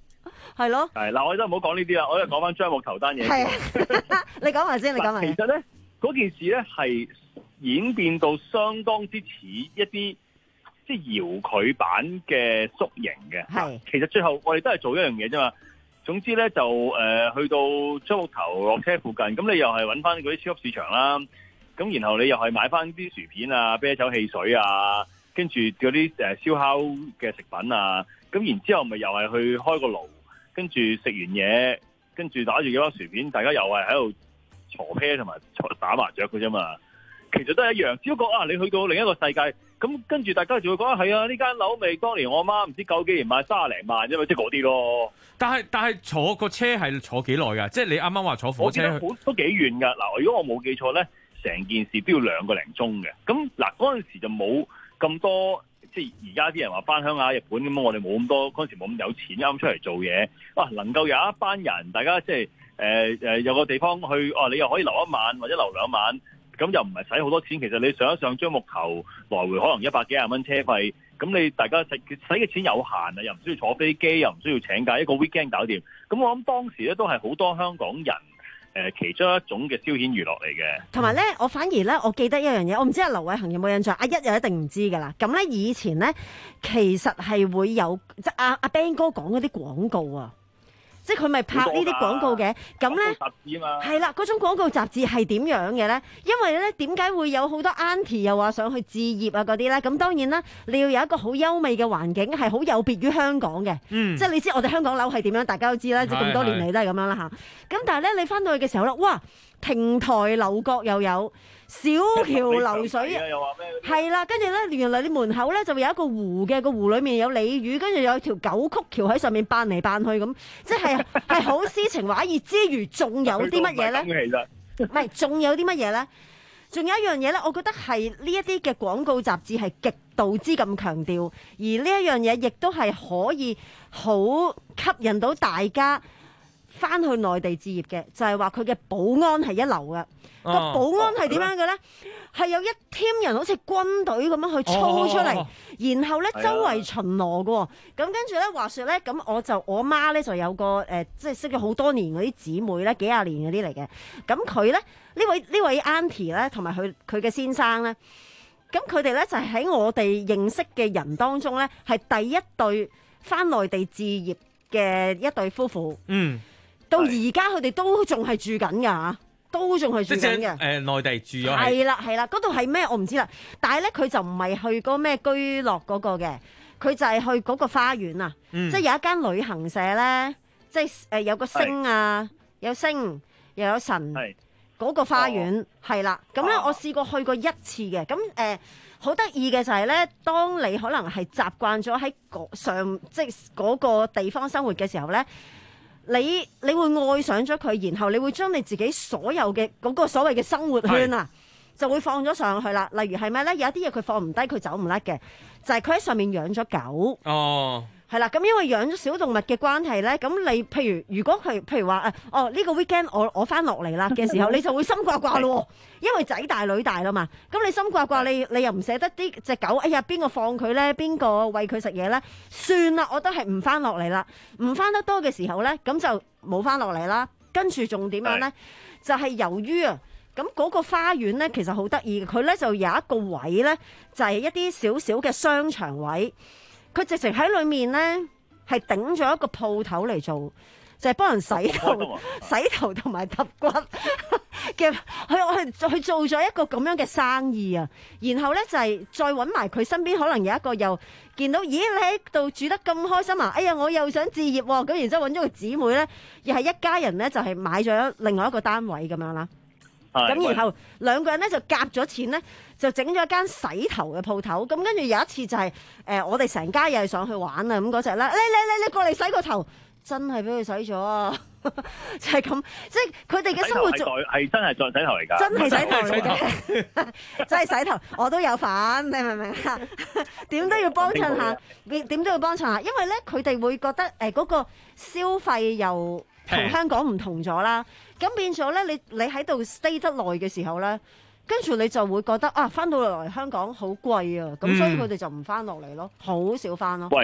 係咯。 係嗱，我哋都唔好講呢啲啦，我哋講翻張木頭單嘢。 係啊，你講埋先，你講埋。 其實咧，嗰件事咧係演變到相當之似一啲即係遙距版嘅縮形嘅。係。其實最後我哋都係做一樣嘢啫嘛。總之咧就誒、呃、去到張木頭落車附近，咁你又係揾翻嗰啲超級市場啦。咁然後你又係買翻啲薯片啊、啤酒、汽水啊，跟住嗰啲誒燒烤嘅食品啊。咁然之後咪又係去開個爐，跟住食完嘢，跟住打住幾包薯片，大家又係喺度坐啤同埋打麻雀嘅啫嘛。其實都係一樣，只不過啊，你去到另一個世界，咁跟住大家就會講係啊，呢間樓咪當年我媽唔知九幾年買卅零萬啫嘛，即係嗰啲咯。 但係但係坐個車係坐幾耐㗎？即係你啱啱話坐火車， 我記得好都幾遠㗎。嗱，如果我冇記錯咧，成件事都要兩個零鐘嘅。咁嗱，嗰陣時就冇咁多。即係而家啲人話翻鄉下日本咁，我哋冇咁多嗰陣時冇咁有錢啱出嚟做嘢，哇！能夠有一班人，大家即係誒誒有個地方去，哦、啊，你又可以留一晚或者留兩晚，咁又唔係使好多錢。其實你上一上張木頭來回可能一百幾廿蚊車費，咁你大家使使嘅錢有限啊，又唔需要坐飛機，又唔需要請假，一個 weekend 搞掂。咁我諗當時咧都係好多香港人。誒，其中一種嘅消遣娛樂嚟嘅， 同埋咧，我反而咧，我記得一樣嘢，我唔知阿劉偉恒有冇印象，阿一又一定唔知噶啦。咁咧，以前咧，其實係會有即係阿阿 Ben 哥講嗰啲廣告啊。即係佢咪拍呢啲廣告嘅，咁咧係啦，嗰種廣告雜誌係點樣嘅咧？因為咧點解會有好多 auntie 又話想去置業啊嗰啲咧？咁當然啦，你要有一個好優美嘅環境，係好有別於香港嘅。嗯，即係你知我哋香港樓係點樣，大家都知啦，即係咁多年嚟都係咁樣啦嚇。咁但係咧，你翻到去嘅時候咧，哇！亭台樓閣又有，小橋流水，係啦，跟住咧，原來你門口咧就會有一個湖嘅，個湖裏面有鯉魚，跟住有條九曲橋喺上面扮嚟扮去咁，即係係好詩情畫意之餘，仲有啲乜嘢咧？唔係，仲有啲乜嘢咧？仲有一樣嘢咧，我覺得係呢一啲嘅廣告雜誌係極度之咁強調，而呢一樣嘢亦都係可以好吸引到大家翻去內地置業嘅，就係話佢嘅保安係一流嘅。個、哦、保安係點樣嘅咧？係、哦、有一 team 人好似軍隊咁樣去操出嚟、哦，然後咧周圍巡邏嘅。咁跟住咧話說咧，咁我就我媽咧就有個誒、呃，即係識咗好多年嗰啲姊妹咧，幾廿年嗰啲嚟嘅。咁佢咧呢位呢位 auntie 咧，同埋佢佢嘅先生咧，咁佢哋咧就係、是、喺我哋認識嘅人當中咧，係第一對翻內地置業嘅一對夫婦。嗯。到而家佢哋都仲係住緊㗎，都仲係住緊嘅。 誒，內地住咗係啦係啦，嗰度係咩我唔知啦。但係咧佢就唔係去嗰咩居樂嗰個嘅，佢就係去嗰個花園啊。嗯、即係有一間旅行社咧，即係誒有個星啊，有星又有神嗰個花園係啦。咁咧、哦、我試過去過一次嘅，咁誒好得意嘅就係咧，當你可能係習慣咗喺上即係嗰個地方生活嘅時候咧。你你會愛上咗佢，然後你會將你自己所有嘅嗰個所謂嘅生活圈啊，就會放咗上去啦。例如係咩咧？有一啲嘢佢放唔低，佢走唔甩嘅，就係佢喺上面養咗狗。哦，係啦。咁因為養咗小動物嘅關係咧，咁你譬如如果佢譬如話誒，哦呢、呢個 weekend 我我翻落嚟啦嘅時候，你就會心掛掛咯。因為仔大女大啦嘛，咁你心掛掛，你你又唔捨得啲隻狗，哎呀邊個放佢咧？邊個餵佢食嘢咧？算啦，我都係唔翻落嚟啦。唔翻得多嘅時候咧，咁就冇翻落嚟啦。跟住仲點樣咧？就係、是、由於啊，咁嗰個花園咧，其實好得意嘅，佢咧就有一個位咧，就係、是、一啲少少嘅商場位，佢直情喺裏面咧係頂咗一個鋪頭嚟做。就係、是、幫人洗頭、洗頭同埋揼骨嘅，佢我係去做咗一個咁樣嘅生意啊。然後咧就係、是、再揾埋佢身邊，可能有一個又見到，咦你喺度住得咁開心啊！哎呀，我又想置業喎、啊。咁然之後揾咗個姊妹咧，又係一家人咧，就係、是、買咗另外一個單位咁樣啦。咁然後兩個人咧就夾咗錢咧，就整咗一間洗頭嘅鋪頭。咁跟住有一次就係、是、誒、呃，我哋成家又係上去玩啊。咁嗰隻咧，你你你你過嚟洗個頭。真係俾佢洗咗啊！就係咁，即係佢哋嘅生活係真係再洗頭嚟㗎， 真係洗頭嚟嘅，真係洗頭。我都有份，你明唔明啊？點都要幫襯下，點都要幫襯下，因為咧佢哋會覺得誒嗰、呃嗰個消費又同香港唔同咗啦。咁變咗咧，你你喺度 stay 得耐嘅時候咧，跟住你就會覺得啊，翻到嚟香港好貴啊，咁、嗯、所以佢哋就唔翻落嚟咯，好少翻咯。 喂！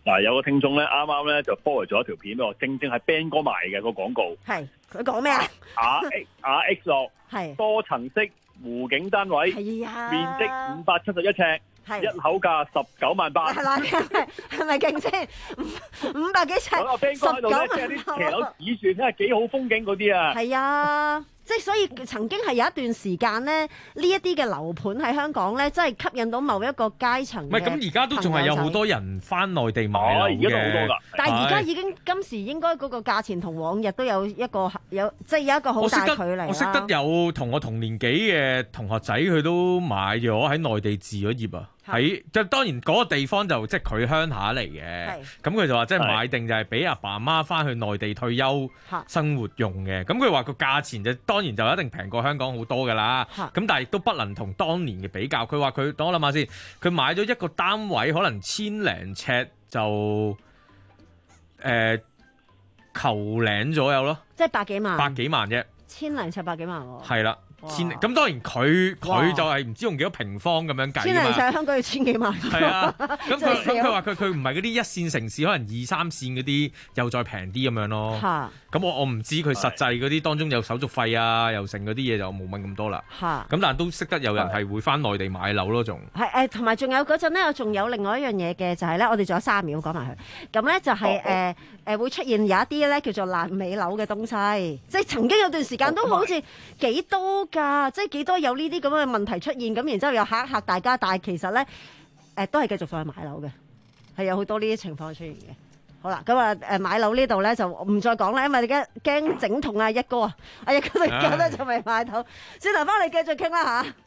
嗱，有個聽眾咧，啱啱咧就 forward 咗一條片俾我，正正係 Ben 哥賣嘅個廣告。 係佢講咩啊 ？R X R X 六係多層式湖景單位， 係啊， 面積五百七十一尺，一口價十九萬八。 係啦，係咪勁先？五五百幾尺， 我阿 Ben 哥喺度咧，即係啲騎樓指住，真係幾好風景嗰啲啊！ 係啊。即係所以曾經係有一段時間咧，呢一啲嘅樓盤喺香港咧，真係吸引到某一個階層。 唔係咁，而家都仲係有好多人翻內地買樓嘅。 而家都好多㗎。 但係而家已經今時應該嗰個價錢同往日都有一個有即係有一個好大距離啦。 我識得有同我同年紀嘅同學仔，佢都買咗喺內地置咗業啊。喺即係當然嗰個地方就即係佢鄉下嚟嘅，咁佢就話即係買定就係俾阿爸阿媽翻去內地退休生活用嘅。咁佢話個價錢就當然就一定平過香港好多㗎啦。咁但係亦都不能同當年嘅比較。佢話佢等我諗下先，佢買咗一個單位可能千零尺就誒、呃、球零左右咯， 即係百幾萬， 百幾萬啫， 千零尺百幾萬喎。 係啦。千咁當然佢佢就係唔知用幾多平方咁樣計啊嘛。 千零尺香港要千幾萬。 係啊，咁佢咁佢話佢佢唔係嗰啲一線城市，可能二三線嗰啲又再平啲咁樣咯。咁我我唔知佢實際嗰啲當中有手續費啊，又剩嗰啲嘢就冇問咁多啦。咁但係都識得有人係會翻內地買樓咯，仲係誒，同埋仲有嗰陣咧，我仲有另外一樣嘢嘅，就係咧，我哋仲有三秒講埋佢。咁咧就係誒誒會出現有一啲咧叫做爛尾樓嘅東西，即係曾經有段時間都好似幾多。㗎，即係幾多有呢啲咁嘅問題出現，咁然之後又嚇一嚇大家，但係其實咧，誒、呃、都係繼續上去買樓嘅，係有好多呢啲情況出現嘅。好啦，咁啊誒買樓呢度咧就唔再講啦，因為而家驚整痛啊一哥啊，阿一哥而家咧就未買到，轉頭翻嚟繼續傾啦嚇。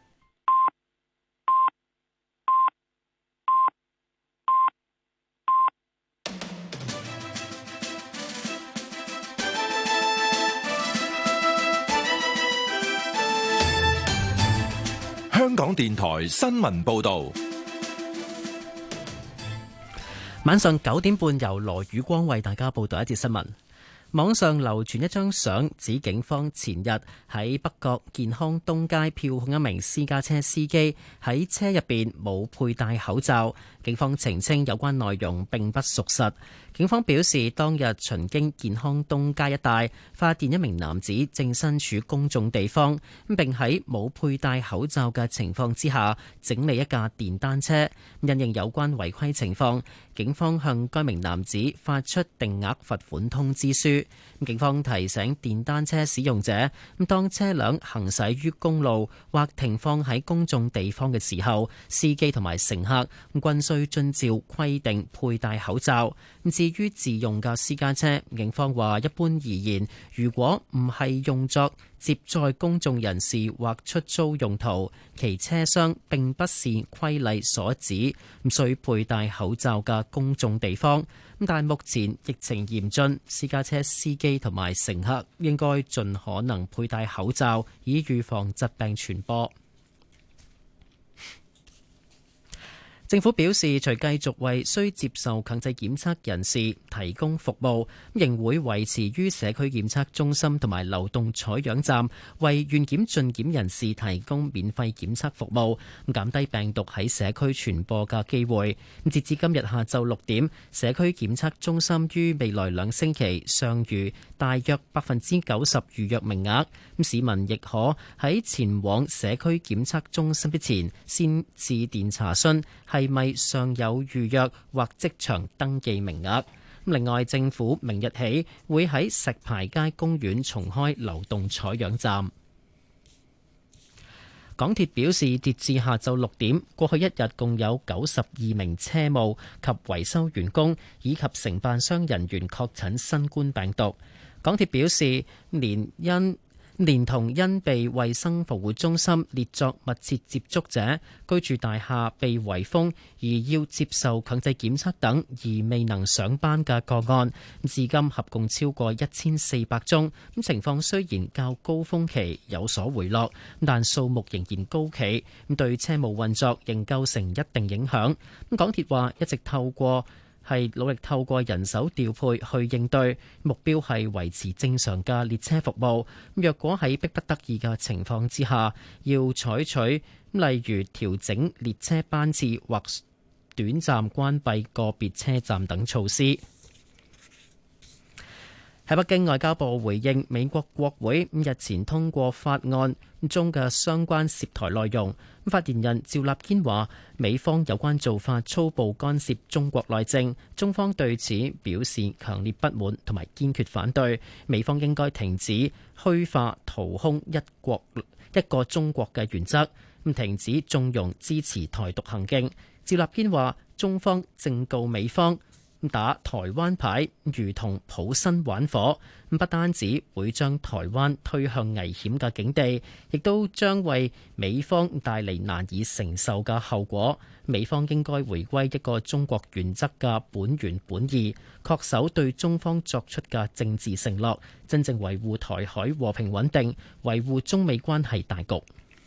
香港電台新聞報導， 晚上九點半由羅宇光為大家報道一節新聞。網上流傳一張相，指警方前日喺北角健康東街票控一名私家車司機喺車入邊冇佩戴口罩。警方澄清有關內容並不屬實。警方表示，當日巡經健康東街一帶，發現一名男子正身處公眾地方，並喺冇佩戴口罩嘅情況之下整理一架電單車。因應有關違規情況，警方向該名男子發出定額罰款通知書。警方提醒電單車使用者，當車輛行駛於公路或停放喺公眾地方嘅時候，司機同埋乘客均需遵照規定佩戴口罩。至於自用嘅私家車，警方話一般而言，如果唔係用作接載公眾人士或出租用途，其車廂並不是規例所指需佩戴口罩嘅公眾地方。但目前疫情嚴峻，私家車司機同埋乘客應該盡可能佩戴口罩，以預防疾病傳播。政府表示，除繼續為需接受強制檢測人士提供服務，仍會維持於社區檢測中心同埋流動採樣站為願檢盡檢人士提供免費檢測服務，減低病毒喺社區傳播嘅機會。截至今日下晝六點，社區檢測中心於未來兩星期尚餘大約百分之九十預約名額。市民亦可喺前往社區檢測中心之前，先致電查詢係咪尚有預約或即場登記名額。另外，政府明日起會喺石排街公園重開流動採樣站。港鐵表示，截至下晝六點，過去一日共有九十二名車務及維修員工以及承辦商人員確診新冠病毒。港鐵表示，連因連同因被衛生防護中心列作密切接觸者、居住大廈被圍封而要接受強制檢測等而未能上班嘅個案，至今合共超過一千四百宗。咁情況雖然較高峰期有所回落，但數目仍然高企，咁對車務運作仍構成一定影響。咁港鐵話一直透過係努力透過人手調配去應對，目標係維持正常嘅列車服務。若果喺迫不得已嘅情況之下，要採取例如調整列車班次或短暫關閉個別車站等措施。喺北京，外交部回應美國國會日前通過法案中嘅相關涉台內容。發言人趙立堅話：美方有關做法粗暴干涉中國內政，中方對此表示強烈不滿同埋堅決反對。美方應該停止虛化掏空一國一個中國嘅原則，咁停止縱容支持台獨行徑。趙立堅話：中方正告美方，打台灣牌如同抱薪玩火，不單止會將台灣推向危險嘅境地，亦都將為美方帶嚟難以承受嘅後果。美方應該回歸一個中國原則嘅本源本義，恪守對中方作出嘅政治承諾，真正維護台海和平穩定，維護中美關係大局。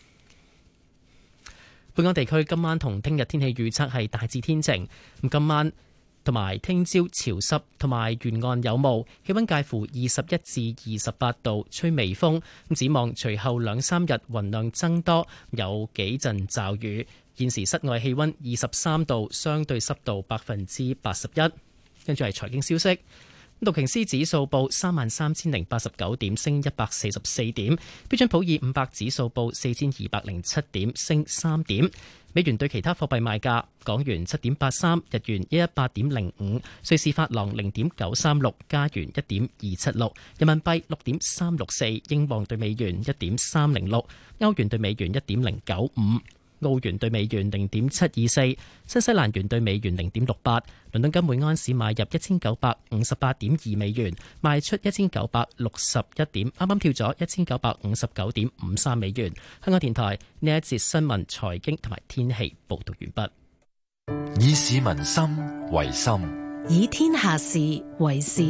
本港地區今晚同聽日天氣預測係大致天晴，咁今晚同埋聽朝潮濕，同埋沿岸有霧，氣溫介乎二十一至二十八度，吹微風。咁展望隨後兩三日雲量增多，有幾陣驟雨。現時室外氣溫二十三度，相對濕度百分之八十一。跟住係財經消息，道瓊斯指數報三萬三千零八十九點，升一百四十四點；標準普爾五百指數報四千二百零七點，升三點。美元對其他貨幣賣價：港元七點八三，日元一一八點零五，瑞士法郎零點九三六，加元一點二七六，人民幣六點三六四，英鎊對美元一點三零六，歐元對美元一點零九五，澳元對美元零點七二四，新西蘭元對美元零點六八。倫敦金每安士買入一千九百五十八點二美元，賣出一千九百六十一點，啱啱跳咗一千九百五十九點五三美元。香港電台呢一節新聞、財經同埋天氣報道完畢。 以市民心為心， 以天下事為事。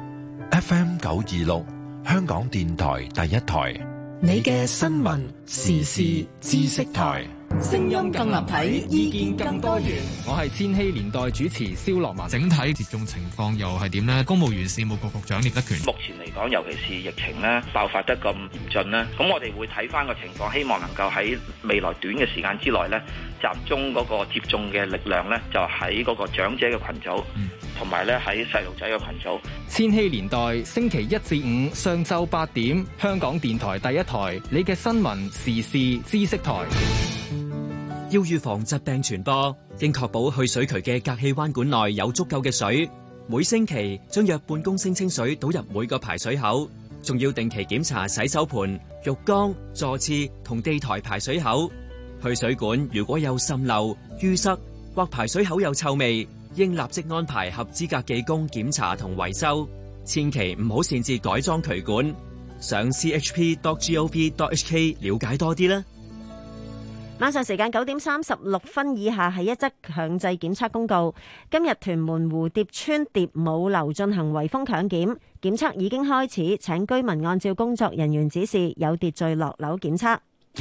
F M 九二六，香港電台第一台， 你嘅新聞時事知識台。聲音更立體，意見更多元。 我係千禧年代主持蕭樂文。整體接種情況又係點呢？公務員事務局局長聶德權。 目前嚟講，尤其是疫情咧爆發得咁嚴峻咧，咁我哋會睇翻個情況，希望能夠喺未來短嘅時間之內咧，集中嗰個接種嘅力量咧，就喺嗰個長者嘅群組，同埋咧喺細路仔嘅群組。 千禧年代星期一至五上晝八點，香港電台第一台，你嘅新聞時事知識台。 要預防疾病傳播，應確保去水渠嘅隔氣彎管內有足夠嘅水。每星期將約半公升清水倒入每個排水口，仲要定期檢查洗手盆、浴缸、座廁同地台排水口。去水管如果有滲漏、淤塞或排水口有臭味，應立即安排合資格技工檢查同維修。千祈唔好擅自改裝渠管。上 c h p dot gov dot h k 了解多啲啦。 晚上時間九點三十六分以下係一則強制檢測公告。今日屯門蝴蝶村蝶舞樓進行圍封強檢，檢測已經開始，請居民按照工作人員指示有秩序落樓檢測。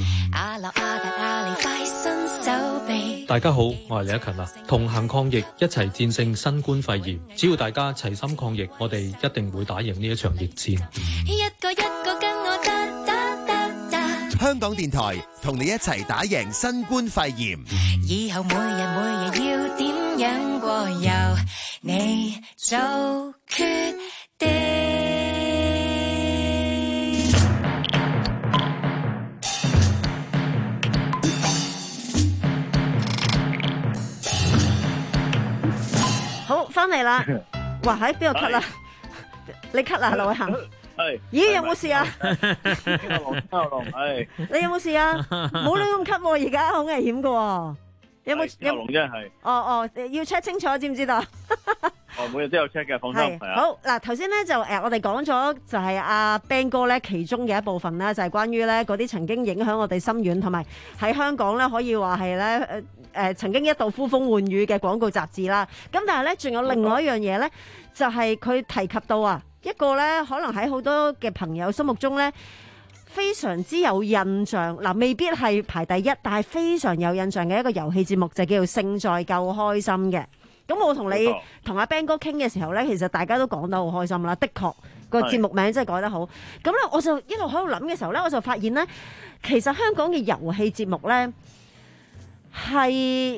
大家好，我係李一勤啊！同行抗疫，一齊戰勝新冠肺炎。只要大家齊心抗疫，我哋一定會打贏呢一場疫戰。 一個一個跟我得得得得。 香港電台同你一齊打贏新冠肺炎。 以後每日每日要點樣過，由你做決定。 好，翻嚟啦！哇，喺邊度咳啦？你咳啦，劉偉恒。 係。 咦，有冇事啊？ 阿龍，阿龍，係。 你有冇事啊？冇亂咁咳喎，而家好危險噶。有冇？ 阿龍真係。 哦哦，要 check 清楚，知唔知道？ 哦，每日都有 check 嘅，放心。係啊。 好嗱，頭先咧就誒，我哋講咗就係阿 Ben 哥咧其中嘅一部分啦，就係關於咧嗰啲曾經影響我哋深遠，同埋喺香港咧可以話係咧誒誒曾經一度呼風喚雨嘅廣告雜誌啦。咁但係咧仲有另外一樣嘢咧，就係佢提及到啊一個咧可能喺好多嘅朋友心目中咧非常之有印象嗱，未必係排第一，但係非常有印象嘅一個遊戲節目就叫做《勝在夠開心》嘅。咁我同你同阿 Ben 哥傾嘅時候咧，其實大家都講得好開心啦。的確個節目名真係改得好。咁咧，我就一路喺度諗嘅時候咧，我就發現咧，其實香港嘅遊戲節目咧係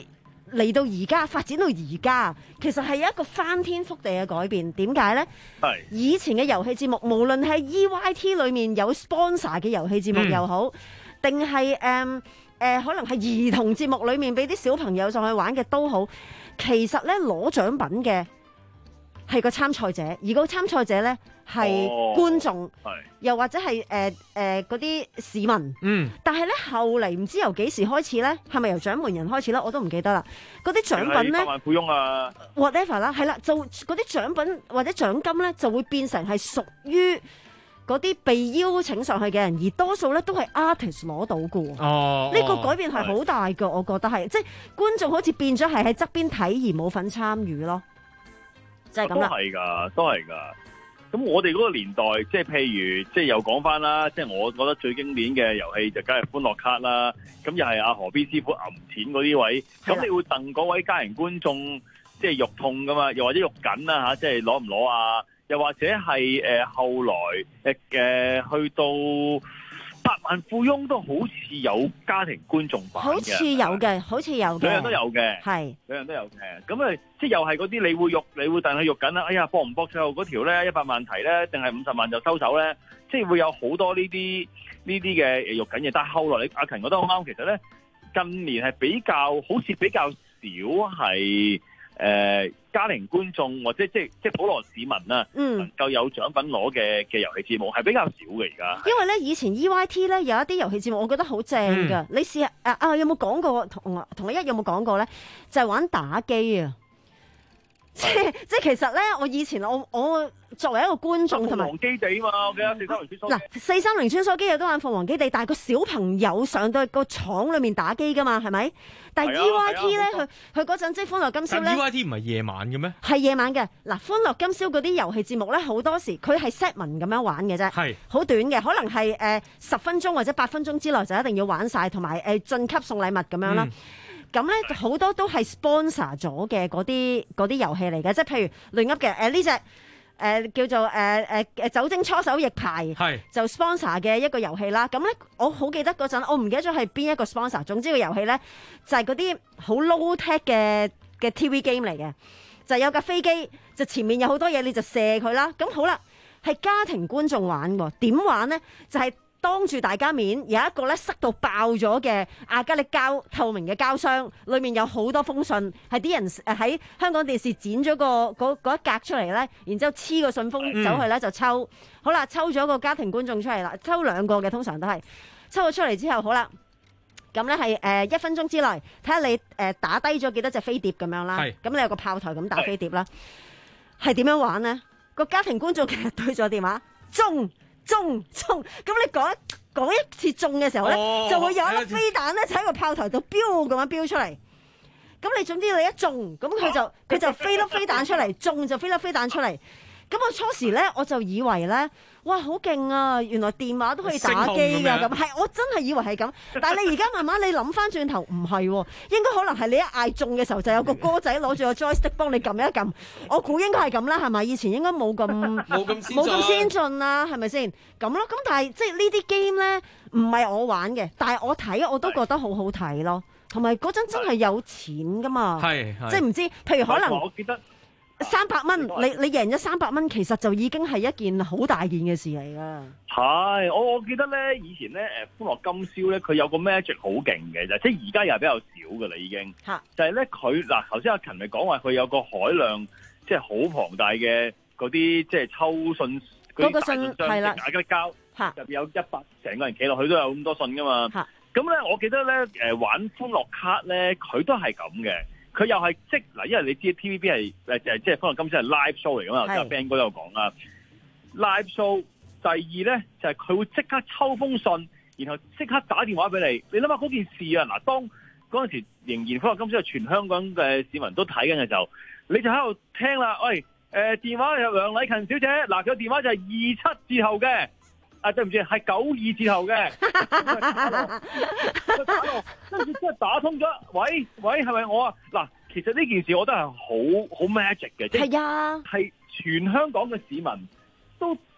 嚟到而家發展到而家，其實係一個翻天覆地嘅改變。點解呢？ 係以前嘅遊戲節目，無論係 E Y T 裏面有 sponsor 嘅遊戲節目又好，定係誒誒可能係兒童節目裏面俾啲小朋友上去玩嘅都好，其實呢攞獎品嘅係個參賽者，而個參賽者呢係觀眾， 哦、 又或者係誒誒嗰啲市民。嗯，但係咧後嚟唔知由幾時開始咧，係咪由獎門人開始咧？我都唔記得啦。嗰啲獎品咧，百萬富翁啊 ，whatever 啦，係啦，就嗰啲獎品或者獎金咧，就會變成係屬於嗰啲被邀請上去嘅人，而多數咧都係 artist 攞到嘅。哦，呢個改變係好大嘅，我覺得係，即係觀眾好似變咗係喺側邊睇而冇份參與咯。就係咁啦。 都係㗎，都係㗎。咁我哋嗰個年代，即係譬如，即係又講翻啦，即係我覺得最經典嘅遊戲就梗係歡樂卡啦。咁又係阿何必師傅揞錢嗰啲位，咁你會戥嗰位家庭觀眾即係肉痛噶嘛？又或者肉緊啦嚇，即係攞唔攞啊？又或者係誒、呃、後來誒誒、呃、去到百萬富翁都好似有家庭觀眾版嘅， 好似有嘅，好似有嘅， 兩樣都有嘅， 係兩樣都有嘅。咁誒，即係又係嗰啲你會肉，你會戥佢肉緊啦。哎呀，搏唔搏最後嗰條咧？一百萬題咧，定係五十萬就收手咧？即係會有好多呢啲呢啲嘅肉緊嘢。但係後來你阿勤覺得好啱，其實咧近年係比較好似比較少係。誒、呃、家庭觀眾或者即係即係普羅市民啊，嗯、能夠有獎品攞嘅嘅遊戲節目係比較少嘅而家。 因為咧以前 E Y T 咧有一啲遊戲節目，我覺得好正㗎。嗯、你試下啊啊有冇講過同同一有冇講過咧？就係、是、玩打機啊！即即其實咧，我以前我我作為一個觀眾同埋，鳳凰基地嘛，我記得四三零穿梭機。嗱， 四三零穿梭機又都玩鳳凰基地，但係個小朋友上到個廠裏面打機噶嘛，係咪？但係 E Y T 咧，佢佢嗰陣即係歡樂今宵咧。 E Y T 唔係夜晚嘅咩？ 係夜晚嘅。嗱，歡樂今宵嗰啲遊戲節目咧，好多時佢係 set 文咁樣玩嘅啫，係好短嘅，可能係誒十分鐘或者八分鐘之內就一定要玩晒，同埋誒晉級送禮物咁樣啦。嗯咁咧好多都係 sponsor 咗嘅嗰啲嗰啲遊戲嚟嘅，即係譬如亂噏嘅誒呢隻誒叫做誒誒誒酒精搓手液牌，係就 sponsor 嘅一個遊戲啦。咁咧我好記得嗰陣，我唔記得咗係邊一個 sponsor。總之個遊戲咧就係嗰啲好 low tech 嘅嘅 T V game 嚟嘅，就有架飛機，就前面有好多嘢，你就射佢啦。咁好啦，係家庭觀眾玩喎，點玩咧？就係、是當住大家面有一個咧塞到爆咗嘅亞加力膠透明嘅膠箱，裏面有好多封信，係啲人誒喺香港電視剪咗個嗰嗰一格出嚟咧，然之後黐個信封走去咧就抽，嗯、好啦，抽咗個家庭觀眾出嚟啦，抽兩個嘅通常都係抽咗出嚟之後，好啦，咁咧係誒一分鐘之內睇下你誒打低咗幾多隻飛碟咁樣啦，咁你有個炮台咁打飛碟啦，係點樣玩呢？個家庭觀眾其實對咗電話中。中中，咁你講一講一次中嘅時候咧，哦、就會有一粒飛彈咧，就喺個炮台度飆咁樣飆出嚟。咁你總之你一中，咁佢就佢就飛粒飛彈出嚟，中就飛粒飛彈出嚟。咁我初時咧我就以為咧，哇好勁啊！原來電話都可以打機㗎，咁係我真係以為係咁。但係你而家慢慢你諗翻轉頭，唔係喎，應該可能係你一嗌中嘅時候，就有個哥仔攞住個 joystick 幫你撳一撳。我估應該係咁啦，係咪？以前應該冇咁冇咁冇咁先進啦，係咪先？咁咯，咁但係即係呢啲 game 咧，唔係我玩嘅，但係我睇我都覺得好好睇咯。同埋嗰陣真係有錢㗎嘛，即係唔知，譬如可能我記得。 三百蚊，你你贏咗三百蚊，其實就已經係一件好大件嘅事嚟噶。 係，我我記得咧，以前咧，誒，歡樂今宵咧，佢有個 magic 好勁嘅就，即係而家又係比較少噶啦，已經。吓，就係咧，佢嗱，頭先阿勤咪講話，佢有個海量，即係好龐大嘅嗰啲，即係抽信嗰啲大信箱，即係大家膠，入邊有一百成個人企落去都有咁多信噶嘛。吓，咁咧，我記得咧，誒，玩歡樂卡咧，佢都係咁嘅。佢又係即嗱，因為你知 T V B 係誒誒，即係歡樂今宵係 live show 嚟噶嘛，即係 Ben 哥有講啦。live show 第二咧就係、是、佢會即刻抽封信，然後即刻打電話俾你。你諗下嗰件事啊，嗱，當嗰陣時仍然歡樂今宵係全香港嘅市民都睇緊嘅時候，你就喺度聽啦。喂，誒、呃、電話有梁禮勤小姐，嗱，佢電話就係二七字後嘅。啊，對唔住，係九二字頭嘅，跟住即係打通咗。喂喂，係咪我啊？嗱，其實呢件事我覺得係好好 magic 嘅，即係係全香港嘅市民都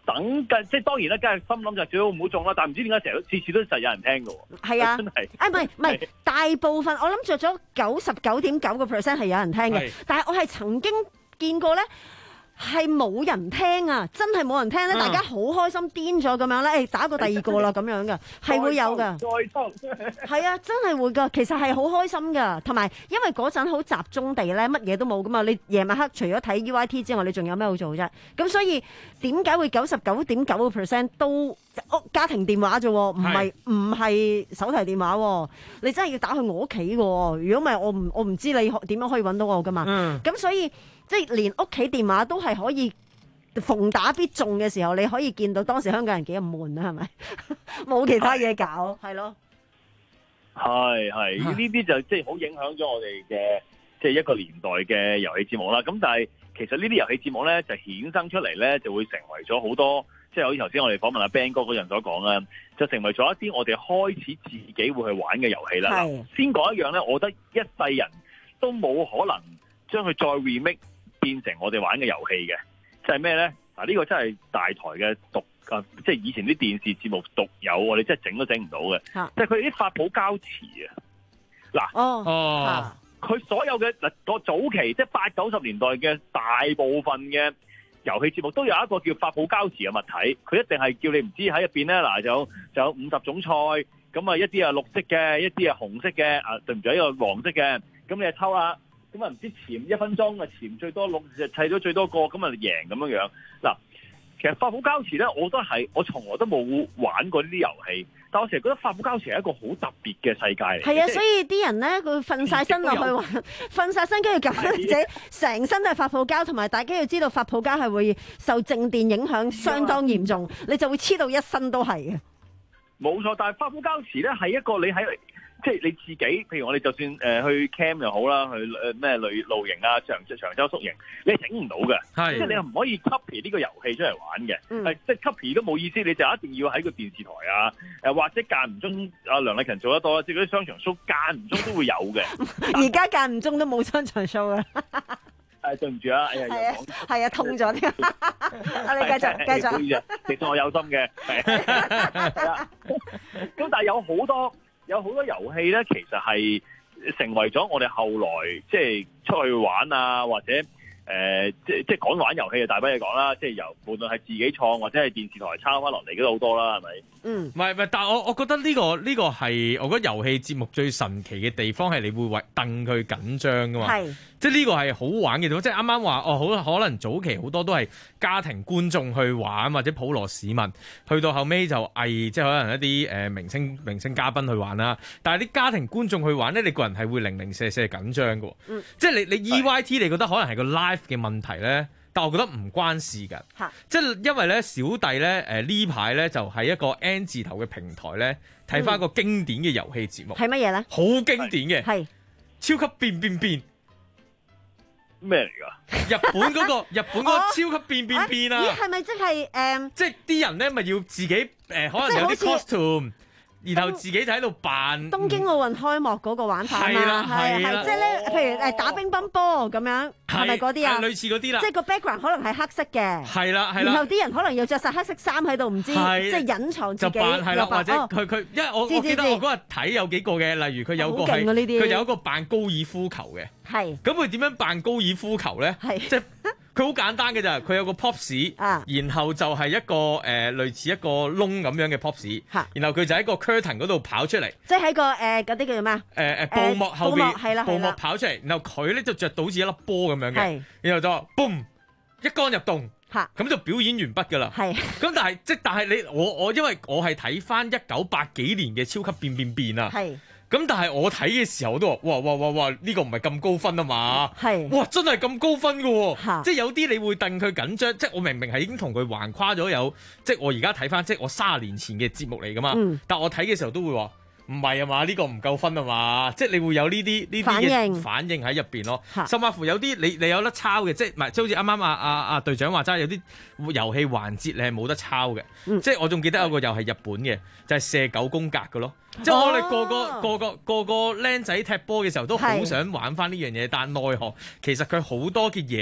等緊，即係當然啦，梗係心諗就最好唔好中啦。但係唔知點解成日次次都實有人聽嘅喎。 係啊， 真係。 誒唔係唔係，大部分我諗着咗九十九點九個 percent 係有人聽嘅，但係我係曾經見過咧。係冇人聽啊！真係冇人聽咧，嗯、大家好開心癲咗咁樣咧，誒、欸、打過第二個啦咁樣嘅，係會有嘅。再抽，係啊，真係會噶。其實係好開心噶，同埋因為嗰陣好集中地咧，乜嘢都冇噶嘛。你夜晚黑除咗睇 U I T 之外，你仲有咩好做啫？咁所以點解會九十九點九個 percent 都家庭電話啫？唔係唔係手提電話？你真係要打去我屋企嘅。如果唔係，我唔我唔知你點樣可以揾到我噶嘛。咁、嗯、所以。即係連屋企電話都係可以逢打必中嘅時候，你可以見到當時香港人幾咁悶啊？係咪？冇其他嘢搞，係咯。 係係呢啲就即係好影響咗我哋嘅即係一個年代嘅遊戲節目啦。咁但係其實呢啲遊戲節目咧就衍生出嚟咧，就會成為咗好多即係好似頭先我哋訪問阿 Ben 哥嗰陣所講啦，就成為咗一啲我哋開始自己會去玩嘅遊戲啦。先講一樣咧，我覺得一世人都冇可能將佢再 remake。變成我哋玩嘅遊戲嘅，即係咩咧？嗱，呢個真係大台嘅獨啊，即係以前啲電視節目獨有，我哋真係整都整唔到嘅。即係佢啲發泡膠池啊！嗱，哦，佢所有嘅嗱個早期，即係八九十年代嘅大部分嘅遊戲節目，都有一個叫發泡膠池嘅物體。佢一定係叫你唔知喺入邊咧，嗱就有就有五十種菜，咁啊一啲係綠色嘅，一啲係紅色嘅，啊對唔住，一個黃色嘅，咁你就抽啦。咁啊唔知潛一分鐘啊潛最多六就砌咗最多個，咁啊贏咁樣樣。嗱，其實發泡膠池咧，我都係我從來都冇玩過呢啲遊戲，但我成日覺得發泡膠池係一個好特別嘅世界嚟。 係啊，所以啲人咧佢瞓晒身落去玩，瞓晒身跟住咁自己成身都係發泡膠，同埋大家要知道發泡膠係會受靜電影響相當嚴重，你就會黐到一身都係嘅。 冇錯，但係發泡膠池咧係一個你喺。即係你自己，譬如我哋就算誒、呃、去 camp 又好啦，去誒咩露露營啊、長長洲宿營，你係整唔到嘅，即係你又唔可以 copy 呢個遊戲出嚟玩嘅，係、嗯、即係 copy 都冇意思，你就一定要喺個電視台啊，誒、呃、或者間唔中阿梁麗勤做得多啦，即係嗰啲商場 show 間唔中都會有嘅。 而家間唔中都冇商場 show 啦。 誒對唔住啊，係啊， 係啊，痛咗添。啊，你繼續繼續。 其實我有心嘅，係啊。咁但係有好多。有好多遊戲咧，其實係成為咗我哋後來即係出去玩啊，或者誒、呃、即即係講玩遊戲嘅大把嘢講啦。即係由無論係自己創或者係電視台抄翻落嚟，都好多啦，係咪？嗯，唔係唔係，但係我我覺得呢、呢個呢、呢個係我覺得遊戲節目最神奇嘅地方係你會為戥佢緊張噶嘛。係。即係呢個係好玩嘅，即係啱啱話哦，好可能早期好多都係家庭觀眾去玩，或者普羅市民去到後尾就偽，即係可能一啲誒、呃、明星明星嘉賓去玩啦。但係啲家庭觀眾去玩咧，你個人係會零零舍舍緊張嘅。嗯，即係你你 E Y T 你覺得可能係個 live 嘅問題咧，但我覺得唔關事㗎。即係因為咧小弟咧誒、呃、呢排咧就係一個 N 字頭嘅平台咧睇翻一個經典嘅遊戲節目。係乜嘢咧？好經典嘅，係超級變變變。咩嚟㗎？日本嗰、嗰個日本嗰個超級變變變啊！咦，係咪即係誒？即係啲人咧，咪要自己誒、呃，可能有啲 costume。然後自己就喺度扮東京奧運開幕嗰個玩法嘛，係係即係咧，譬如誒打乒乓波咁樣，係咪嗰啲啊？類似嗰啲啦，即係個 background 可能係黑色嘅，係啦係啦。然後啲人可能又着晒黑色衫喺度，唔知即係隱藏自己。就扮係啦，或者佢佢，因為我我記得我嗰日睇有幾個嘅，例如佢有個係佢有一個扮高爾夫球嘅，係咁佢點樣扮高爾夫球咧？係即係。佢好簡單嘅咋，佢有個 pop 啊，然後就係一個誒、呃、類似一個窿咁樣嘅 pop，然後佢就喺個 curtain 嗰度跑出嚟，即係喺個誒嗰啲叫做咩啊？誒誒布幕後邊，係啦，布幕跑出嚟，然後佢咧就着到好似一粒波咁樣嘅，然後就話 boom 一桿入洞，咁就表演完畢㗎啦。係，咁但係即係但係你我我因為我係睇翻一九八幾年嘅超級變變變啊。係。咁但係我睇嘅時候我都話，哇哇哇哇，呢、呢個唔係咁高分啊嘛，係，哇真係咁高分㗎喎，即係有啲你會戥佢緊張，即係我明明係已經同佢橫跨咗有，即係我而家睇翻，即係我卅年前嘅節目嚟噶嘛，嗯、但我睇嘅時候都會話，唔係啊嘛，呢、呢個唔夠分啊嘛，即係你會有呢啲呢啲嘅反應喺入邊咯，甚至乎有啲你你有得抄嘅，即係唔係即係好似啱啱阿阿阿隊長話齋，有啲遊戲環節你係冇得抄嘅，嗯、即係我仲記得有個又係日本嘅，就係、是、射九宮格嘅咯。即係我哋個個個個個個僆仔踢波嘅時候都好想玩翻呢樣嘢，但奈何其實佢好多嘅嘢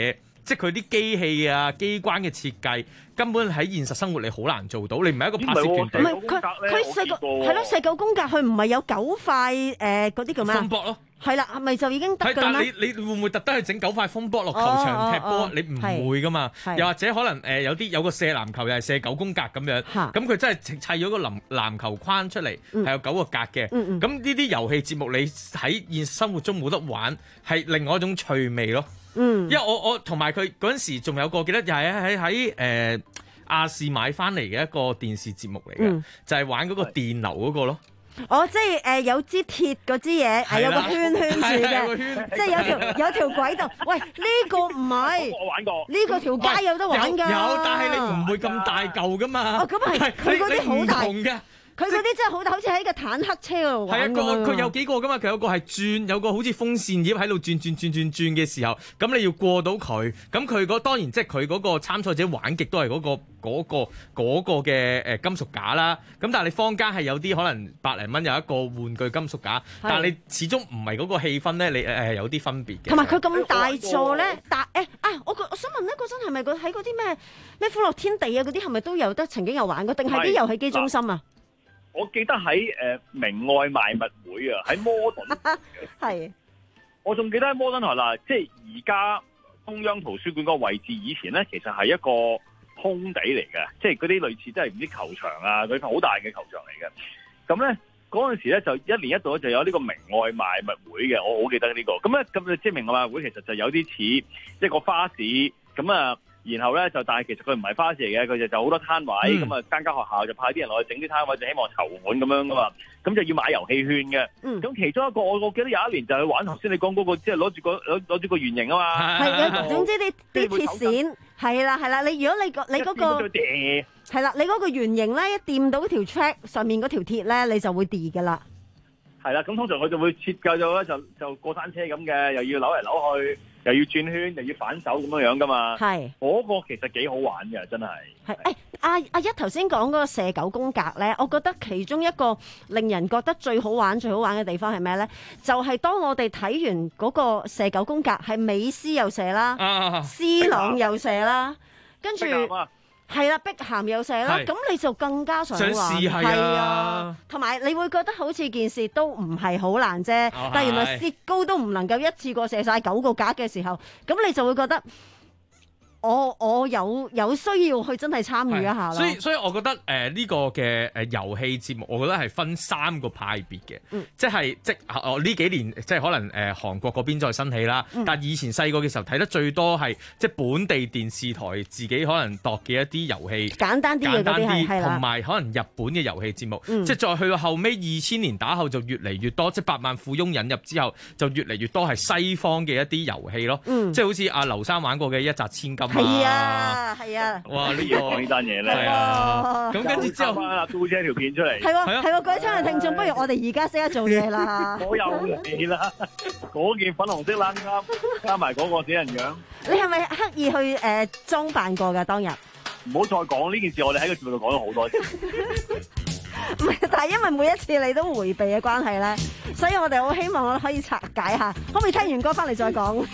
即係佢啲機器啊、機關嘅設計，根本喺現實生活你好難做到。你唔係一個拍攝團隊。 唔係佢佢射九係咯，射九宮格佢唔係有九塊誒嗰啲叫咩啊？ 風波咯。 係啦，係咪就已經得㗎啦？ 但係你你會唔會特登去整九塊風波落球場踢波？ 哦哦哦你唔會噶嘛？又或者可能誒有啲有個射籃球又係射九宮格咁樣，咁佢真係砌咗個籃籃球框出嚟，係有九個格嘅。咁呢啲遊戲節目你喺現實生活中冇得玩，係另外一種趣味咯。 嗯， 因為我我同埋佢嗰陣時仲有個記得又係喺喺誒亞視買翻嚟嘅一個電視節目嚟嘅， 嗯、 就係玩嗰個電流嗰個咯。 哦，即係誒、呃、有支鐵嗰支嘢，係有個圈圈住嘅，即係有條有條軌道。喂，呢、呢個唔係， 我玩過， 呢個條街有得玩㗎。 有，但係你唔會咁大嚿㗎嘛。 哦，咁係佢嗰啲好大嘅。 佢嗰啲真係好大，好似喺個坦克車嗰度玩。係啊， 個佢有幾個噶嘛？佢有個係轉，有個好似風扇葉喺度轉轉轉轉轉嘅時候，咁你要過到佢。咁佢嗰當然即係佢嗰個參賽者玩極都係嗰、嗰個嗰、嗰個嗰、嗰個嘅誒金屬架啦。咁但係你坊間係有啲可能百零蚊有一個玩具金屬架，但係你始終唔係嗰個氣氛咧，你誒係有啲分別嘅。 同埋佢咁大座咧，大誒啊！我我想問咧，嗰陣係咪喺嗰啲咩咩歡樂天地啊嗰啲係咪都有得曾經有玩過？定係啲遊戲機中心啊？ 我記得喺誒明愛賣物會啊，喺摩頓係， 我仲記得喺摩頓台啦，即係而家中央圖書館嗰個位置，以前咧其實係一個空地嚟嘅，即係嗰啲類似即係唔知球場啊，佢好大嘅球場嚟嘅。咁咧嗰陣時咧就一年一度就有呢個明愛賣物會嘅，我好記得呢個。咁咧咁即係明愛賣物會其實就有啲似一個花市咁啊。然後咧就，但係其實佢唔係花市嚟嘅，佢就就好多攤位，咁啊間間學校就派啲人落去整啲攤位，就希望籌款咁樣噶嘛，咁就要買遊戲券嘅。咁、嗯、其中一個我我記得有一年就去玩頭先你講嗰、那個，即係攞住個攞攞住個圓形啊嘛。 係啊，總之啲啲鐵線係啦係啦，你如果你、那個你嗰個係啦，你嗰個圓形咧一掂到條 track 上面嗰條鐵咧，你就會跌噶啦。 係啦，咁通常佢就會設計咗咧，就就過山車咁嘅，又要扭嚟扭去。又要轉圈，又要反手咁樣樣噶嘛？係嗰、那個其實幾好玩嘅，真係。係誒，阿阿一頭先講嗰個射九宮格咧，我覺得其中一個令人覺得最好玩、最好玩嘅地方係咩咧？就係、是、當我哋睇完嗰個射九宮格，係美斯又射啦，啊、C 朗又射啦，跟住。係啦，碧咸有射啦，咁你就更加想玩，係啊，同埋你會覺得好似件事都唔係好難啫，哦、但係原來薛高都唔能夠一次過射晒九個格嘅時候，咁你就會覺得。我我有有需要去真係參與一下咯， 所以所以我覺得誒呢、呃這個嘅誒遊戲節目，我覺得係分三個派別嘅、嗯，即係即我呢幾年即係可能誒、呃、韓國嗰邊再興起啦、嗯，但係以前細個嘅時候睇得最多係即係本地電視台自己可能度嘅一啲遊戲， 簡單啲嘅嗰啲係， 同埋可能日本嘅遊戲節目， 嗯、 即係再去到後尾二千年打後就越嚟越多，即係百萬富翁引入之後就越嚟越多係西方嘅一啲遊戲咯，嗯、即係好似阿劉生玩過嘅一擲千金。 係啊，係啊！ 哇，呢個講呢單嘢咧，係啊！ 咁跟住之後， 翻阿杜姐條片出嚟， 係喎，係喎，各位親愛聽眾，不如我哋而家識得做嘢啦！ 我又嚟啦，嗰件粉紅色冷衫，加埋嗰個死人樣。 你係咪刻意去誒裝扮過㗎？當日唔好再講呢件事，我哋喺個節目度講咗好多次。 唔係，但係因為每一次你都迴避嘅關係咧，所以我哋好希望我可以拆解下。可唔可以聽完歌翻嚟再講？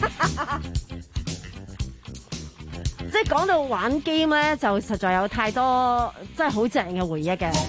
即係講到玩 game 咧，就實在有太多真係好正嘅回憶嘅。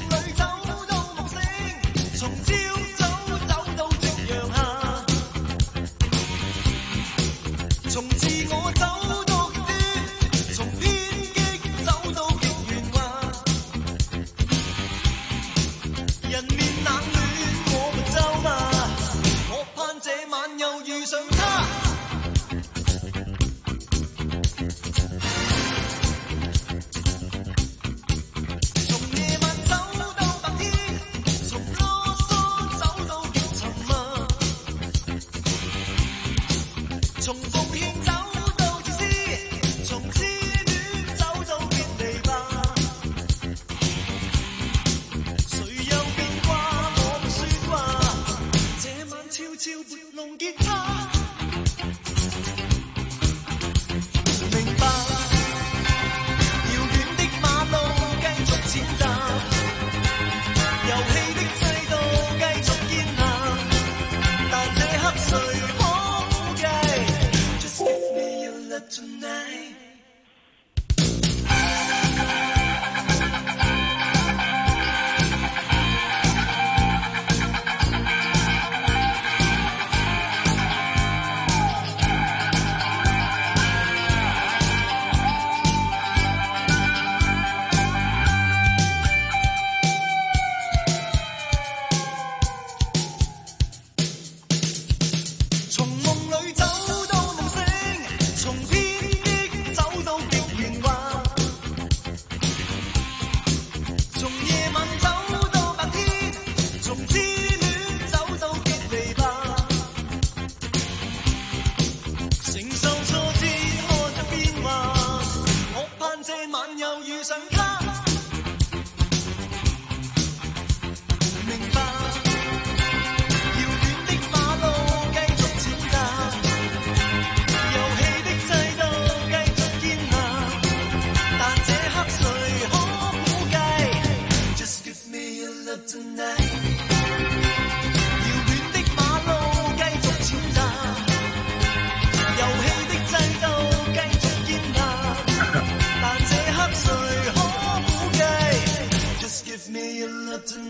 Tonight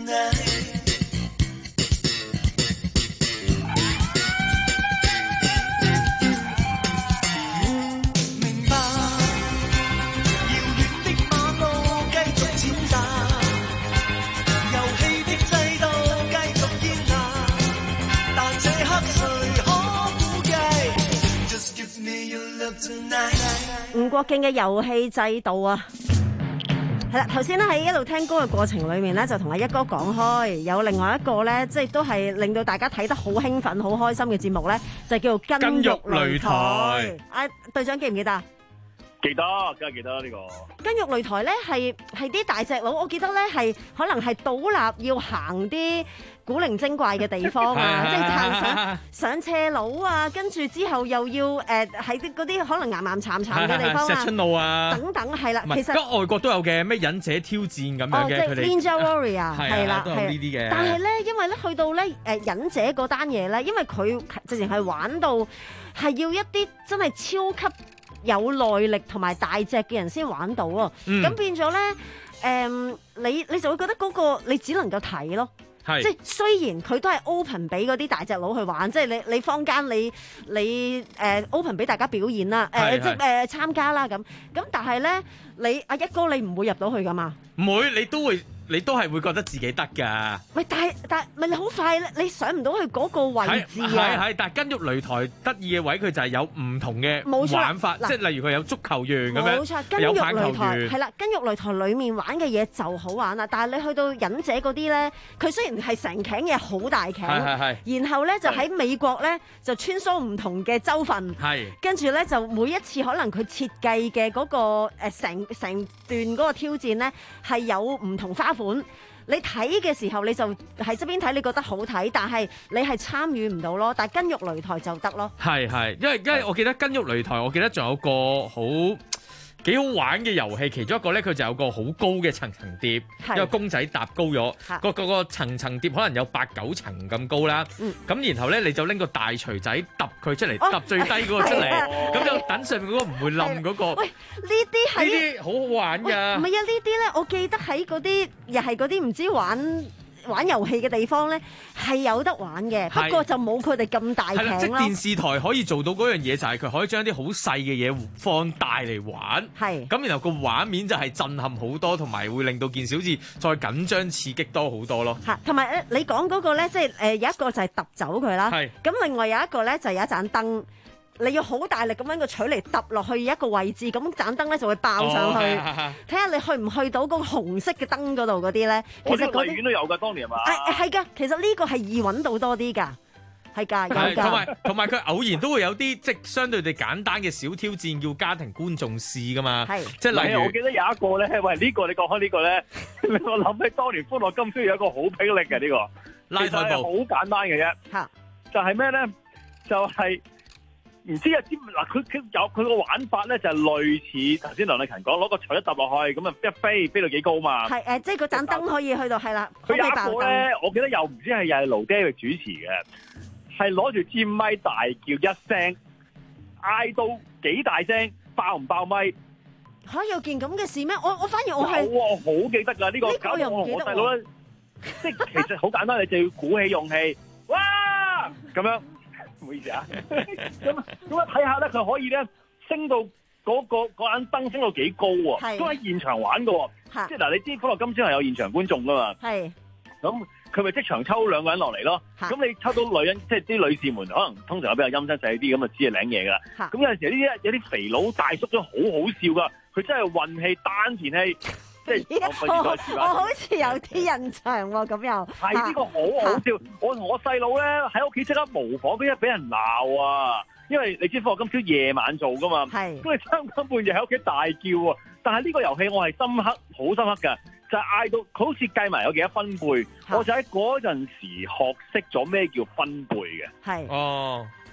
吳國敬嘅遊戲制度啊，係啦，頭先咧喺一路聽歌嘅過程裏面咧，就同阿一哥講開，有另外一個咧，即係都係令到大家睇得好興奮、好開心嘅節目咧，就叫做筋肉擂台。阿隊長記唔記得？ 記得，梗係記得呢個。 筋肉擂台咧係係啲大隻佬，我記得咧係可能係倒立要行啲古靈精怪嘅地方啊，即係行上上斜路啊，跟住之後又要誒喺啲嗰啲可能岩岩巉巉嘅地方啊， 石春路啊， 等等係啦。其實咁外國都有嘅，咩忍者挑戰咁樣嘅，佢哋 Ninja Warrior 係啦， 都有呢啲嘅。 但係咧，因為咧去到咧誒忍者嗰單嘢咧，因為佢直情係玩到係要一啲真係超級有耐力同埋大隻嘅人先玩到啊，咁、嗯、變咗咧，誒、嗯，你你就會覺得嗰個你只能夠睇咯，即係雖然佢都係 open 俾嗰啲大隻佬去玩，即係你你坊間你你誒、呃、open 俾大家表演啦，誒、呃、即係誒、呃、參加啦咁，咁但係咧你阿一哥你唔會入到去噶嘛？ 唔會，你都會。你都係會覺得自己得㗎。 喂，但係但係咪你好快咧？你上唔到去嗰個位置啊？ 係係，但係筋肉擂台得意嘅位，佢就係有唔同嘅玩法，即係例如佢有足球員咁樣， 冇錯，筋肉擂台係啦，筋肉擂台裡面玩嘅嘢就好玩啦。但係你去到忍者嗰啲咧，佢雖然係成頸嘢好大頸，係係然後咧就喺美國咧就穿梭唔同嘅州份，係跟住咧就每一次可能佢設計嘅嗰個誒成成段嗰個挑戰咧係有唔同花款，你睇嘅時候你就喺側邊睇，你覺得好睇，但係你係參與唔到咯。但係筋肉擂台就得咯。係係，因為因為我記得筋肉擂台，我記得仲有個好幾好玩嘅遊戲，其中一個咧佢就有個好高嘅層層疊，一個公仔搭高咗，個個個層層疊可能有八九層咁高啦。咁、嗯、然後咧你就拎個大錘仔揼佢出嚟，揼、哦、最低嗰個出嚟，咁、啊、就等上面嗰個唔會冧嗰、嗰個。喂，呢啲係呢啲好好玩㗎。唔係啊，呢啲咧我記得喺嗰啲又係嗰啲唔知玩。玩遊戲嘅地方咧係有得玩嘅，不過就冇佢哋咁大艇咯。即係電視台可以做到嗰樣嘢，就係佢可以將啲好細嘅嘢放大嚟玩。係咁，然後個畫面就係震撼好多，同埋會令到件事好似再緊張刺激多好多咯。嚇，同埋咧，你講嗰個咧，即係誒有一個就係揼走佢啦。係咁，另外有一個咧就係有一盞燈。你要好大力咁樣個錘嚟揼落去一個位置，咁盞燈咧就會爆上去。睇下、哦、你去唔去到嗰個紅色嘅燈嗰度嗰啲咧？其實嗰啲都有㗎，當年係嘛？係係㗎，其實呢個係易揾到多啲㗎，係㗎，有㗎。同埋同埋佢偶然都會有啲即係相對地簡單嘅小挑戰，要家庭觀眾試㗎嘛。係，即係例如我記得有一個咧，喂呢、呢個你講開呢個咧，令我諗起當年歡樂今宵有一個好霹靂嘅呢個，拉台步好簡單嘅啫。嚇，就係咩咧？就係、是。唔知啊，知嗱佢佢有佢個玩法咧，就係類似頭先梁麗勤講，攞個錘一揼落去，咁啊一飛飛到幾高嘛。係誒、呃，即係嗰盞燈可以去到係啦。佢有一個咧，我記得又唔知係又係盧爹嚟主持嘅，係攞住支咪大叫一聲，嗌到幾大聲，爆唔爆咪？嚇、啊、有件咁嘅事咩？我我反而我係我好記得㗎呢、呢個。呢、呢個又唔記得我細佬咧，即係其實好簡單，你就要鼓起勇氣，哇咁樣。唔好意思啊，咁咁啊睇下咧，佢可以咧升到嗰、嗰個嗰盞燈升到幾高喎？都喺現場玩嘅喎，即係嗱，你知歡樂今宵係有現場觀眾噶嘛？係，咁佢咪即場抽兩個人落嚟咯？咁你抽到女人，即係啲女士們可能通常有比較陰質細啲咁啊，知係領嘢噶啦。咁有陣時呢啲有啲肥佬大叔都好好笑噶，佢真係運氣丹田氣。即係我，我，我好似有啲印象喎，咁又係呢、呢個好好笑。我同我細佬咧喺屋企即刻模仿，俾一俾人鬧啊！因為你知歡樂今宵夜晚做噶嘛，咁你三更半夜喺屋企大叫啊！但係呢個遊戲我係深刻，好深刻㗎，就係、是、嗌到佢好似計埋有幾多分貝，我就喺嗰陣時學識咗咩叫分貝嘅。係哦。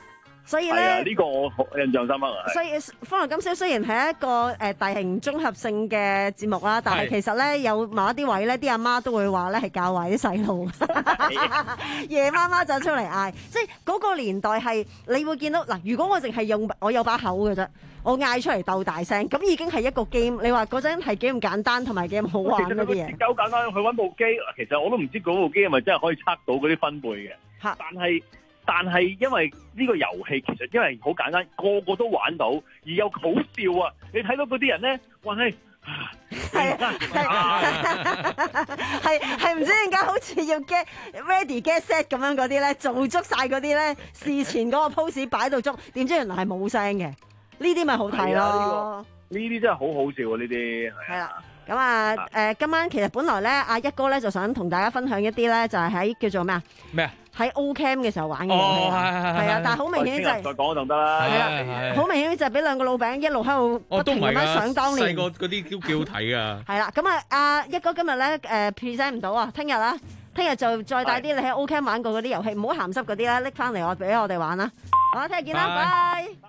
所以咧， 呢、呢個我好印象深刻啊。 所以《歡樂今宵》雖然係一個誒大型綜合性嘅節目啦，但係其實咧有某一啲位咧，啲阿媽都會話咧係教壞啲細路，夜媽媽就出嚟嗌，即係嗰個年代係你會見到嗱，如果我淨係用我有把口嘅啫，我嗌出嚟鬥大聲，咁已經係一個 game。你話嗰陣係幾咁簡單，同埋幾咁好玩嗰啲嘢。 其實好簡單，去揾部機，其實我都唔知嗰部機係咪真係可以測到嗰啲分貝嘅。但係。但係因為呢個遊戲其實因為好簡單，個個都玩到，而又好笑啊！你睇到嗰啲人咧，哇係係係係唔知點解好似要 get ready get set 咁樣嗰啲咧，做足晒嗰啲咧，事前嗰個 pose 擺到足，點知原來係冇聲嘅，呢啲咪好睇咯。 呢啲真係好好笑啊！呢啲係啊。 咁啊，誒、呃，今晚其實本來咧，阿一哥咧就想同大家分享一啲咧，就係、是、喺叫做咩啊？咩啊？喺 O Cam 嘅時候玩嘅遊戲，係、哦、啊，但係好明顯就係、是、 再講就得啦。係啊，好明顯就係俾兩個老餅一路喺度不停咁樣想當年。 細個嗰啲都幾好睇噶。係啦， 咁啊，阿一哥今日咧誒 present 唔到啊，聽日啦，聽日就再帶啲你喺 O Cam 玩過嗰啲遊戲，唔好鹹濕嗰啲啦，拎翻嚟我俾我哋玩啦。好，聽日見啦，拜。